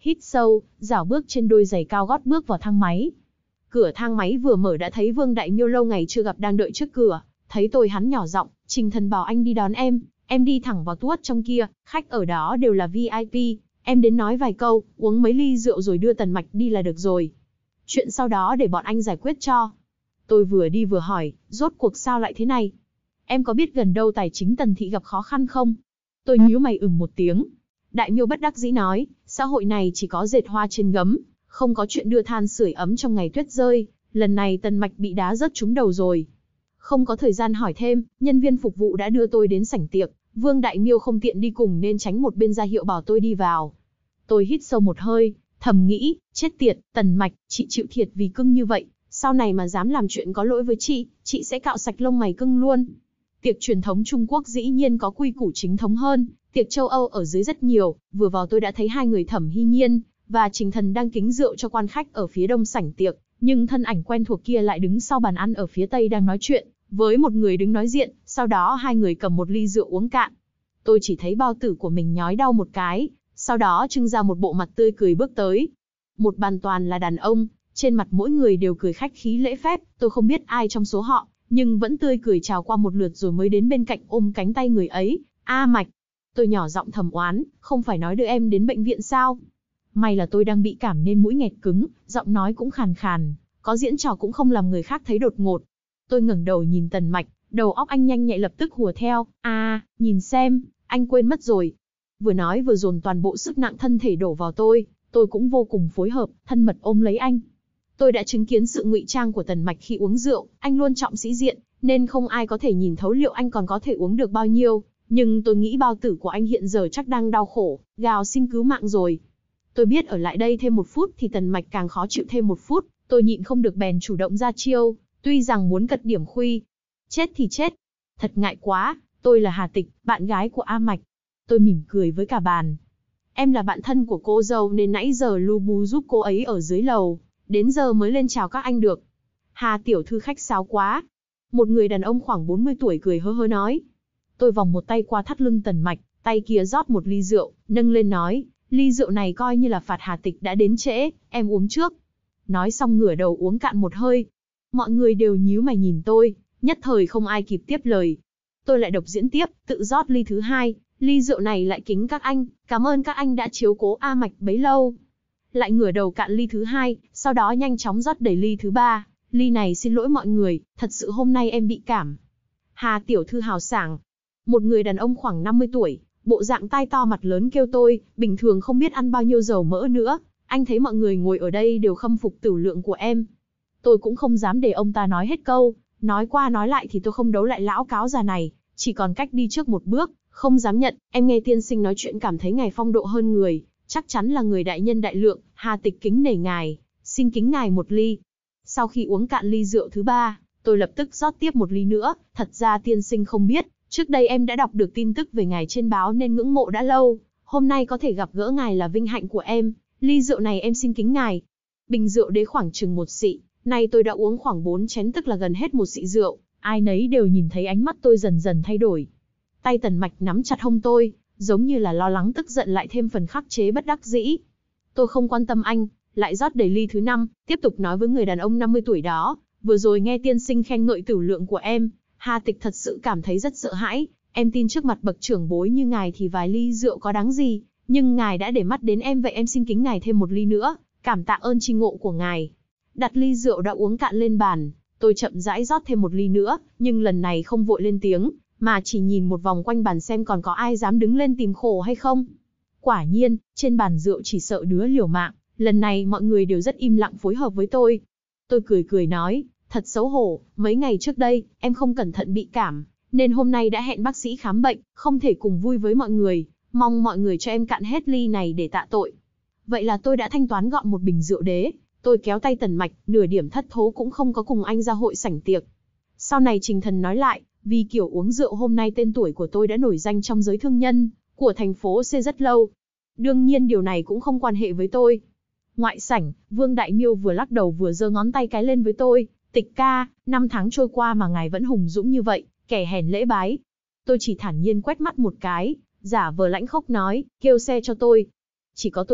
Hít sâu, rảo bước trên đôi giày cao gót bước vào thang máy. Cửa thang máy vừa mở đã thấy Vương Đại Miêu lâu ngày chưa gặp đang đợi trước cửa. Thấy tôi hắn nhỏ giọng, Trình Thần bảo anh đi đón em đi thẳng vào tuốt trong kia, khách ở đó đều là VIP, em đến nói vài câu, uống mấy ly rượu rồi đưa Tần Mạch đi là được rồi. Chuyện sau đó để bọn anh giải quyết cho. Tôi vừa đi vừa hỏi, rốt cuộc sao lại thế này? Em có biết gần đâu tài chính Tần thị gặp khó khăn không? Tôi nhíu mày một tiếng. Đại Miêu bất đắc dĩ nói, xã hội này chỉ có dệt hoa trên gấm, không có chuyện đưa than sưởi ấm trong ngày tuyết rơi, lần này Tần Mạch bị đá rớt trúng đầu rồi. Không có thời gian hỏi thêm, nhân viên phục vụ đã đưa tôi đến sảnh tiệc, Vương Đại Miêu không tiện đi cùng nên tránh một bên ra hiệu bảo tôi đi vào. Tôi hít sâu một hơi, thầm nghĩ, chết tiệt, Tần Mạch, chị chịu thiệt vì cưng như vậy, sau này mà dám làm chuyện có lỗi với chị sẽ cạo sạch lông mày cưng luôn. Tiệc truyền thống Trung Quốc dĩ nhiên có quy củ chính thống hơn, tiệc châu Âu ở dưới rất nhiều, vừa vào tôi đã thấy hai người Thẩm Hy Nhiên và Trình Thần đang kính rượu cho quan khách ở phía đông sảnh tiệc, nhưng thân ảnh quen thuộc kia lại đứng sau bàn ăn ở phía tây đang nói chuyện với một người đứng nói diện, sau đó hai người cầm một ly rượu uống cạn. Tôi chỉ thấy bao tử của mình nhói đau một cái, sau đó trưng ra một bộ mặt tươi cười bước tới. Một bàn toàn là đàn ông, trên mặt mỗi người đều cười khách khí lễ phép, tôi không biết ai trong số họ, nhưng vẫn tươi cười chào qua một lượt rồi mới đến bên cạnh ôm cánh tay người ấy. A Mạch. Tôi nhỏ giọng thầm oán, không phải nói đưa em đến bệnh viện sao? May là tôi đang bị cảm nên mũi nghẹt cứng, giọng nói cũng khàn khàn, có diễn trò cũng không làm người khác thấy đột ngột. Tôi ngẩng đầu nhìn Tần Mạch, đầu óc anh nhanh nhạy lập tức hùa theo, nhìn xem, anh quên mất rồi. Vừa nói vừa dồn toàn bộ sức nặng thân thể đổ vào tôi cũng vô cùng phối hợp, thân mật ôm lấy anh. Tôi đã chứng kiến sự ngụy trang của Tần Mạch khi uống rượu, anh luôn trọng sĩ diện, nên không ai có thể nhìn thấu liệu anh còn có thể uống được bao nhiêu. Nhưng tôi nghĩ bao tử của anh hiện giờ chắc đang đau khổ, gào xin cứu mạng rồi. Tôi biết ở lại đây thêm một phút thì Tần Mạch càng khó chịu thêm một phút, tôi nhịn không được bèn chủ động ra chiêu, tuy rằng muốn cật điểm khuy. Chết thì chết. Thật ngại quá, tôi là Hà Tịch, bạn gái của A Mạch. Tôi mỉm cười với cả bàn. Em là bạn thân của cô dâu nên nãy giờ lu bu giúp cô ấy ở dưới lầu, đến giờ mới lên chào các anh được. Hà tiểu thư khách sáo quá. Một người đàn ông khoảng 40 tuổi cười hớ hớ nói. Tôi vòng một tay qua thắt lưng Tần Mạch, tay kia rót một ly rượu, nâng lên nói, ly rượu này coi như là phạt Hà Tịch đã đến trễ, em uống trước. Nói xong ngửa đầu uống cạn một hơi. Mọi người đều nhíu mày nhìn tôi, nhất thời không ai kịp tiếp lời. Tôi lại độc diễn tiếp, tự rót ly thứ hai, ly rượu này lại kính các anh, cảm ơn các anh đã chiếu cố A Mạch bấy lâu. Lại ngửa đầu cạn ly thứ hai, sau đó nhanh chóng rót đầy ly thứ ba, ly này xin lỗi mọi người, thật sự hôm nay em bị cảm. Hà tiểu thư hào sảng. Một người đàn ông khoảng 50 tuổi, bộ dạng tai to mặt lớn kêu tôi, bình thường không biết ăn bao nhiêu dầu mỡ nữa, anh thấy mọi người ngồi ở đây đều khâm phục tửu lượng của em. Tôi cũng không dám để ông ta nói hết câu, nói qua nói lại thì tôi không đấu lại lão cáo già này, chỉ còn cách đi trước một bước, không dám nhận, em nghe tiên sinh nói chuyện cảm thấy ngài phong độ hơn người, chắc chắn là người đại nhân đại lượng, Hà Tịch kính nể ngài, xin kính ngài một ly. Sau khi uống cạn ly rượu thứ ba, tôi lập tức rót tiếp một ly nữa, thật ra tiên sinh không biết, trước đây em đã đọc được tin tức về ngài trên báo nên ngưỡng mộ đã lâu, hôm nay có thể gặp gỡ ngài là vinh hạnh của em, ly rượu này em xin kính ngài. Bình rượu đế khoảng chừng một xị, nay tôi đã uống khoảng 4 chén tức là gần hết một xị rượu, ai nấy đều nhìn thấy ánh mắt tôi dần dần thay đổi. Tay Tần Mạch nắm chặt hông tôi, giống như là lo lắng tức giận lại thêm phần khắc chế bất đắc dĩ. Tôi không quan tâm anh, lại rót đầy ly thứ 5, tiếp tục nói với người đàn ông 50 tuổi đó, vừa rồi nghe tiên sinh khen ngợi tửu lượng của em, Hà Tịch thật sự cảm thấy rất sợ hãi, em tin trước mặt bậc trưởng bối như ngài thì vài ly rượu có đáng gì, nhưng ngài đã để mắt đến em vậy em xin kính ngài thêm một ly nữa, cảm tạ ơn tri ngộ của ngài. Đặt ly rượu đã uống cạn lên bàn, tôi chậm rãi rót thêm một ly nữa, nhưng lần này không vội lên tiếng, mà chỉ nhìn một vòng quanh bàn xem còn có ai dám đứng lên tìm khổ hay không. Quả nhiên, trên bàn rượu chỉ sợ đứa liều mạng, lần này mọi người đều rất im lặng phối hợp với tôi. Tôi cười cười nói, thật xấu hổ, mấy ngày trước đây, em không cẩn thận bị cảm, nên hôm nay đã hẹn bác sĩ khám bệnh, không thể cùng vui với mọi người, mong mọi người cho em cạn hết ly này để tạ tội. Vậy là tôi đã thanh toán gọn một bình rượu đế, tôi kéo tay Tần Mạch, nửa điểm thất thố cũng không có cùng anh ra hội sảnh tiệc. Sau này Trình Thần nói lại, vì kiểu uống rượu hôm nay tên tuổi của tôi đã nổi danh trong giới thương nhân của thành phố C rất lâu. Đương nhiên điều này cũng không quan hệ với tôi. Ngoại sảnh, Vương Đại Miêu vừa lắc đầu vừa giơ ngón tay cái lên với tôi, Tịch ca, 5 tháng trôi qua mà ngài vẫn hùng dũng như vậy, kẻ hèn lễ bái. Tôi chỉ thản nhiên quét mắt một cái, giả vờ lãnh khốc nói, kêu xe cho tôi. Chỉ có tôi biết,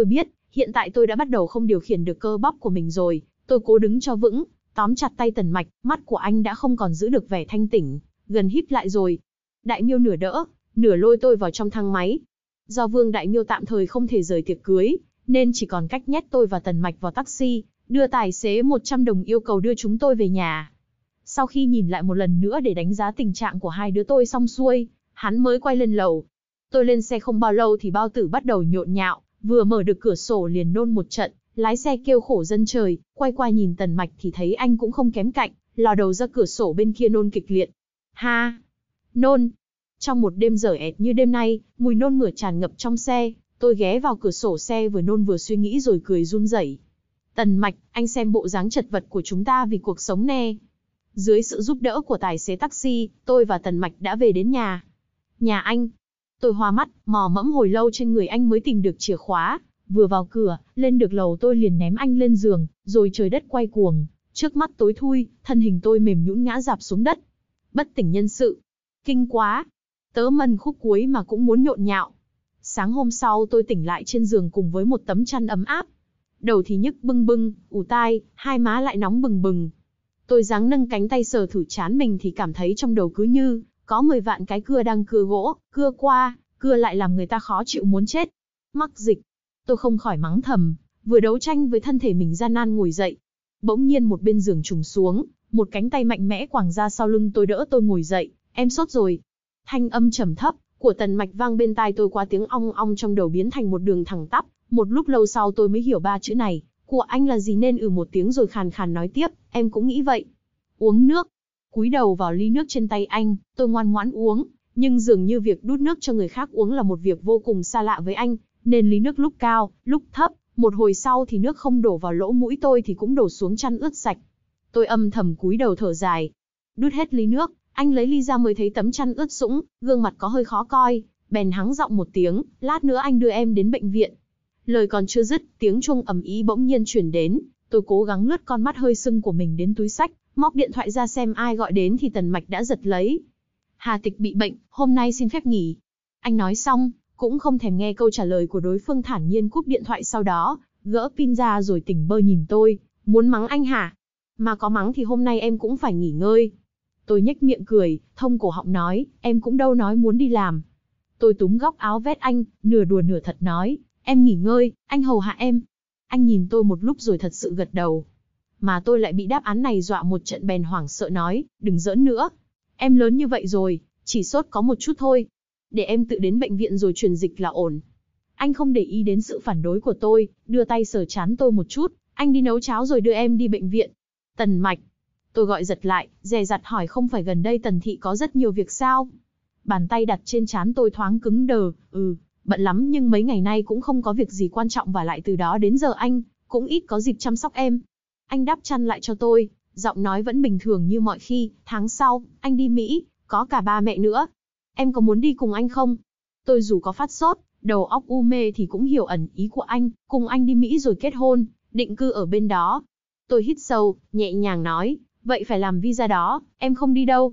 Hiện tại tôi đã bắt đầu không điều khiển được cơ bắp của mình rồi, tôi cố đứng cho vững, tóm chặt tay Tần Mạch, mắt của anh đã không còn giữ được vẻ thanh tỉnh, gần híp lại rồi. Đại Miêu nửa đỡ, nửa lôi tôi vào trong thang máy. Do Vương Đại Miêu tạm thời không thể rời tiệc cưới, nên chỉ còn cách nhét tôi và Tần Mạch vào taxi, đưa tài xế 100 đồng yêu cầu đưa chúng tôi về nhà. Sau khi nhìn lại một lần nữa để đánh giá tình trạng của hai đứa tôi xong xuôi, hắn mới quay lên lầu. Tôi lên xe không bao lâu thì bao tử bắt đầu nhộn nhạo, vừa mở được cửa sổ liền nôn một trận, lái xe kêu khổ dân trời, quay qua nhìn Tần Mạch thì thấy anh cũng không kém cạnh, lò đầu ra cửa sổ bên kia nôn kịch liệt. Ha! Nôn! Trong một đêm dở ẹt như đêm nay, mùi nôn mửa tràn ngập trong xe, tôi ghé vào cửa sổ xe vừa nôn vừa suy nghĩ rồi cười run rẩy. Tần Mạch, anh xem bộ dáng chật vật của chúng ta vì cuộc sống nè. Dưới sự giúp đỡ của tài xế taxi, tôi và Tần Mạch đã về đến nhà. Nhà anh. Tôi hoa mắt, mò mẫm hồi lâu trên người anh mới tìm được chìa khóa. Vừa vào cửa, lên được lầu tôi liền ném anh lên giường, rồi trời đất quay cuồng. Trước mắt tối thui, thân hình tôi mềm nhũn ngã rạp xuống đất. Bất tỉnh nhân sự. Kinh quá. Tớ mần khúc cuối mà cũng muốn nhộn nhạo. Sáng hôm sau tôi tỉnh lại trên giường cùng với một tấm chăn ấm áp. Đầu thì nhức bưng bưng, ù tai, hai má lại nóng bừng bừng. Tôi giáng nâng cánh tay sờ thử trán mình thì cảm thấy trong đầu cứ như có 10 vạn cái cưa đang cưa gỗ, cưa qua, cưa lại làm người ta khó chịu muốn chết. Mắc dịch. Tôi không khỏi mắng thầm, vừa đấu tranh với thân thể mình gian nan ngồi dậy. Bỗng nhiên một bên giường trùng xuống, một cánh tay mạnh mẽ quàng ra sau lưng tôi đỡ tôi ngồi dậy. Em sốt rồi. Thanh âm trầm thấp của Tần Mạch vang bên tai tôi qua tiếng ong ong trong đầu biến thành một đường thẳng tắp. Một lúc lâu sau tôi mới hiểu ba chữ này của anh là gì nên một tiếng rồi khàn khàn nói tiếp, em cũng nghĩ vậy. Uống nước. Cúi đầu vào ly nước trên tay anh, tôi ngoan ngoãn uống, nhưng dường như việc đút nước cho người khác uống là một việc vô cùng xa lạ với anh, nên ly nước lúc cao, lúc thấp, một hồi sau thì nước không đổ vào lỗ mũi tôi thì cũng đổ xuống chăn ướt sạch. Tôi âm thầm cúi đầu thở dài. Đút hết ly nước, anh lấy ly ra mới thấy tấm chăn ướt sũng, gương mặt có hơi khó coi, bèn hắng giọng một tiếng, lát nữa anh đưa em đến bệnh viện. Lời còn chưa dứt, tiếng chuông ầm ĩ bỗng nhiên chuyển đến, tôi cố gắng lướt con mắt hơi sưng của mình đến túi xách, móc điện thoại ra xem ai gọi đến thì Tần Mạch đã giật lấy. Hà Tịch bị bệnh, hôm nay xin phép nghỉ. Anh nói xong, cũng không thèm nghe câu trả lời của đối phương thản nhiên cúp điện thoại sau đó, gỡ pin ra rồi tỉnh bơ nhìn tôi, muốn mắng anh hả? Mà có mắng thì hôm nay em cũng phải nghỉ ngơi. Tôi nhếch miệng cười, thông cổ họng nói, em cũng đâu nói muốn đi làm. Tôi túm góc áo vét anh, nửa đùa nửa thật nói, em nghỉ ngơi, anh hầu hạ em. Anh nhìn tôi một lúc rồi thật sự gật đầu. Mà tôi lại bị đáp án này dọa một trận bèn hoảng sợ nói, đừng giỡn nữa. Em lớn như vậy rồi, chỉ sốt có một chút thôi. Để em tự đến bệnh viện rồi truyền dịch là ổn. Anh không để ý đến sự phản đối của tôi, đưa tay sờ trán tôi một chút, anh đi nấu cháo rồi đưa em đi bệnh viện. Tần Mạch. Tôi gọi giật lại, dè dặt hỏi không phải gần đây Tần Thị có rất nhiều việc sao? Bàn tay đặt trên trán tôi thoáng cứng đờ, bận lắm nhưng mấy ngày nay cũng không có việc gì quan trọng và lại từ đó đến giờ anh cũng ít có dịp chăm sóc em. Anh đắp chăn lại cho tôi, giọng nói vẫn bình thường như mọi khi, tháng sau, anh đi Mỹ, có cả ba mẹ nữa. Em có muốn đi cùng anh không? Tôi dù có phát sốt, đầu óc u mê thì cũng hiểu ẩn ý của anh, cùng anh đi Mỹ rồi kết hôn, định cư ở bên đó. Tôi hít sâu, nhẹ nhàng nói, vậy phải làm visa đó, em không đi đâu.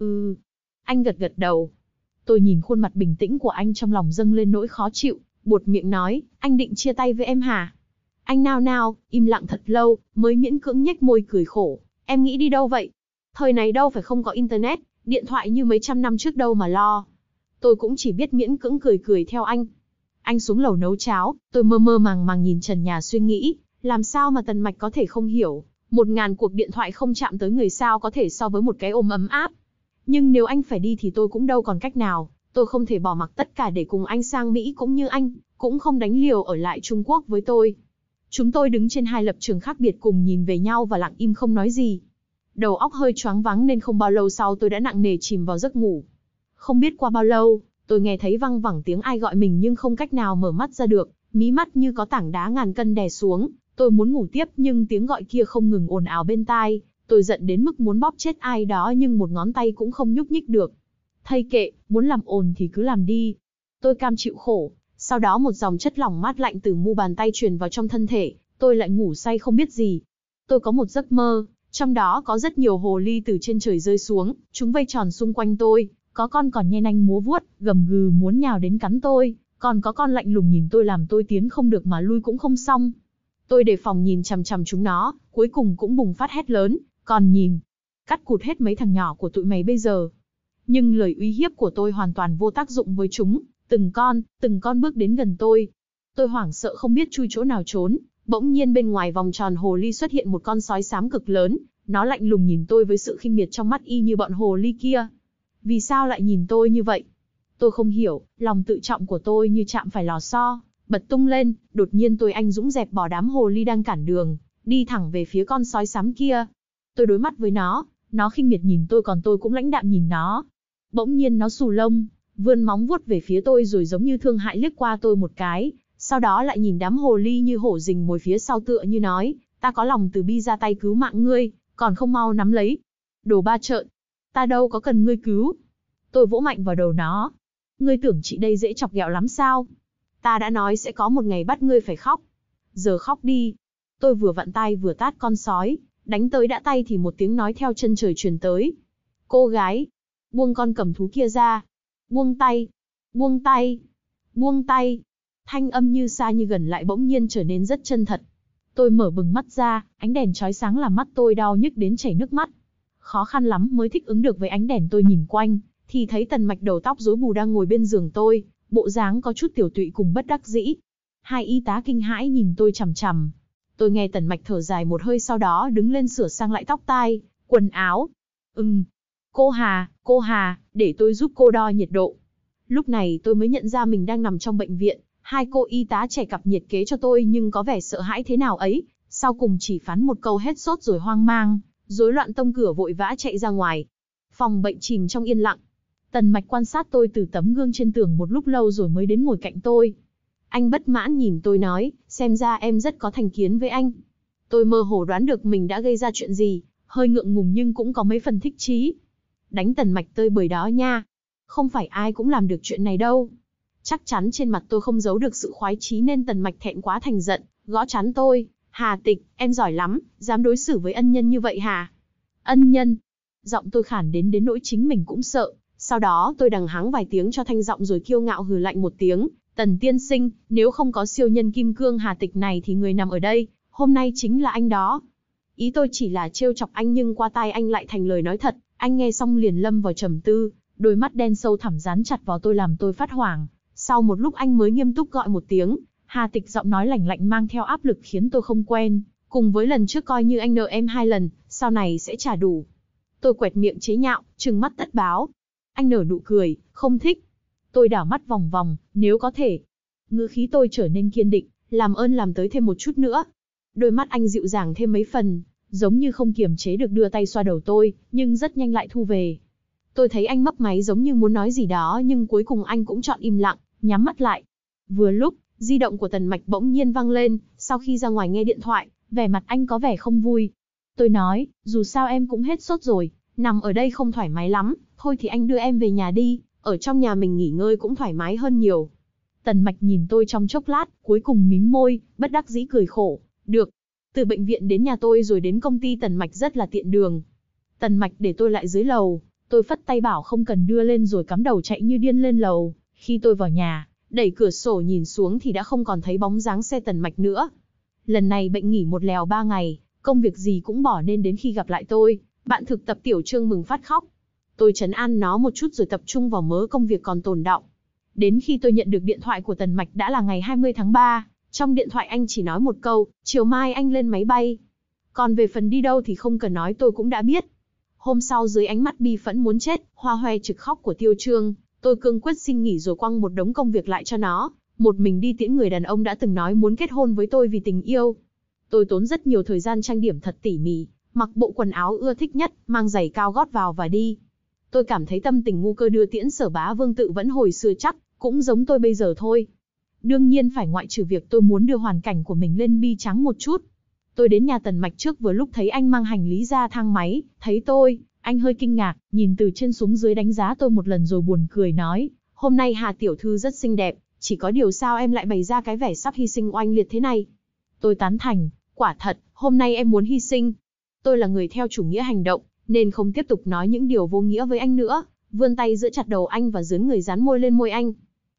Anh gật gật đầu. Tôi nhìn khuôn mặt bình tĩnh của anh trong lòng dâng lên nỗi khó chịu, buột miệng nói, anh định chia tay với em hả? Anh nao nao, im lặng thật lâu, mới miễn cưỡng nhếch môi cười khổ, em nghĩ đi đâu vậy? Thời này đâu phải không có internet, điện thoại như mấy trăm năm trước đâu mà lo. Tôi cũng chỉ biết miễn cưỡng cười cười theo anh. Anh xuống lầu nấu cháo, tôi mơ mơ màng màng nhìn trần nhà suy nghĩ, làm sao mà Tần Mạch có thể không hiểu, 1000 cuộc điện thoại không chạm tới người sao có thể so với một cái ôm ấm áp. Nhưng nếu anh phải đi thì tôi cũng đâu còn cách nào, tôi không thể bỏ mặc tất cả để cùng anh sang Mỹ cũng như anh, cũng không đánh liều ở lại Trung Quốc với tôi. Chúng tôi đứng trên hai lập trường khác biệt cùng nhìn về nhau và lặng im không nói gì. Đầu óc hơi choáng váng nên không bao lâu sau tôi đã nặng nề chìm vào giấc ngủ. Không biết qua bao lâu, tôi nghe thấy văng vẳng tiếng ai gọi mình nhưng không cách nào mở mắt ra được, mí mắt như có tảng đá ngàn cân đè xuống. Tôi muốn ngủ tiếp nhưng tiếng gọi kia không ngừng ồn ào bên tai. Tôi giận đến mức muốn bóp chết ai đó nhưng một ngón tay cũng không nhúc nhích được. Thây kệ, muốn làm ồn thì cứ làm đi. Tôi cam chịu khổ. Sau đó một dòng chất lỏng mát lạnh từ mu bàn tay truyền vào trong thân thể, tôi lại ngủ say không biết gì. Tôi có một giấc mơ, trong đó có rất nhiều hồ ly từ trên trời rơi xuống, chúng vây tròn xung quanh tôi, có con còn nhe nanh múa vuốt, gầm gừ muốn nhào đến cắn tôi, Còn có con lạnh lùng nhìn tôi làm tôi tiến không được mà lui cũng không xong. Tôi đề phòng nhìn chằm chằm chúng nó, cuối cùng cũng bùng phát hét lớn, còn nhìn, cắt cụt hết mấy thằng nhỏ của tụi mày bây giờ. Nhưng lời uy hiếp của tôi hoàn toàn vô tác dụng với chúng, từng con bước đến gần tôi. Tôi hoảng sợ không biết chui chỗ nào trốn, bỗng nhiên bên ngoài vòng tròn hồ ly xuất hiện một con sói xám cực lớn, nó lạnh lùng nhìn tôi với sự khinh miệt trong mắt y như bọn hồ ly kia. Vì sao lại nhìn tôi như vậy? Tôi không hiểu, lòng tự trọng của tôi như chạm phải lò xo, bật tung lên, đột nhiên tôi anh dũng dẹp bỏ đám hồ ly đang cản đường, đi thẳng về phía con sói xám kia. Tôi đối mắt với nó khinh miệt nhìn tôi còn tôi cũng lãnh đạm nhìn nó. Bỗng nhiên nó xù lông, vươn móng vuốt về phía tôi rồi giống như thương hại liếc qua tôi một cái, sau đó lại nhìn đám hồ ly như hổ rình mồi phía sau tựa như nói, ta có lòng từ bi ra tay cứu mạng ngươi, còn không mau nắm lấy. Đồ ba trợn, ta đâu có cần ngươi cứu. Tôi vỗ mạnh vào đầu nó. Ngươi tưởng chị đây dễ chọc ghẹo lắm sao? Ta đã nói sẽ có một ngày bắt ngươi phải khóc. Giờ khóc đi. Tôi vừa vặn tay vừa tát con sói, đánh tới đã tay thì một tiếng nói theo chân trời truyền tới. Cô gái, buông con cầm thú kia ra. Buông tay, buông tay, buông tay. Thanh âm như xa như gần lại bỗng nhiên trở nên rất chân thật. Tôi mở bừng mắt ra, ánh đèn chói sáng làm mắt tôi đau nhức đến chảy nước mắt. Khó khăn lắm mới thích ứng được với ánh đèn, tôi nhìn quanh, thì thấy Tần Mạch đầu tóc rối bù đang ngồi bên giường tôi, bộ dáng có chút tiểu tụy cùng bất đắc dĩ. Hai y tá kinh hãi nhìn tôi chằm chằm. Tôi nghe Tần Mạch thở dài một hơi sau đó đứng lên sửa sang lại tóc tai, quần áo. Cô Hà, để tôi giúp cô đo nhiệt độ. Lúc này tôi mới nhận ra mình đang nằm trong bệnh viện. Hai cô y tá trẻ cặp nhiệt kế cho tôi nhưng có vẻ sợ hãi thế nào ấy, sau cùng chỉ phán một câu hết sốt rồi hoang mang, rối loạn tông cửa vội vã chạy ra ngoài. Phòng bệnh chìm trong yên lặng. Tần Mạch quan sát tôi từ tấm gương trên tường một lúc lâu rồi mới đến ngồi cạnh tôi. Anh bất mãn nhìn tôi nói, xem ra em rất có thành kiến với anh. Tôi mơ hồ đoán được mình đã gây ra chuyện gì, hơi ngượng ngùng nhưng cũng có mấy phần thích chí. Đánh Tần Mạch tơi bời đó nha. Không phải ai cũng làm được chuyện này đâu. Chắc chắn trên mặt tôi không giấu được sự khoái chí nên Tần Mạch thẹn quá thành giận, gõ trán tôi. Hà Tịch, em giỏi lắm, dám đối xử với ân nhân như vậy hả? Ân nhân? Giọng tôi khản đến nỗi chính mình cũng sợ. Sau đó tôi đằng hắng vài tiếng cho thanh giọng rồi kiêu ngạo hừ lạnh một tiếng. Tần tiên sinh, nếu không có siêu nhân kim cương Hà Tịch này thì người nằm ở đây, hôm nay chính là anh đó. Ý tôi chỉ là trêu chọc anh nhưng qua tai anh lại thành lời nói thật. Anh nghe xong liền lâm vào trầm tư, đôi mắt đen sâu thẳm dán chặt vào tôi làm tôi phát hoảng. Sau một lúc anh mới nghiêm túc gọi một tiếng, Hà Tịch giọng nói lạnh lạnh mang theo áp lực khiến tôi không quen, cùng với lần trước coi như anh nợ em 2 lần, sau này sẽ trả đủ. Tôi quẹt miệng chế nhạo, trừng mắt tất báo. Anh nở nụ cười, không thích. Tôi đảo mắt vòng vòng, nếu có thể. Ngữ khí tôi trở nên kiên định, làm ơn làm tới thêm một chút nữa. Đôi mắt anh dịu dàng thêm mấy phần, giống như không kiềm chế được đưa tay xoa đầu tôi, nhưng rất nhanh lại thu về. Tôi thấy anh mấp máy giống như muốn nói gì đó nhưng cuối cùng anh cũng chọn im lặng, nhắm mắt lại. Vừa lúc, di động của Tần Mạch bỗng nhiên vang lên, sau khi ra ngoài nghe điện thoại, vẻ mặt anh có vẻ không vui. Tôi nói, dù sao em cũng hết sốt rồi, nằm ở đây không thoải mái lắm, thôi thì anh đưa em về nhà đi, ở trong nhà mình nghỉ ngơi cũng thoải mái hơn nhiều. Tần Mạch nhìn tôi trong chốc lát, cuối cùng mím môi, bất đắc dĩ cười khổ. Được. Từ bệnh viện đến nhà tôi rồi đến công ty Tần Mạch rất là tiện đường. Tần Mạch để tôi lại dưới lầu, tôi phất tay bảo không cần đưa lên rồi cắm đầu chạy như điên lên lầu. Khi tôi vào nhà, đẩy cửa sổ nhìn xuống thì đã không còn thấy bóng dáng xe Tần Mạch nữa. Lần này bệnh nghỉ một lèo 3 ngày, công việc gì cũng bỏ nên đến khi gặp lại tôi, bạn thực tập Tiểu Trương mừng phát khóc. Tôi trấn an nó một chút rồi tập trung vào mớ công việc còn tồn đọng. Đến khi tôi nhận được điện thoại của Tần Mạch đã là ngày 20 tháng 3, trong điện thoại anh chỉ nói một câu, chiều mai anh lên máy bay. Còn về phần đi đâu thì không cần nói tôi cũng đã biết. Hôm sau dưới ánh mắt bi phẫn muốn chết, hoa hoe trực khóc của Tiêu Trương, tôi cương quyết xin nghỉ rồi quăng một đống công việc lại cho nó, một mình đi tiễn người đàn ông đã từng nói muốn kết hôn với tôi vì tình yêu. Tôi tốn rất nhiều thời gian trang điểm thật tỉ mỉ, mặc bộ quần áo ưa thích nhất, mang giày cao gót vào và đi. Tôi cảm thấy tâm tình ngu cơ đưa tiễn Sở Bá Vương tự vẫn hồi xưa chắc, cũng giống tôi bây giờ thôi. Đương nhiên phải ngoại trừ việc tôi muốn đưa hoàn cảnh của mình lên bi trắng một chút. Tôi đến nhà Tần Mạch trước vừa lúc thấy anh mang hành lý ra thang máy, thấy tôi, anh hơi kinh ngạc, nhìn từ trên xuống dưới đánh giá tôi một lần rồi buồn cười nói, hôm nay Hà tiểu thư rất xinh đẹp, chỉ có điều sao em lại bày ra cái vẻ sắp hy sinh oanh liệt thế này. Tôi tán thành, quả thật, hôm nay em muốn hy sinh. Tôi là người theo chủ nghĩa hành động, nên không tiếp tục nói những điều vô nghĩa với anh nữa, vươn tay giữ chặt đầu anh và dướn người dán môi lên môi anh.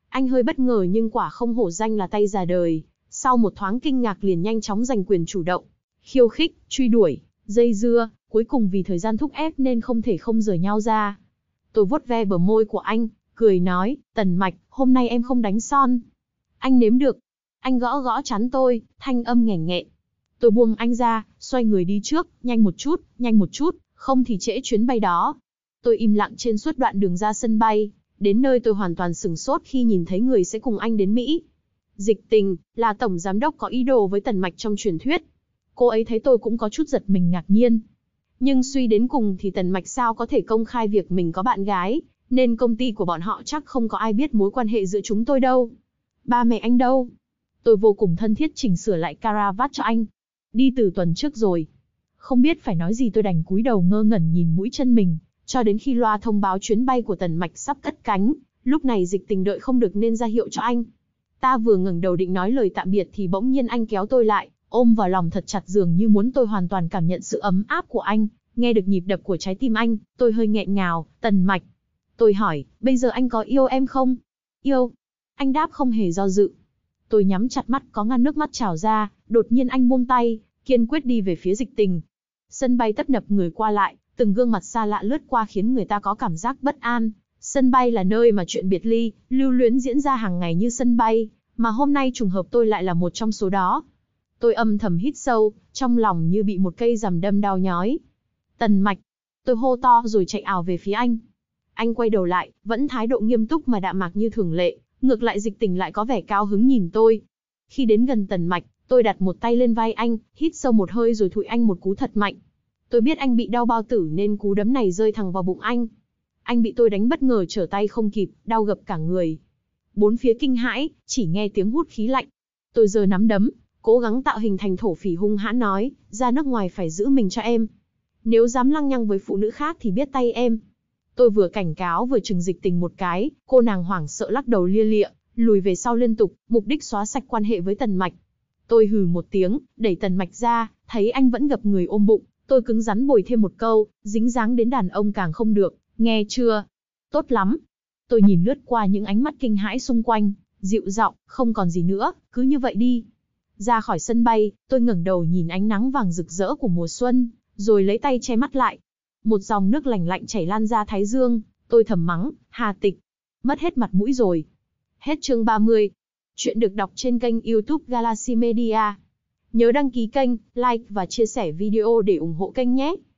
Anh hơi bất ngờ nhưng quả không hổ danh là tay già đời. Sau một thoáng kinh ngạc liền nhanh chóng giành quyền chủ động. Khiêu khích, truy đuổi, dây dưa, cuối cùng vì thời gian thúc ép nên không thể không rời nhau ra. Tôi vuốt ve bờ môi của anh, cười nói, Tần Mạch, hôm nay em không đánh son. Anh nếm được. Anh gõ gõ trán tôi, thanh âm nghẹn nghẹn. Tôi buông anh ra, xoay người đi trước, nhanh một chút, không thì trễ chuyến bay đó. Tôi im lặng trên suốt đoạn đường ra sân bay. Đến nơi tôi hoàn toàn sửng sốt khi nhìn thấy người sẽ cùng anh đến Mỹ. Dịch Tình, là tổng giám đốc có ý đồ với Tần Mạch trong truyền thuyết. Cô ấy thấy tôi cũng có chút giật mình ngạc nhiên. Nhưng suy đến cùng thì Tần Mạch sao có thể công khai việc mình có bạn gái, nên công ty của bọn họ chắc không có ai biết mối quan hệ giữa chúng tôi đâu. Ba mẹ anh đâu? Tôi vô cùng thân thiết chỉnh sửa lại caravat cho anh. Đi từ tuần trước rồi. Không biết phải nói gì tôi đành cúi đầu ngơ ngẩn nhìn mũi chân mình, cho đến khi loa thông báo chuyến bay của Tần Mạch sắp cất cánh, lúc này Dịch Tình đợi không được nên ra hiệu cho anh. Ta vừa ngẩng đầu định nói lời tạm biệt thì bỗng nhiên anh kéo tôi lại, ôm vào lòng thật chặt dường như muốn tôi hoàn toàn cảm nhận sự ấm áp của anh, nghe được nhịp đập của trái tim anh, tôi hơi nghẹn ngào, Tần Mạch. Tôi hỏi, bây giờ anh có yêu em không? Yêu. Anh đáp không hề do dự. Tôi nhắm chặt mắt có ngăn nước mắt trào ra, đột nhiên anh buông tay, kiên quyết đi về phía Dịch Tình. Sân bay tấp nập người qua lại, từng gương mặt xa lạ lướt qua khiến người ta có cảm giác bất an. Sân bay là nơi mà chuyện biệt ly, lưu luyến diễn ra hàng ngày như sân bay, mà hôm nay trùng hợp tôi lại là một trong số đó. Tôi âm thầm hít sâu, trong lòng như bị một cây rằm đâm đau nhói. Tần Mạch. Tôi hô to rồi chạy ào về phía anh. Anh quay đầu lại, vẫn thái độ nghiêm túc mà đạm mạc như thường lệ, ngược lại Dịch Tình lại có vẻ cao hứng nhìn tôi. Khi đến gần Tần Mạch, tôi đặt một tay lên vai anh, hít sâu một hơi rồi thụi anh một cú thật mạnh. Tôi biết anh bị đau bao tử nên cú đấm này rơi thẳng vào bụng anh. Anh bị tôi đánh bất ngờ trở tay không kịp, đau gập cả người. Bốn phía kinh hãi, chỉ nghe tiếng hút khí lạnh. Tôi giơ nắm đấm, cố gắng tạo hình thành thổ phỉ hung hãn nói, ra nước ngoài phải giữ mình cho em. Nếu dám lăng nhăng với phụ nữ khác thì biết tay em. Tôi vừa cảnh cáo vừa chừng Dịch Tình một cái, cô nàng hoảng sợ lắc đầu lia lịa, lùi về sau liên tục, mục đích xóa sạch quan hệ với Tần Mạch. Tôi hừ một tiếng, đẩy Tần Mạch ra, thấy anh vẫn gập người ôm bụng, tôi cứng rắn bồi thêm một câu, dính dáng đến đàn ông càng không được, nghe chưa? Tốt lắm. Tôi nhìn lướt qua những ánh mắt kinh hãi xung quanh, dịu giọng, không còn gì nữa, cứ như vậy đi. Ra khỏi sân bay, tôi ngẩng đầu nhìn ánh nắng vàng rực rỡ của mùa xuân, rồi lấy tay che mắt lại. Một dòng nước lành lạnh chảy lan ra thái dương, tôi thầm mắng, Hà Tịch. Mất hết mặt mũi rồi. Hết chương 30. Chuyện được đọc trên kênh YouTube Galaxy Media. Nhớ đăng ký kênh, like và chia sẻ video để ủng hộ kênh nhé.